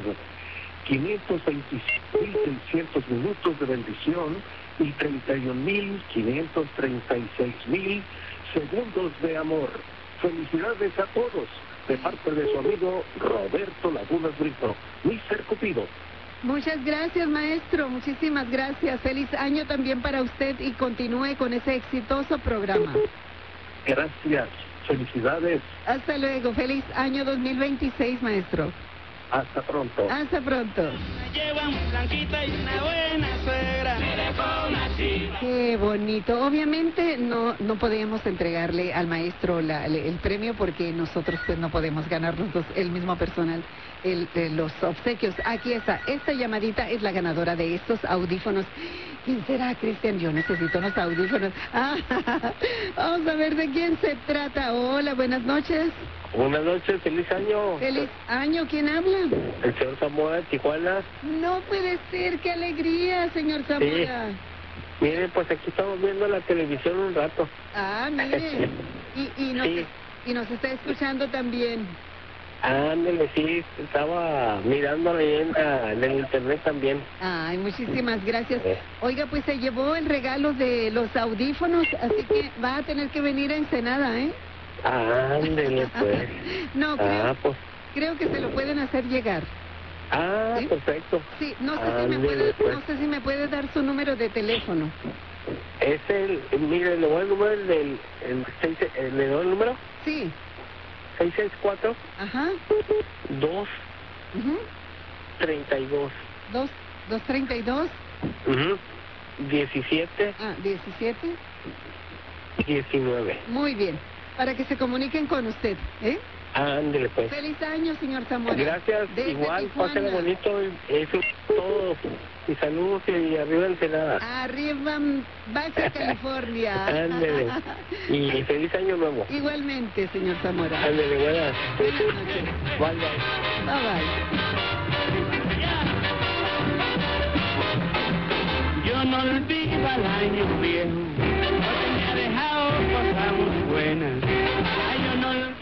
526.600 minutos de bendición y 31.536.000 segundos de amor. Felicidades a todos de parte de su amigo Roberto Lagunas Brito, Mr. Cupido. Muchas gracias, maestro. Muchísimas gracias. Feliz año también para usted y continúe con ese exitoso programa. Gracias. Felicidades. Hasta luego. Feliz año 2026, maestro. Hasta pronto. Hasta pronto. Me llevan blanquita y una buena suegra. Qué bonito. Obviamente no podíamos entregarle al maestro el premio porque nosotros pues no podemos ganarnos el mismo personal los obsequios. Aquí está. Esta llamadita es la ganadora de estos audífonos. ¿Quién será, Cristian? Yo necesito unos audífonos. Vamos a ver de quién se trata. Hola, buenas noches. Buenas noches, feliz año. Feliz año, ¿quién habla? El señor Zamora de Tijuana. No puede ser, qué alegría, señor Zamora. Sí. Mire, pues aquí estamos viendo la televisión un rato. Ah, mire. Y nos está escuchando también. Ándale, sí, estaba mirando en el internet también. Ay, muchísimas gracias. Oiga, pues se llevó el regalo de los audífonos, así que va a tener que venir a Ensenada, ¿eh? Ándale, pues. No, creo que se lo pueden hacer llegar. ¿Sí? Perfecto. Sí, no sé si me puede dar su número de teléfono. Es mire, le doy el número ¿le doy el número? Sí. 664. Ajá. 2. 32. 232. 17. 17. 19. Muy bien. Para que se comuniquen con usted, ¿eh? Ándele, pues. Feliz año, señor Zamora. Gracias, igual, pásenlo bonito, eso es todo. Y saludos y arriba Ensenada. Arriba Baja California. Ándele. Y feliz año nuevo. Igualmente, señor Zamora. Ándele, buenas. Buenas noches. Bye, bye. Yo no olvido al año viejo, porque me ha dejado cosas muy buenas. Ay, yo no olvido.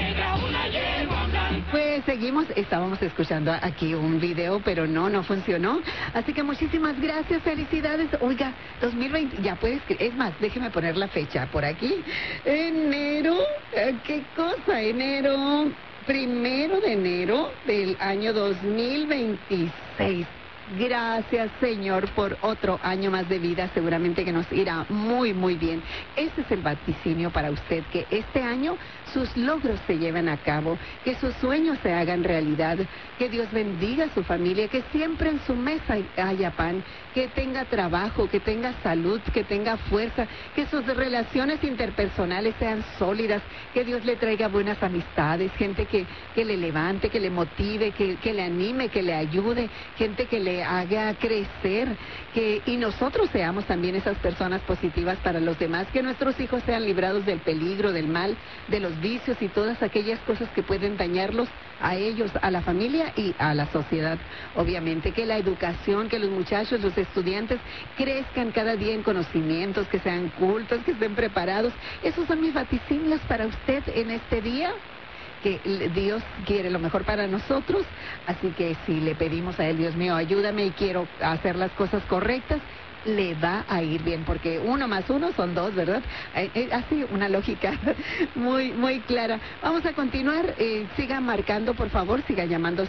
Pues estábamos escuchando aquí un video, pero no funcionó. Así que muchísimas gracias, felicidades. Oiga, 2020, ya puedes, es más, déjeme poner la fecha por aquí. Enero, ¿qué cosa? Enero, 1 de enero del año 2026. Gracias, Señor, por otro año más de vida. Seguramente que nos irá muy, muy bien. Este es el vaticinio para usted, que este año sus logros se lleven a cabo, que sus sueños se hagan realidad, que Dios bendiga a su familia, que siempre en su mesa haya pan, que tenga trabajo, que tenga salud, que tenga fuerza, que sus relaciones interpersonales sean sólidas, que Dios le traiga buenas amistades, gente que le levante, que le motive, que le anime, que le ayude, gente que le haga crecer, y nosotros seamos también esas personas positivas para los demás, que nuestros hijos sean librados del peligro, del mal, de los vicios y todas aquellas cosas que pueden dañarlos a ellos, a la familia y a la sociedad. Obviamente que la educación, que los muchachos, los estudiantes crezcan cada día en conocimientos, que sean cultos, que estén preparados. Esos son mis vaticinios para usted en este día, que Dios quiere lo mejor para nosotros, así que si le pedimos a Él, Dios mío, ayúdame y quiero hacer las cosas correctas, le va a ir bien, porque 1 más 1 son 2, ¿verdad? Así, una lógica muy, muy clara. Vamos a continuar, siga marcando, por favor, siga llamando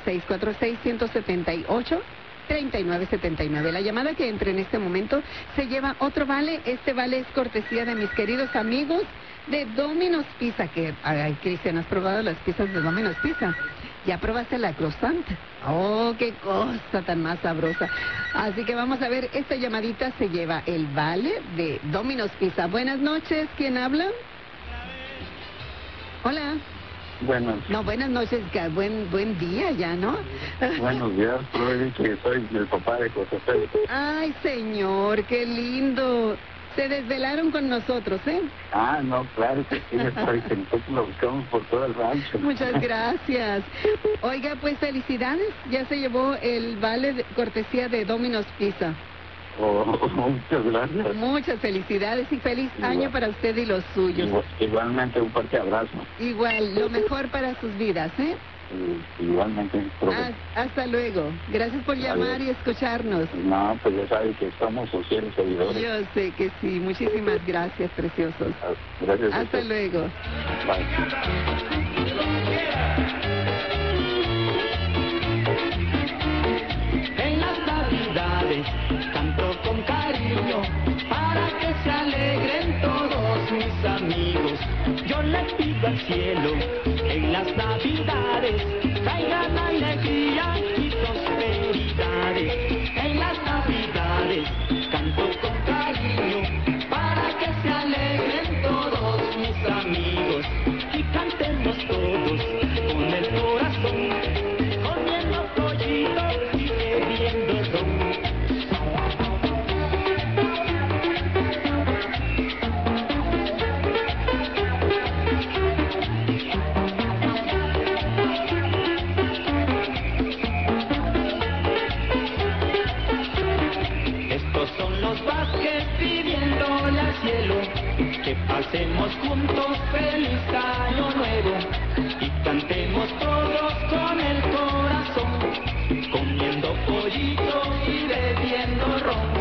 646-178-3979. La llamada que entre en este momento se lleva otro vale. Este vale es cortesía de mis queridos amigos de Domino's Pizza, que, Cristian, ¿has probado las pizzas de Domino's Pizza? ¿Ya probaste la croissant? ¡Oh, qué cosa tan más sabrosa! Así que vamos a ver, esta llamadita se lleva el vale de Domino's Pizza. Buenas noches, ¿quién habla? Hola. Buenas noches, buen día ya, ¿no? Buenos días, que soy el papá de José Félix. Ay, señor, qué lindo. Se desvelaron con nosotros, ¿eh? No, claro que sí, nosotros lo buscamos por todo el rancho. Muchas gracias. Oiga, pues felicidades, ya se llevó el vale de cortesía de Domino's Pizza. Muchas gracias. Muchas felicidades y feliz año para usted y los suyos. Igualmente, un fuerte abrazo. Igual, lo mejor para sus vidas, ¿eh? Igualmente. Hasta luego. Gracias por llamar y escucharnos. No, pues ya sabe que somos sus fieles seguidores. Yo sé que sí. Muchísimas gracias, preciosos. Gracias. Hasta luego. Bye. En las navidades canto con cariño para que se alegren todos mis amigos. Yo le pido al cielo en las navidades traigan alegría y prosperidades. En las navidades canto con cariño para que se alegren todos mis amigos y cantemos todos con el corazón, comiendo pollito y bebiendo ron. Que pasemos juntos feliz año nuevo y cantemos vamos todos con el corazón, comiendo pollito y bebiendo ron.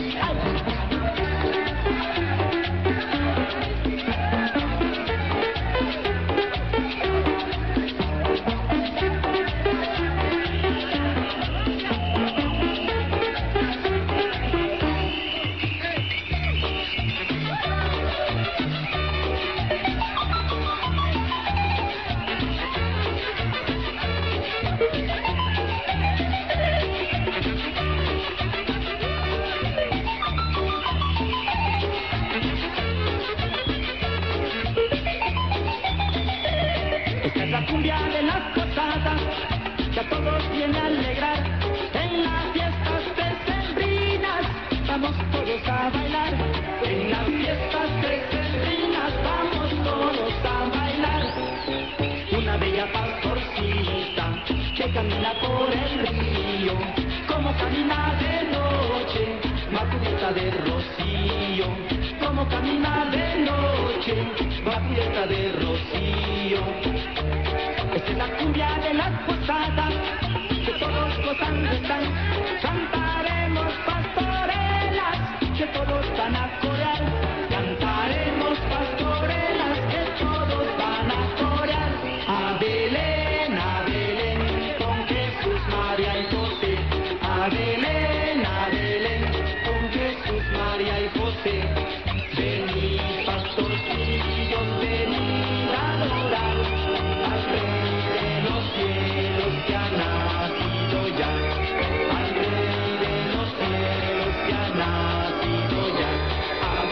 Esta es la cumbia de las posadas, que a todos viene a alegrar. En las fiestas decembrinas vamos todos a bailar. En las fiestas decembrinas vamos todos a bailar. Una bella pastorcita que camina por el río, como camina de noche, vampirita de rocío. Como camina de noche, vampirita de rocío. Esta es la cumbia de las posadas, que todos gozando están. Cantaremos pastorelas, que todos van a corear. Cantaremos pastorelas, que todos van a corear. A Belén, con Jesús, María y José. A Belén, con Jesús, María y José. Venid, pastorcillos, venid a adorar al Rey de los cielos que ha nacido ya, al Rey de los cielos que ha nacido ya. A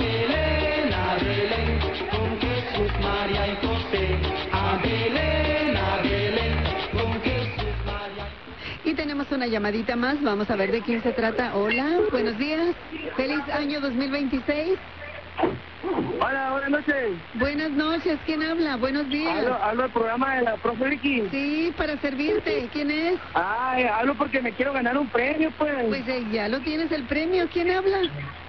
Belén, con Jesús, María y José. A Belén, con Jesús, María. Y tenemos una llamadita más, vamos a ver de quién se trata. Hola, buenos días, feliz año 2026. Hola, buenas noches. Buenas noches, ¿quién habla? Buenos días. Hablo del programa de la profe Vicky. Sí, para servirte. ¿Quién es? Hablo porque me quiero ganar un premio, pues. Pues ya lo tienes el premio. ¿Quién habla?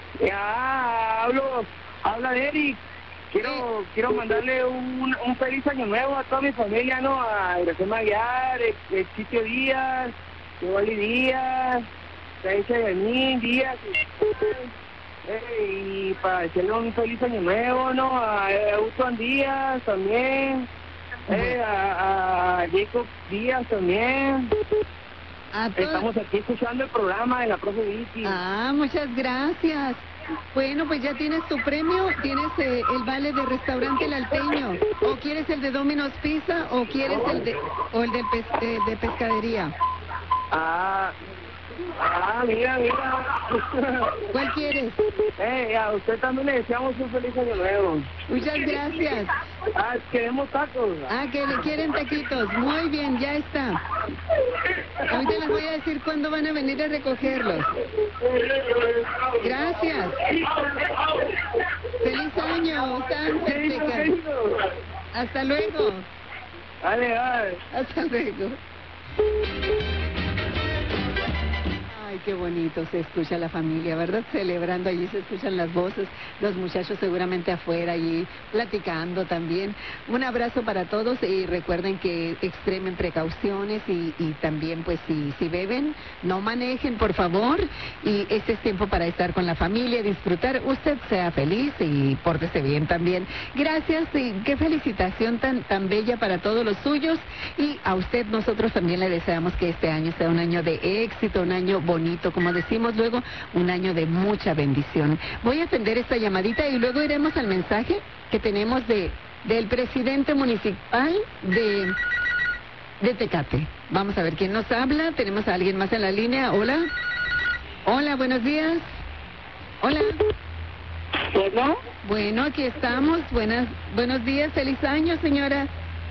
Habla de Eric. Quiero mandarle un feliz año nuevo a toda mi familia, ¿no? A Iracema Aguiar, el Sitio Díaz, Wally Díaz, Caísa Yanín Díaz. Y para decirle un feliz año nuevo, ¿no? A Euton Díaz también, a Jacob Díaz también. Estamos aquí escuchando el programa de la profe Vicky. Muchas gracias. Bueno, pues ya tienes tu premio, tienes el vale de restaurante El Alteño. ¿O quieres el de Domino's Pizza o quieres el de pescadería? Mira. ¿Cuál quieres? A usted también le deseamos un feliz año nuevo. Muchas gracias. Queremos tacos. Que le quieren taquitos. Muy bien, ya está. Ahorita les voy a decir cuándo van a venir a recogerlos. Gracias. Feliz año, Sánchez. Hasta luego. Vale. Hasta luego. Ay, qué bonito se escucha la familia, ¿verdad? Celebrando, allí se escuchan las voces, los muchachos seguramente afuera allí platicando también. Un abrazo para todos y recuerden que extremen precauciones y también pues si beben, no manejen por favor, y este es tiempo para estar con la familia, disfrutar. Usted sea feliz y pórtese bien también. Gracias y qué felicitación tan bella para todos los suyos, y a usted nosotros también le deseamos que este año sea un año de éxito, un año bonito, como decimos luego, un año de mucha bendición. Voy a atender esta llamadita y luego iremos al mensaje que tenemos del presidente municipal de Tecate. Vamos a ver quién nos habla. Tenemos a alguien más en la línea. Hola, buenos días. Hola. Bueno, aquí estamos. Buenos días, feliz año, señora.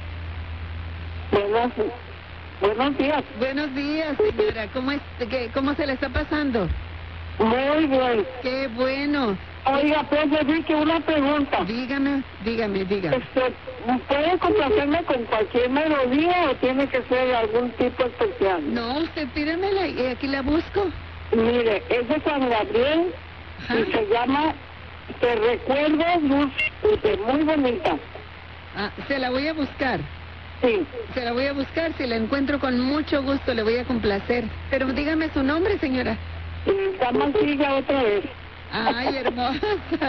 Buenos días. Buenos días, señora. ¿Cómo se le está pasando? Muy bien. Qué bueno. Oiga, pues le dije una pregunta. Dígame. ¿Puede complacerme con cualquier melodía o tiene que ser algún tipo especial? No, usted pídemela y aquí la busco. Mire, es de San Gabriel. Ajá. Y se llama Te Recuerdo, Luz, muy bonita. Se la voy a buscar. Sí. Se la voy a buscar, si la encuentro con mucho gusto le voy a complacer. Pero dígame su nombre, señora. Mancilla otra vez. Ay, hermosa.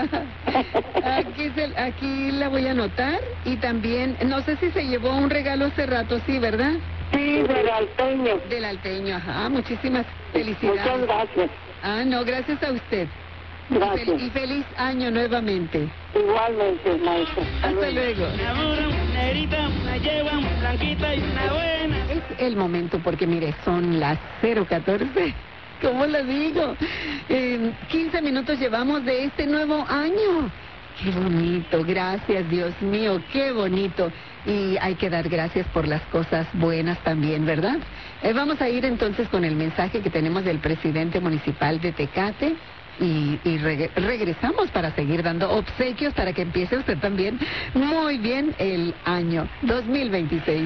Aquí la voy a anotar y también, no sé si se llevó un regalo hace rato, sí, ¿verdad? Sí, del Alteño. Del Alteño, ajá, muchísimas felicidades. Muchas gracias. Ah, no, gracias a usted. Gracias. Y feliz año nuevamente. Igualmente, maestra. Hasta luego. Una negrita, una yegua, una blanquita y una buena. Es el momento porque, mire, son las 0:14. ¿Cómo le digo? 15 minutos llevamos de este nuevo año. Qué bonito, gracias, Dios mío, qué bonito. Y hay que dar gracias por las cosas buenas también, ¿verdad? Vamos a ir entonces con el mensaje que tenemos del presidente municipal de Tecate. Y regresamos para seguir dando obsequios para que empiece usted también muy bien el año 2026.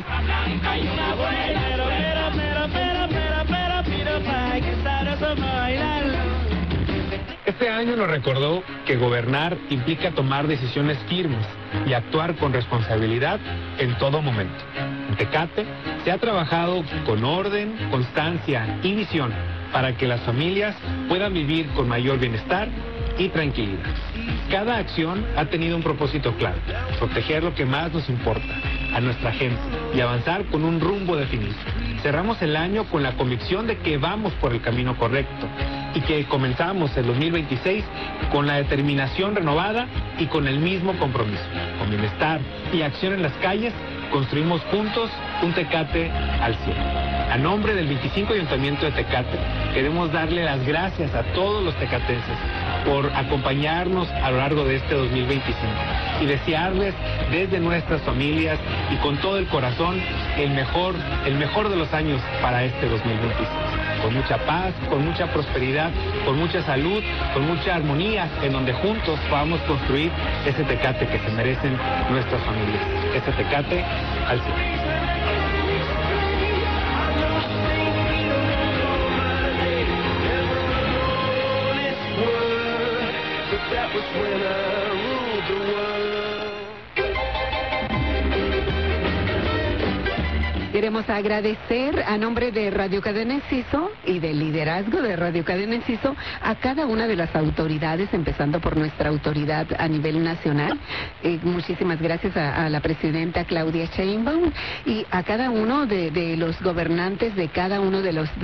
Este año nos recordó que gobernar implica tomar decisiones firmes y actuar con responsabilidad en todo momento. En Tecate se ha trabajado con orden, constancia y visión para que las familias puedan vivir con mayor bienestar y tranquilidad. Cada acción ha tenido un propósito claro: proteger lo que más nos importa, a nuestra gente, y avanzar con un rumbo definido. Cerramos el año con la convicción de que vamos por el camino correcto y que comenzamos el 2026 con la determinación renovada y con el mismo compromiso. Con bienestar y acción en las calles, construimos juntos un Tecate al cielo. A nombre del 25 Ayuntamiento de Tecate, queremos darle las gracias a todos los tecatenses por acompañarnos a lo largo de este 2025 y desearles desde nuestras familias y con todo el corazón el mejor de los años para este 2026. Con mucha paz, con mucha prosperidad, con mucha salud, con mucha armonía, en donde juntos podamos construir ese Tecate que se merecen nuestras familias. Ese Tecate al cielo. Queremos agradecer a nombre de Radio Cadena Enciso y del liderazgo de Radio Cadena Enciso a cada una de las autoridades, empezando por nuestra autoridad a nivel nacional. Muchísimas gracias a la presidenta Claudia Sheinbaum y a cada uno de los gobernantes de cada uno de los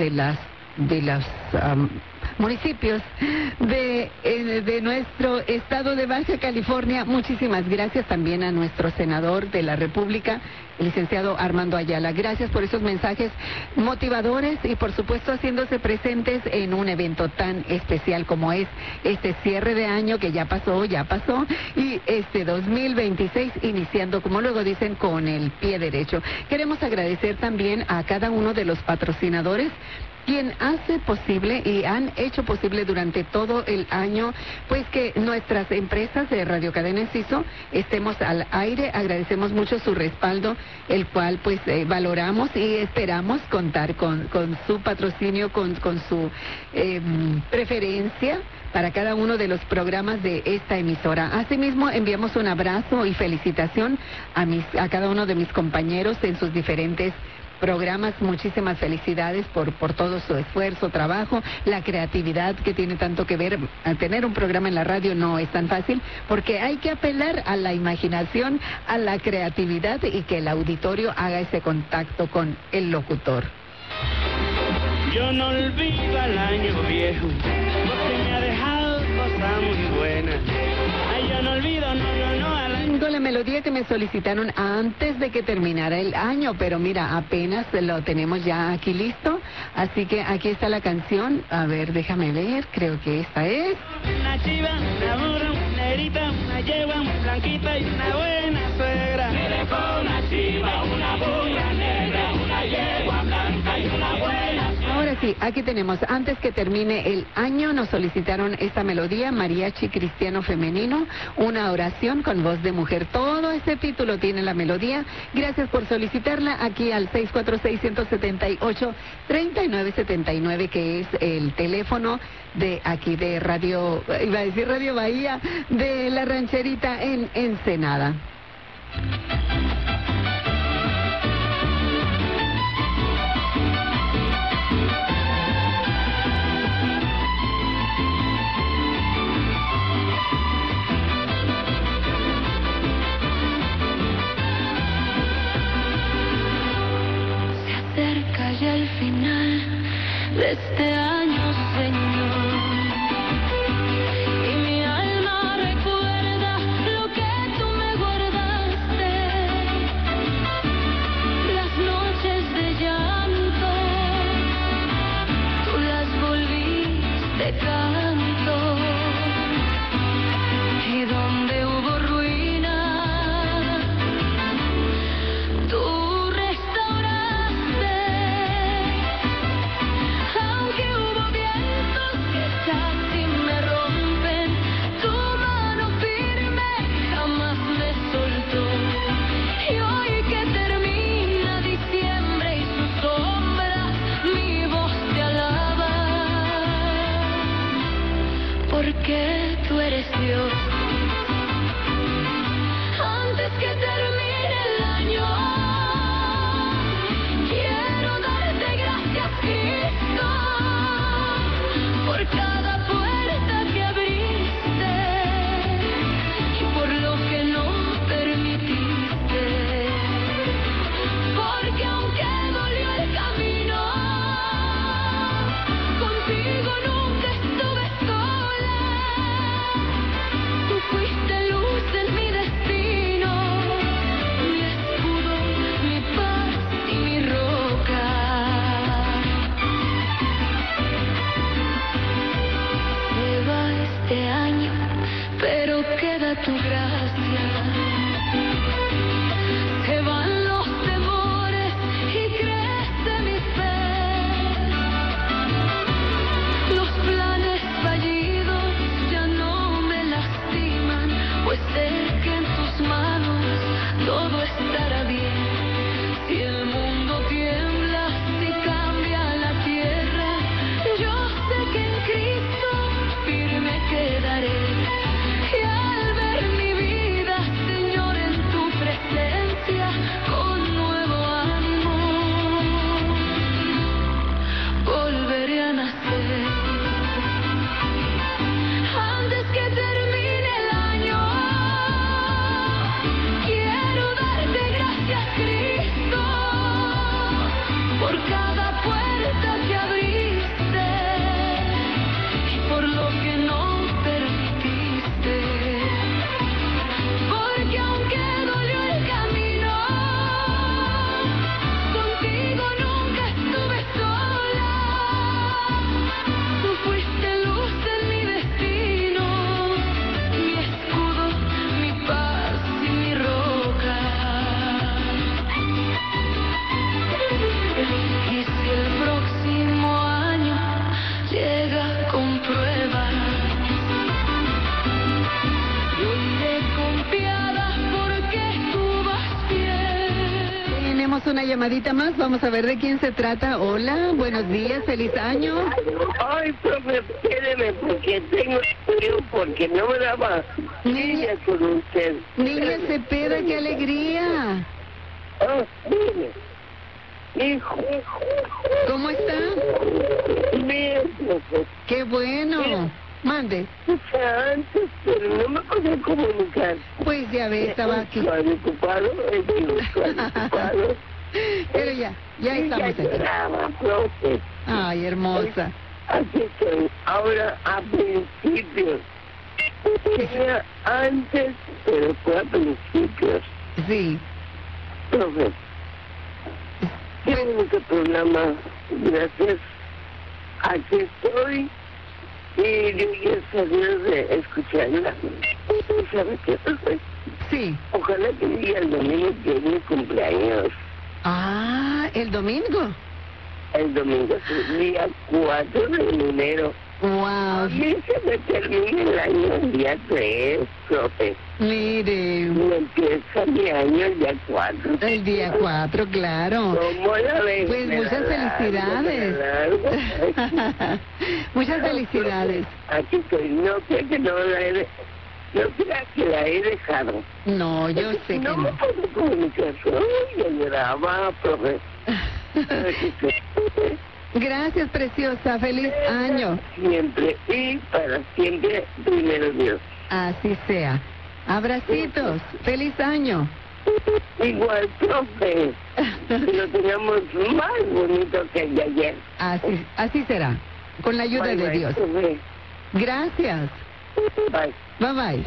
municipios de nuestro estado de Baja California. Muchísimas gracias también a nuestro senador de la República, el licenciado Armando Ayala. Gracias por esos mensajes motivadores y por supuesto haciéndose presentes en un evento tan especial como es este cierre de año que ya pasó y este 2026 iniciando, como luego dicen, con el pie derecho. Queremos agradecer también a cada uno de los patrocinadores quien hace posible y han hecho posible durante todo el año, pues que nuestras empresas de Radio Cadena Enciso estemos al aire. Agradecemos mucho su respaldo, el cual pues valoramos y esperamos contar con su patrocinio, con su preferencia para cada uno de los programas de esta emisora. Asimismo, enviamos un abrazo y felicitación a cada uno de mis compañeros en sus diferentes programas. Muchísimas felicidades por todo su esfuerzo, trabajo, la creatividad que tiene tanto que ver. Tener un programa en la radio no es tan fácil porque hay que apelar a la imaginación, a la creatividad y que el auditorio haga ese contacto con el locutor. Yo no olvido al año viejo porque me ha dejado cosas muy buenas. Ay, yo no olvido, no al año. La melodía que me solicitaron antes de que terminara el año, pero mira, apenas lo tenemos ya aquí listo, así que aquí está la canción. A ver, déjame ver, creo que esta es. Una chiva, una burra, una negrita, una yegua, una blanquita y una buena suegra. Me dejó una chiva, una burra negra, una yegua blanca y una buena suegra. Ahora sí, aquí tenemos, antes que termine el año, nos solicitaron esta melodía, Mariachi Cristiano Femenino, una oración con voz de mujer. Todo ese título tiene la melodía. Gracias por solicitarla aquí al 646-178-3979, que es el teléfono de aquí de Radio, iba a decir Radio Bahía, de La Rancherita en Ensenada. precio. Antes que termine el año, quiero darte gracias, Cristo, por cada puerta que abriste y por lo que no permitiste. Porque aunque dolió el camino, contigo nunca estuve sola. Tú fuiste luz en mi destino, mi escudo, mi paz y mi roca. Se va este año, pero queda tu gracia. Se van los temores y crece mi fe. Los planes fallidos ya no me lastiman, pues sé que en tus manos todo estará bien. Si el mundo tiembla, si cambia la tierra, yo sé que en Cristo firme quedaré. Y al ver mi vida, Señor, en tu presencia, con nuevo ánimo, volveré a nacer. Antes que termine el año, quiero darte gracias, Cristo, por cada puerta que abriste y por lo que no permitiste. Porque aunque dolió el camino, contigo nunca estuve sola. Tú fuiste luz en mi destino, mi escudo, mi paz y mi roca. Y si el próximo año llega con pruebas, yo iré confiada porque tú vas fiel. Tenemos una llamadita más, vamos a ver de quién se trata. Hola, buenos días, feliz año. Ay, profe, espéreme, porque tengo frío, porque no me daba niña con usted. Niña Cepeda, qué alegría. Oh, dime. Hijo. ¿Cómo está? Bien, profe. Qué bueno. Mande. O sea, antes, pero no me podía comunicar. Pues ya ve, estaba aquí. Estaba ocupado, ocupado. Pero ya estamos aquí. Lloraba, profe. Ay, hermosa. Aquí estoy. Ahora, a principios. Tenía antes, pero fue a principios. Sí. Profe, qué bonito programa. Gracias. Aquí estoy. Y yo ya sabía de escucharla. ¿Y sabes qué, profe? Sí. Ojalá que diga el domingo que es mi cumpleaños. Ah, ¿el domingo? El domingo es el día 4 de enero. Wow. A mí se me termina el año el día 3, profe. Mire. Me empieza mi año el día 4. El día 4, claro. ¿Cómo la ves? Pues muchas felicidades. Muchas felicidades. Aquí estoy. No sé que no la he no crea que la he dejado. No, yo sé que no. No me puedo comunicar. Yo lloraba, profe. Gracias, preciosa. Feliz año. Siempre y para siempre, primero Dios. Así sea. Abracitos. Feliz año. Igual, profe. Que lo tengamos más bonito que el de ayer. Así será. Con la ayuda de Dios. Profe. Gracias. Bye. Bye bye.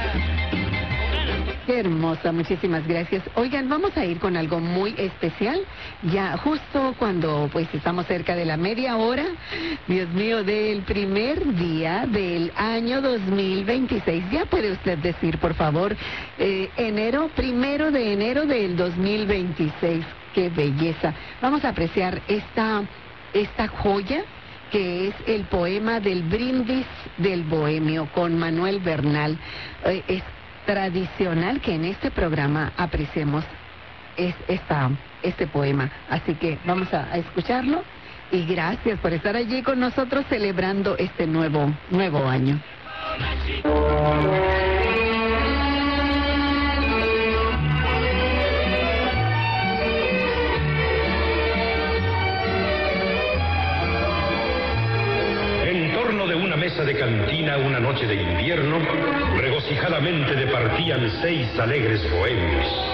Qué hermosa, muchísimas gracias. Oigan, vamos a ir con algo muy especial. Ya justo cuando pues estamos cerca de la media hora, Dios mío, del primer día del año 2026. Ya puede usted decir, por favor, primero de enero del 2026. Qué belleza. Vamos a apreciar esta joya que es el poema del Brindis del Bohemio con Manuel Bernal. Es tradicional que en este programa apreciemos este poema. Así que vamos a escucharlo y gracias por estar allí con nosotros celebrando este nuevo año. De cantina una noche de invierno, regocijadamente departían 6 alegres bohemios.